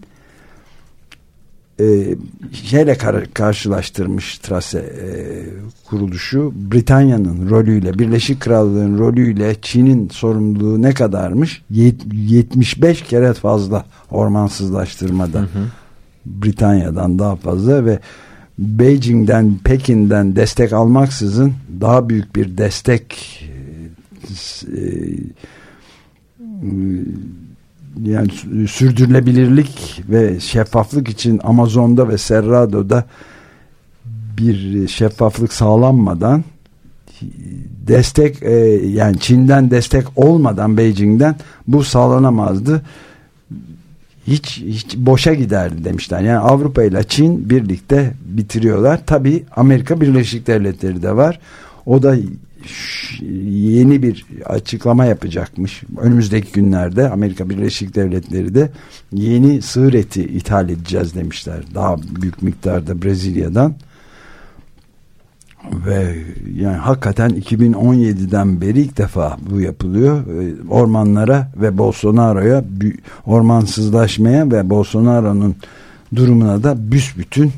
[SPEAKER 2] karşılaştırmış Trace kuruluşu Britanya'nın rolüyle, Birleşik Krallığın rolüyle Çin'in sorumluluğu ne kadarmış? 75 kere fazla ormansızlaştırmada. Britanya'dan daha fazla ve Beijing'den, Pekin'den destek almaksızın daha büyük bir destek yani sürdürülebilirlik ve şeffaflık için Amazon'da ve Cerrado'da bir şeffaflık sağlanmadan, destek yani Çin'den destek olmadan Beijing'den bu sağlanamazdı. Hiç boşa giderdi demişler. Yani Avrupa ile Çin birlikte bitiriyorlar. Tabii Amerika Birleşik Devletleri de var. O da yeni bir açıklama yapacakmış. Önümüzdeki günlerde Amerika Birleşik Devletleri de yeni sığır eti ithal edeceğiz demişler. Daha büyük miktarda Brezilya'dan. Ve yani hakikaten 2017'den beri ilk defa bu yapılıyor. Ormanlara ve Bolsonaro'ya, ormansızlaşmaya ve Bolsonaro'nun durumuna da büsbütün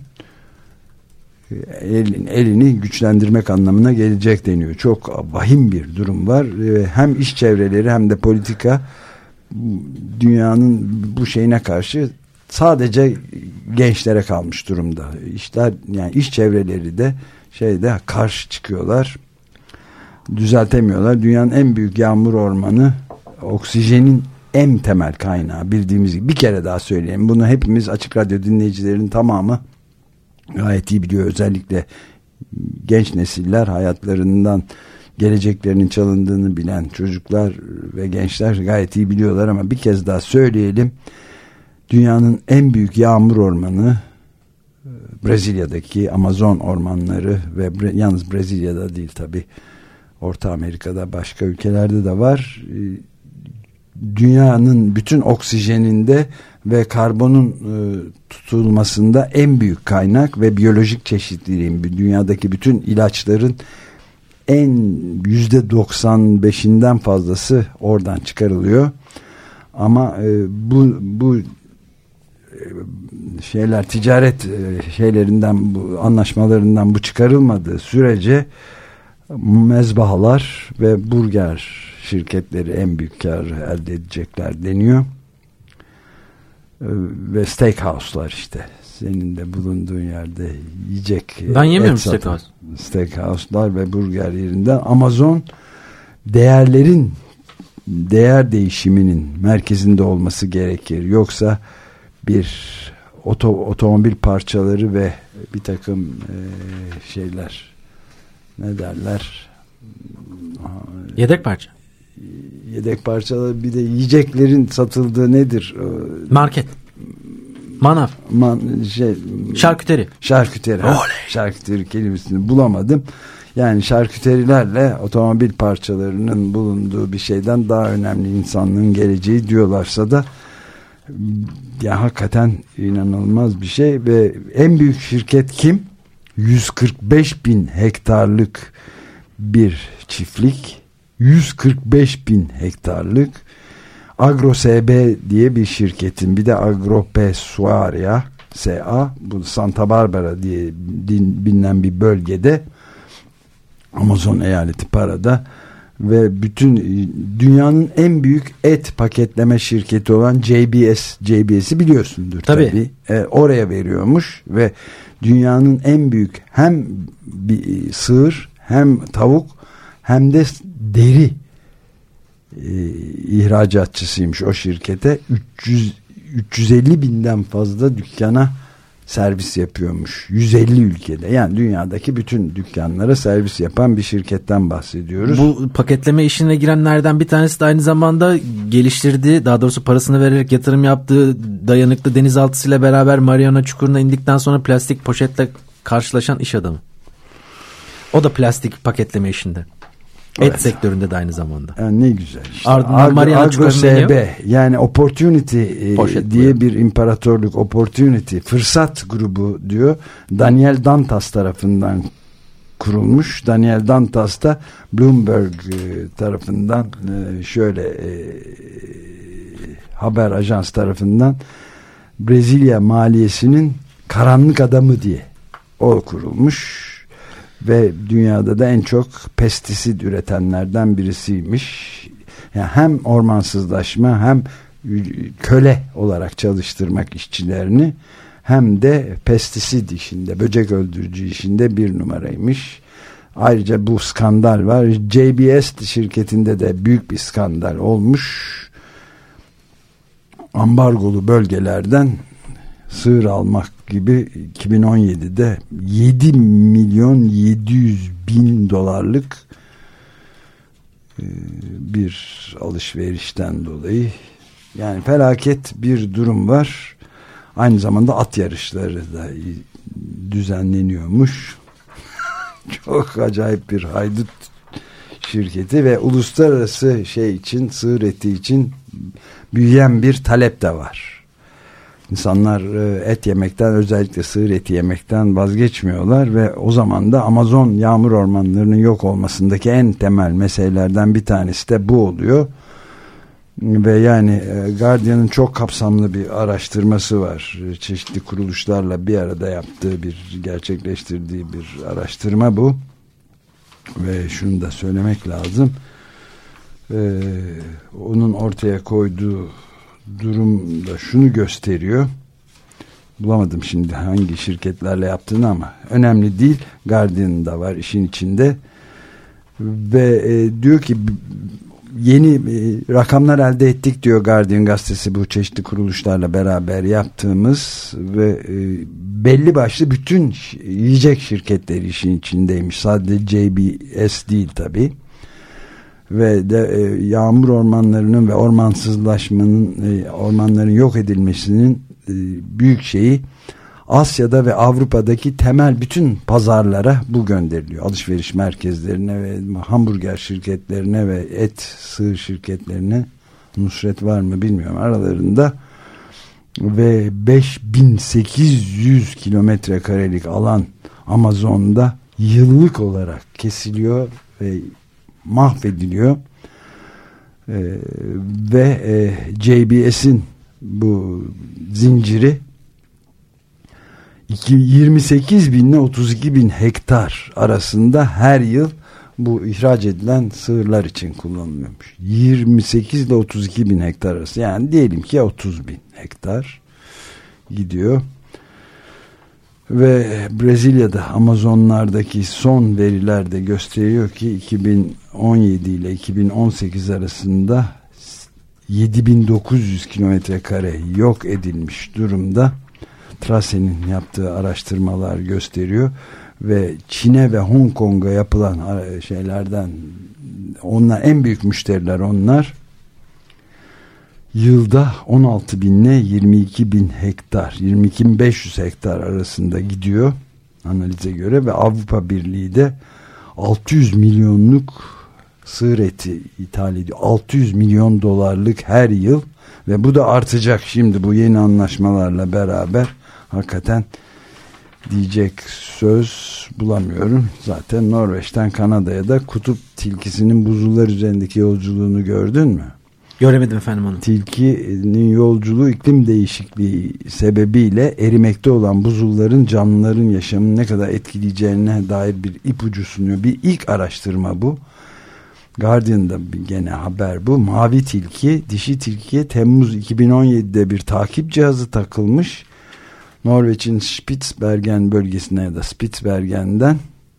[SPEAKER 2] elini güçlendirmek anlamına gelecek deniyor. Çok vahim bir durum var. Hem iş çevreleri hem de politika dünyanın bu şeyine karşı sadece gençlere kalmış durumda. İşler, yani iş çevreleri de karşı çıkıyorlar. Düzeltemiyorlar. Dünyanın en büyük yağmur ormanı, oksijenin en temel kaynağı, bildiğimiz gibi. Bir kere daha söyleyeyim. Bunu hepimiz, Açık Radyo dinleyicilerin tamamı gayet iyi biliyor. Özellikle genç nesiller, hayatlarından geleceklerinin çalındığını bilen çocuklar ve gençler gayet iyi biliyorlar ama bir kez daha söyleyelim. Dünyanın en büyük yağmur ormanı Brezilya'daki Amazon ormanları ve yalnız Brezilya'da değil tabii, Orta Amerika'da, başka ülkelerde de var. Dünyanın bütün oksijeninde ve karbonun tutulmasında en büyük kaynak ve biyolojik çeşitliliğin, dünyadaki bütün ilaçların %95'inden fazlası oradan çıkarılıyor. Ama bu şeyler, ticaret şeylerinden, bu anlaşmalarından bu çıkarılmadığı sürece mezbahalar ve burger şirketleri en büyük kar elde edecekler deniyor. Ve steakhouse'lar, işte senin de bulunduğun yerde yiyecek.
[SPEAKER 3] Ben yemiyorum steakhouse.
[SPEAKER 2] Steakhouse'lar ve burger yerinden Amazon değer değişiminin merkezinde olması gerekir. Yoksa bir otomobil parçaları ve bir takım şeyler, ne derler?
[SPEAKER 3] Yedek parça.
[SPEAKER 2] Yedek parçaları, bir de yiyeceklerin satıldığı nedir?
[SPEAKER 3] Market. Manav. Şarküteri.
[SPEAKER 2] Şarküteri kelimesini bulamadım. Yani şarküterilerle otomobil parçalarının bulunduğu bir şeyden daha önemli insanlığın geleceği diyorlarsa da ya hakikaten inanılmaz bir şey. Ve en büyük şirket kim? 145.000 hektarlık bir çiftlik, 145.000 hektarlık. AgroSB diye bir şirketin, bir de Agropecuaria SA, bu Santa Barbara diye bilinen bir bölgede, Amazon eyaleti Para'da, ve bütün dünyanın en büyük et paketleme şirketi olan JBS'i biliyorsundur tabii. Oraya veriyormuş ve dünyanın en büyük hem sığır, hem tavuk, hem de deri ihracatçısıymış o şirkete. 350.000'den fazla dükkana servis yapıyormuş. 150 ülkede. Yani dünyadaki bütün dükkanlara servis yapan bir şirketten bahsediyoruz.
[SPEAKER 3] Bu paketleme işine girenlerden bir tanesi de aynı zamanda geliştirdiği, daha doğrusu parasını vererek yatırım yaptığı dayanıklı denizaltısıyla beraber Mariana Çukuru'na indikten sonra plastik poşetle karşılaşan iş adamı. O da plastik paketleme işinde. Evet. Et sektöründe de aynı zamanda.
[SPEAKER 2] Yani ne güzel işte.
[SPEAKER 3] AgroSB,
[SPEAKER 2] yani Opportunity diye bir imparatorluk, Opportunity, fırsat grubu diyor. Daniel Dantas tarafından kurulmuş. Daniel Dantas da Bloomberg tarafından haber ajans tarafından Brezilya maliyesinin karanlık adamı diye o kurulmuş. Ve dünyada da en çok pestisit üretenlerden birisiymiş. Yani hem ormansızlaşma, hem köle olarak çalıştırmak işçilerini, hem de pestisit işinde, böcek öldürücü işinde bir numaraymış. Ayrıca bu skandal var. JBS şirketinde de büyük bir skandal olmuş. Ambargolu bölgelerden sığır almak gibi 2017'de 7.700.000 dolarlık bir alışverişten dolayı, yani felaket bir durum var. Aynı zamanda at yarışları da düzenleniyormuş. Çok acayip bir haydut şirketi ve uluslararası için, sığır eti için büyüyen bir talep de var. İnsanlar et yemekten, özellikle sığır eti yemekten vazgeçmiyorlar ve o zaman da Amazon yağmur ormanlarının yok olmasındaki en temel meselelerden bir tanesi de bu oluyor. Ve yani Guardian'ın çok kapsamlı bir araştırması var. Çeşitli kuruluşlarla bir arada gerçekleştirdiği bir araştırma bu. Ve şunu da söylemek lazım. Onun ortaya koyduğu durum da şunu gösteriyor. Bulamadım şimdi hangi şirketlerle yaptığını ama önemli değil. Guardian da var işin içinde. Ve diyor ki yeni rakamlar elde ettik diyor Guardian gazetesi, bu çeşitli kuruluşlarla beraber yaptığımız ve belli başlı bütün yiyecek şirketleri işin içindeymiş. Sadece JBS değil tabii. Ve de yağmur ormanlarının ve ormansızlaşmanın, ormanların yok edilmesinin büyük şeyi Asya'da ve Avrupa'daki temel bütün pazarlara bu gönderiliyor. Alışveriş merkezlerine ve hamburger şirketlerine ve et, sığır şirketlerine, Nusret var mı bilmiyorum aralarında, ve 5800 kilometre karelik alan Amazon'da yıllık olarak kesiliyor ve mahvediliyor. Ve JBS'in bu zinciri 28 bin ile 32 bin hektar arasında her yıl bu ihraç edilen sığırlar için kullanılıyormuş. 28 ile 32 bin hektar arası, yani diyelim ki 30 bin hektar gidiyor. Ve Brezilya'da Amazonlardaki son veriler de gösteriyor ki 2017 ile 2018 arasında 7900 kilometre kare yok edilmiş durumda. Trase'nin yaptığı araştırmalar gösteriyor ve Çin'e ve Hong Kong'a yapılan şeylerden, onlar en büyük müşteriler, onlar yılda 16 bin ile 22 bin hektar, 22.500 hektar arasında gidiyor analize göre ve Avrupa Birliği de 600 milyonluk sığır eti ithal ediyor. 600 milyon dolarlık her yıl ve bu da artacak şimdi bu yeni anlaşmalarla beraber. Hakikaten diyecek söz bulamıyorum. Zaten Norveç'ten Kanada'ya da kutup tilkisinin buzullar üzerindeki yolculuğunu gördün mü?
[SPEAKER 3] Göremedim efendim onu.
[SPEAKER 2] Tilkinin yolculuğu iklim değişikliği sebebiyle erimekte olan buzulların canlıların yaşamını ne kadar etkileyeceğine dair bir ipucu sunuyor. Bir ilk araştırma bu. Guardian'da gene haber bu. Mavi tilki, dişi tilkiye Temmuz 2017'de bir takip cihazı takılmış. Norveç'in Spitsbergen bölgesine ya da Spitsbergen'den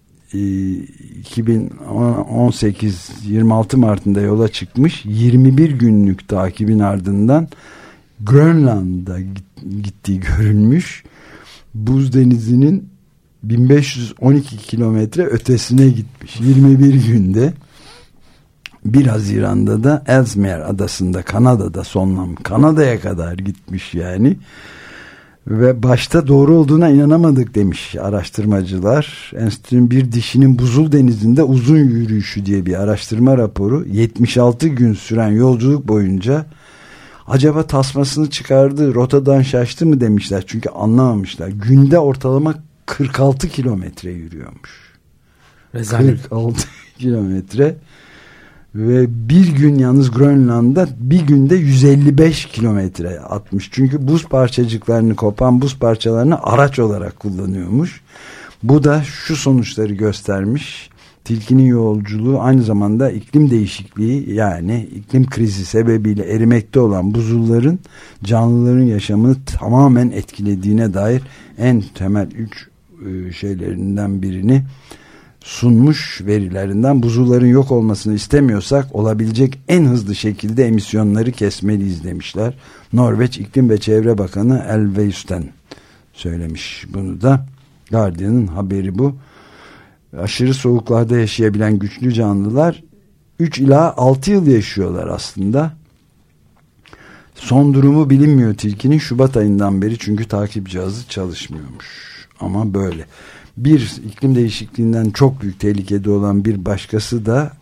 [SPEAKER 2] 2018 26 Mart'ında yola çıkmış. 21 günlük takibin ardından Grönland'a gittiği görülmüş. Buz denizinin 1512 kilometre ötesine gitmiş 21 günde. 1 Haziran'da da Ellesmere adasında, Kanada'da Kanada'ya kadar gitmiş yani. Ve başta doğru olduğuna inanamadık demiş araştırmacılar. Enstitünün bir dişinin buzul denizinde uzun yürüyüşü diye bir araştırma raporu 76 gün süren yolculuk boyunca acaba tasmasını çıkardı, rotadan şaştı mı demişler. Çünkü anlamamışlar. Günde ortalama 46 kilometre yürüyormuş. Rezalet. 46 kilometre. Ve bir gün yalnız Grönland'da bir günde 155 kilometre atmış. Çünkü buz parçacıklarını, kopan buz parçalarını araç olarak kullanıyormuş. Bu da şu sonuçları göstermiş. Tilkinin yolculuğu aynı zamanda iklim değişikliği, yani iklim krizi sebebiyle erimekte olan buzulların canlıların yaşamını tamamen etkilediğine dair en temel 3 şeylerinden birini sunmuş verilerinden. Buzulların yok olmasını istemiyorsak olabilecek en hızlı şekilde emisyonları kesmeliyiz demişler. Norveç İklim ve Çevre Bakanı Elveysten söylemiş bunu da. Guardian'ın haberi bu. Aşırı soğuklarda yaşayabilen güçlü canlılar 3 ila 6 yıl yaşıyorlar aslında. Son durumu bilinmiyor tilkinin Şubat ayından beri, çünkü takip cihazı çalışmıyormuş. Ama böyle. Bir iklim değişikliğinden çok büyük tehlikede olan bir başkası da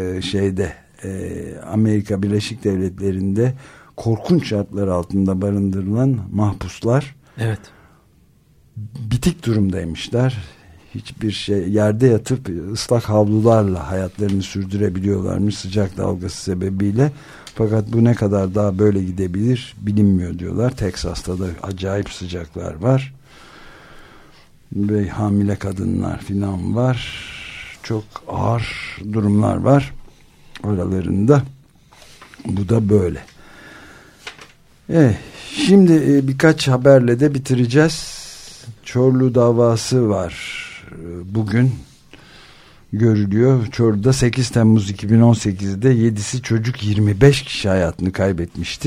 [SPEAKER 2] Amerika Birleşik Devletleri'nde korkunç şartlar altında barındırılan mahpuslar.
[SPEAKER 3] Evet.
[SPEAKER 2] Bitik durumdaymışlar. Hiçbir şey, yerde yatıp ıslak havlularla hayatlarını sürdürebiliyorlarmış sıcak dalgası sebebiyle. Fakat bu ne kadar daha böyle gidebilir bilinmiyor diyorlar. Teksas'ta da acayip sıcaklar var. Ve hamile kadınlar filan var. Çok ağır durumlar var oralarında. Bu da böyle. Şimdi birkaç haberle de bitireceğiz. Çorlu davası var. Bugün görülüyor. Çorlu'da 8 Temmuz 2018'de 7'si çocuk, 25 kişi hayatını kaybetmişti.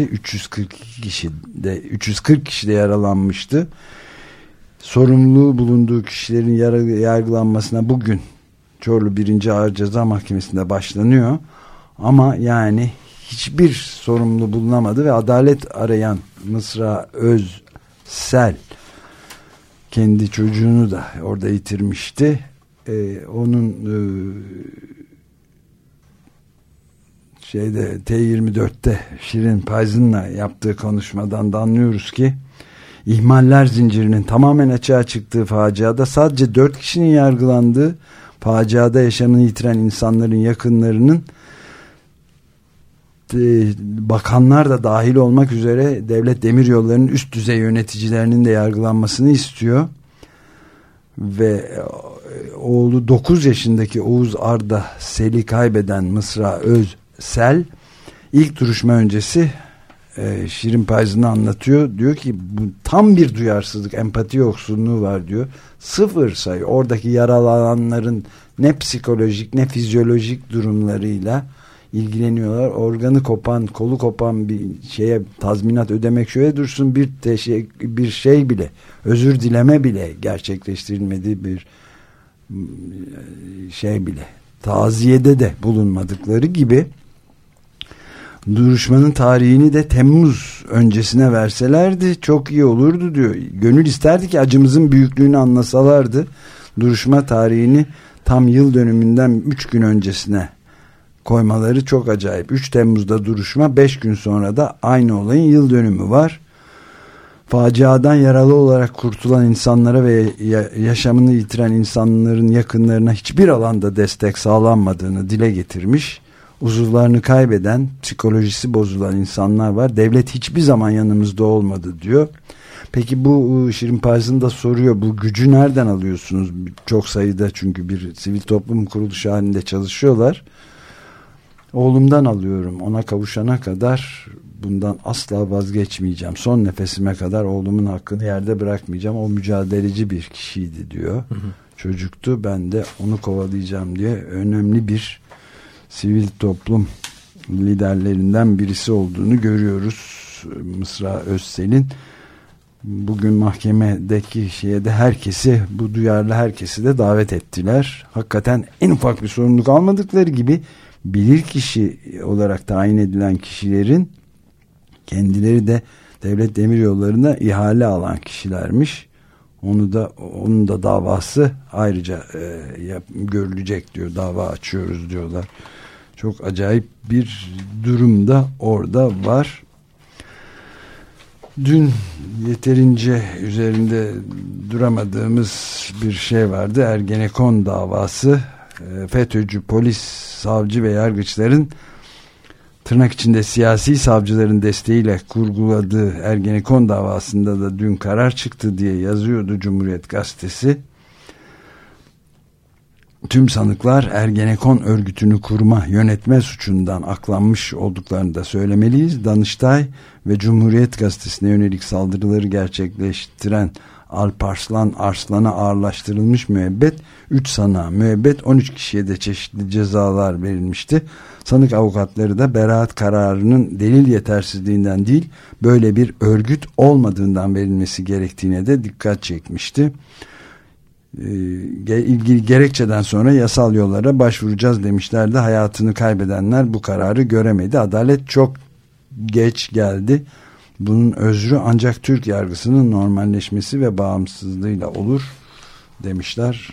[SPEAKER 2] 340 kişi de yaralanmıştı. Sorumluluğu bulunduğu kişilerin yargılanmasına bugün Çorlu 1. Ağır Ceza Mahkemesi'nde başlanıyor. Ama yani hiçbir sorumlu bulunamadı ve adalet arayan Mısra Özsel kendi çocuğunu da orada yitirmişti. Onun T24'te Şirin Payzın'la yaptığı konuşmadan da anlıyoruz ki ihmaller zincirinin tamamen açığa çıktığı faciada sadece 4 kişinin yargılandığı, faciada yaşamını yitiren insanların yakınlarının, bakanlar da dahil olmak üzere devlet demiryollarının üst düzey yöneticilerinin de yargılanmasını istiyor. Ve oğlu 9 yaşındaki Oğuz Arda Sel'i kaybeden Mısra Özsel ilk duruşma öncesi Şirin Payzın'ı anlatıyor. Diyor ki bu tam bir duyarsızlık, empati yoksunluğu var diyor. Sıfır sayı. Oradaki yaralananların ne psikolojik ne fizyolojik durumlarıyla ilgileniyorlar. Organı kopan, kolu kopan bir şeye tazminat ödemek şöyle dursun, bir şey bile, özür dileme bile gerçekleştirilmediği bir şey bile, taziyede de bulunmadıkları gibi duruşmanın tarihini de Temmuz öncesine verselerdi çok iyi olurdu diyor. Gönül isterdi ki acımızın büyüklüğünü anlasalardı. Duruşma tarihini tam yıl dönümünden 3 gün öncesine koymaları çok acayip. 3 Temmuz'da duruşma, 5 gün sonra da aynı olayın yıl dönümü var. Faciadan yaralı olarak kurtulan insanlara ve yaşamını yitiren insanların yakınlarına hiçbir alanda destek sağlanmadığını dile getirmiş. Uzuvlarını kaybeden, psikolojisi bozulan insanlar var. Devlet hiçbir zaman yanımızda olmadı diyor. Peki bu Şirin Payzın da soruyor, bu gücü nereden alıyorsunuz? Çok sayıda, çünkü bir sivil toplum kuruluşu halinde çalışıyorlar. Oğlumdan alıyorum. Ona kavuşana kadar bundan asla vazgeçmeyeceğim. Son nefesime kadar oğlumun hakkını yerde bırakmayacağım. O mücadeleci bir kişiydi diyor. Hı hı. Çocuktu. Ben de onu kovalayacağım diye önemli bir sivil toplum liderlerinden birisi olduğunu görüyoruz. Mısra Özsel'in bugün mahkemedeki de herkesi, bu duyarlı herkesi de davet ettiler. Hakikaten en ufak bir sorumluluk almadıkları gibi bilirkişi olarak tayin edilen kişilerin kendileri de devlet demiryollarına ihale alan kişilermiş. Onun da davası ayrıca görülecek diyor. Dava açıyoruz diyorlar. Çok acayip bir durum da orada var. Dün yeterince üzerinde duramadığımız bir şey vardı. Ergenekon davası. FETÖ'cü polis, savcı ve yargıçların tırnak içinde siyasi savcıların desteğiyle kurguladığı Ergenekon davasında da dün karar çıktı diye yazıyordu Cumhuriyet Gazetesi. Tüm sanıklar Ergenekon örgütünü kurma, yönetme suçundan aklanmış olduklarını da söylemeliyiz. Danıştay ve Cumhuriyet Gazetesi'ne yönelik saldırıları gerçekleştiren Alparslan Arslan'a ağırlaştırılmış müebbet, 3 sanığa müebbet, 13 kişiye de çeşitli cezalar verilmişti. Sanık avukatları da beraat kararının delil yetersizliğinden değil, böyle bir örgüt olmadığından verilmesi gerektiğine de dikkat çekmişti. İlgili gerekçeden sonra yasal yollara başvuracağız demişlerdi. Hayatını kaybedenler bu kararı göremedi. Adalet çok geç geldi. Bunun özrü ancak Türk yargısının normalleşmesi ve bağımsızlığıyla olur demişler.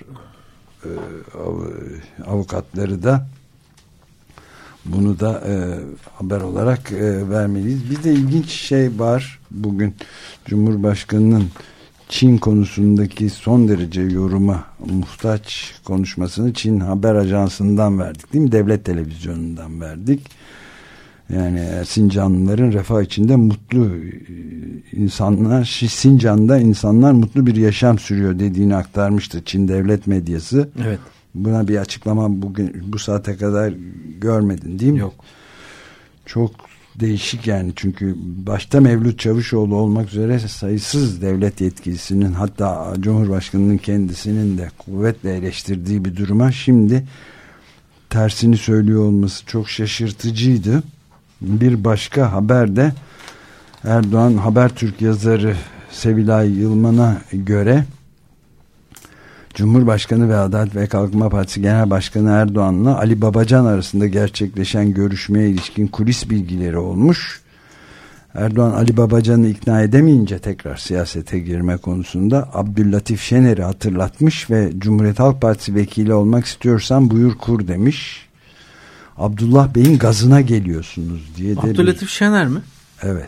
[SPEAKER 2] Avukatları da bunu da haber olarak vermeliyiz. Bir de ilginç şey var. Bugün Cumhurbaşkanı'nın Çin konusundaki son derece yoruma muhtaç konuşmasını Çin Haber Ajansı'ndan verdik, değil mi? Devlet televizyonundan verdik. Yani Sincanlıların refah içinde mutlu insanlar, Sincan'da insanlar mutlu bir yaşam sürüyor dediğini aktarmıştı Çin devlet medyası. Evet. Buna bir açıklama bugün bu saate kadar görmedin, değil mi?
[SPEAKER 3] Yok.
[SPEAKER 2] Çok değişik yani, çünkü başta Mevlüt Çavuşoğlu olmak üzere sayısız devlet yetkilisinin, hatta Cumhurbaşkanı'nın kendisinin de kuvvetle eleştirdiği bir duruma şimdi tersini söylüyor olması çok şaşırtıcıydı. Bir başka haber de Erdoğan, Habertürk yazarı Sevilay Yılmaz'a göre Cumhurbaşkanı ve Adalet ve Kalkınma Partisi Genel Başkanı Erdoğan'la Ali Babacan arasında gerçekleşen görüşmeye ilişkin kulis bilgileri olmuş. Erdoğan Ali Babacan'ı ikna edemeyince tekrar siyasete girme konusunda Abdüllatif Şener'i hatırlatmış ve Cumhuriyet Halk Partisi vekili olmak istiyorsan buyur kur demiş. Abdullah Bey'in gazına geliyorsunuz diye de
[SPEAKER 3] Abdüllatif Şener mi?
[SPEAKER 2] Evet.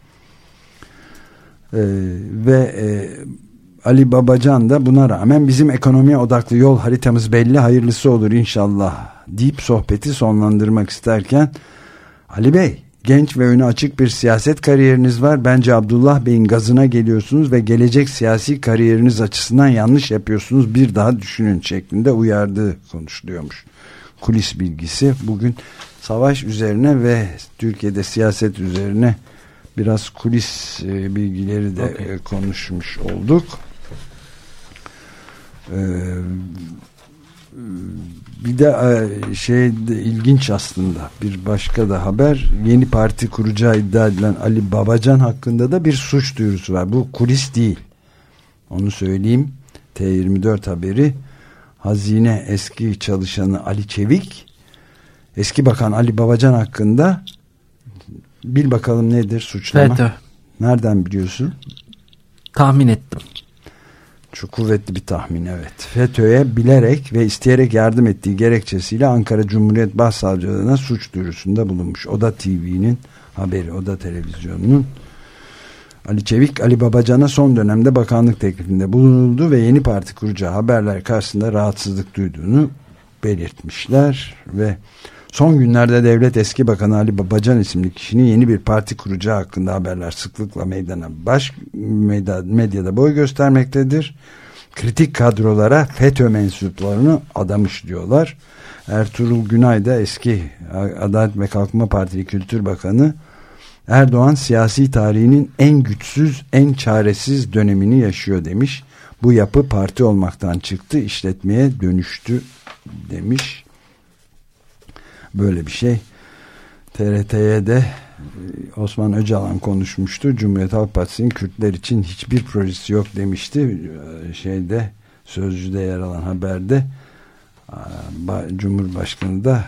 [SPEAKER 2] Ali Babacan da buna rağmen bizim ekonomiye odaklı yol haritamız belli, hayırlısı olur inşallah deyip sohbeti sonlandırmak isterken, Ali Bey, genç ve önü açık bir siyaset kariyeriniz var. Bence Abdullah Bey'in gazına geliyorsunuz ve gelecek siyasi kariyeriniz açısından yanlış yapıyorsunuz. Bir daha düşünün şeklinde uyardığı konuşuluyormuş. Kulis bilgisi. Bugün savaş üzerine ve Türkiye'de siyaset üzerine biraz kulis bilgileri de konuşmuş olduk. Bir de ilginç aslında bir başka da haber, yeni parti kuracağı iddia edilen Ali Babacan hakkında da bir suç duyurusu var. Bu kulis değil, onu söyleyeyim. T24 haberi. Hazine eski çalışanı Ali Çevik, eski bakan Ali Babacan hakkında, bil bakalım nedir suçlama?
[SPEAKER 3] FETÖ.
[SPEAKER 2] Nereden biliyorsun?
[SPEAKER 3] Tahmin ettim.
[SPEAKER 2] Çok kuvvetli bir tahmin, evet. FETÖ'ye bilerek ve isteyerek yardım ettiği gerekçesiyle Ankara Cumhuriyet Başsavcılığına suç duyurusunda bulunmuş. Oda TV'nin haberi, Oda Televizyonu'nun. Ali Çevik, Ali Babacan'a son dönemde bakanlık teklifinde bulunuldu ve yeni parti kuracağı haberler karşısında rahatsızlık duyduğunu belirtmişler ve son günlerde devlet eski bakanı Ali Babacan isimli kişinin yeni bir parti kuracağı hakkında haberler sıklıkla medyada boy göstermektedir. Kritik kadrolara FETÖ mensuplarını adamış diyorlar. Ertuğrul Günay da eski Adalet ve Kalkınma Partili Kültür Bakanı, Erdoğan siyasi tarihinin en güçsüz, en çaresiz dönemini yaşıyor demiş. Bu yapı parti olmaktan çıktı, işletmeye dönüştü demiş. Böyle bir şey. TRT'ye de Osman Öcalan konuşmuştu. Cumhuriyet Halk Partisi'nin Kürtler için hiçbir projesi yok demişti. Sözcü'de yer alan haberde Cumhurbaşkanı da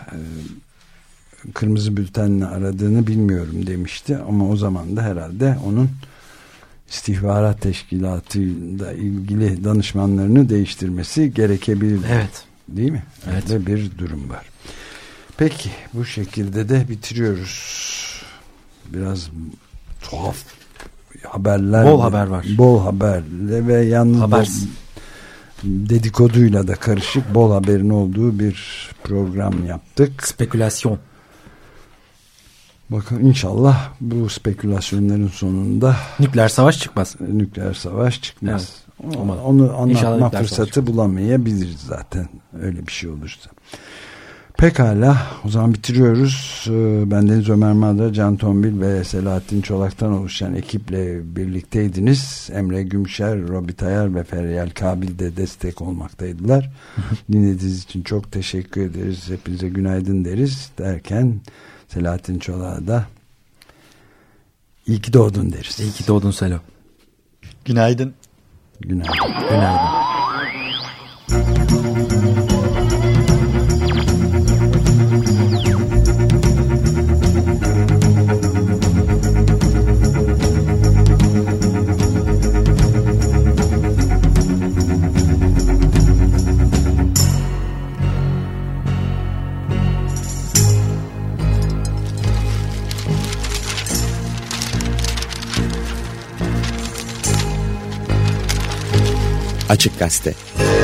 [SPEAKER 2] kırmızı bültenle aradığını bilmiyorum demişti. Ama o zaman da herhalde onun istihbarat teşkilatıyla ilgili danışmanlarını değiştirmesi gerekebilir.
[SPEAKER 3] Evet.
[SPEAKER 2] Değil mi?
[SPEAKER 3] Evet.
[SPEAKER 2] Böyle bir durum var. Peki, bu şekilde de bitiriyoruz. Biraz tuhaf haberler.
[SPEAKER 3] Bol haber var.
[SPEAKER 2] Bol haberle ve yalnız dedikoduyla da karışık bol haberin olduğu bir program yaptık.
[SPEAKER 3] Spekülasyon.
[SPEAKER 2] Bakın inşallah bu spekülasyonların sonunda
[SPEAKER 3] nükleer savaş çıkmaz.
[SPEAKER 2] Nükleer savaş çıkmaz.
[SPEAKER 3] Evet.
[SPEAKER 2] Onu anlatma fırsatı bulamayabiliriz zaten öyle bir şey olursa. Pekala, o zaman bitiriyoruz. Bendeniz Ömer Madra, Can Tombil ve Selahattin Çolak'tan oluşan ekiple birlikteydiniz. Emre Gümşer, Robi Tayar ve Feryal Kabil de destek olmaktaydılar. Dinlediğiniz için çok teşekkür ederiz. Hepinize günaydın deriz derken Selahattin Çolak'a da iyi ki doğdun deriz.
[SPEAKER 3] İyi ki doğdun Selo.
[SPEAKER 9] Günaydın.
[SPEAKER 2] Günaydın.
[SPEAKER 3] Günaydın.
[SPEAKER 1] Açık Gazete.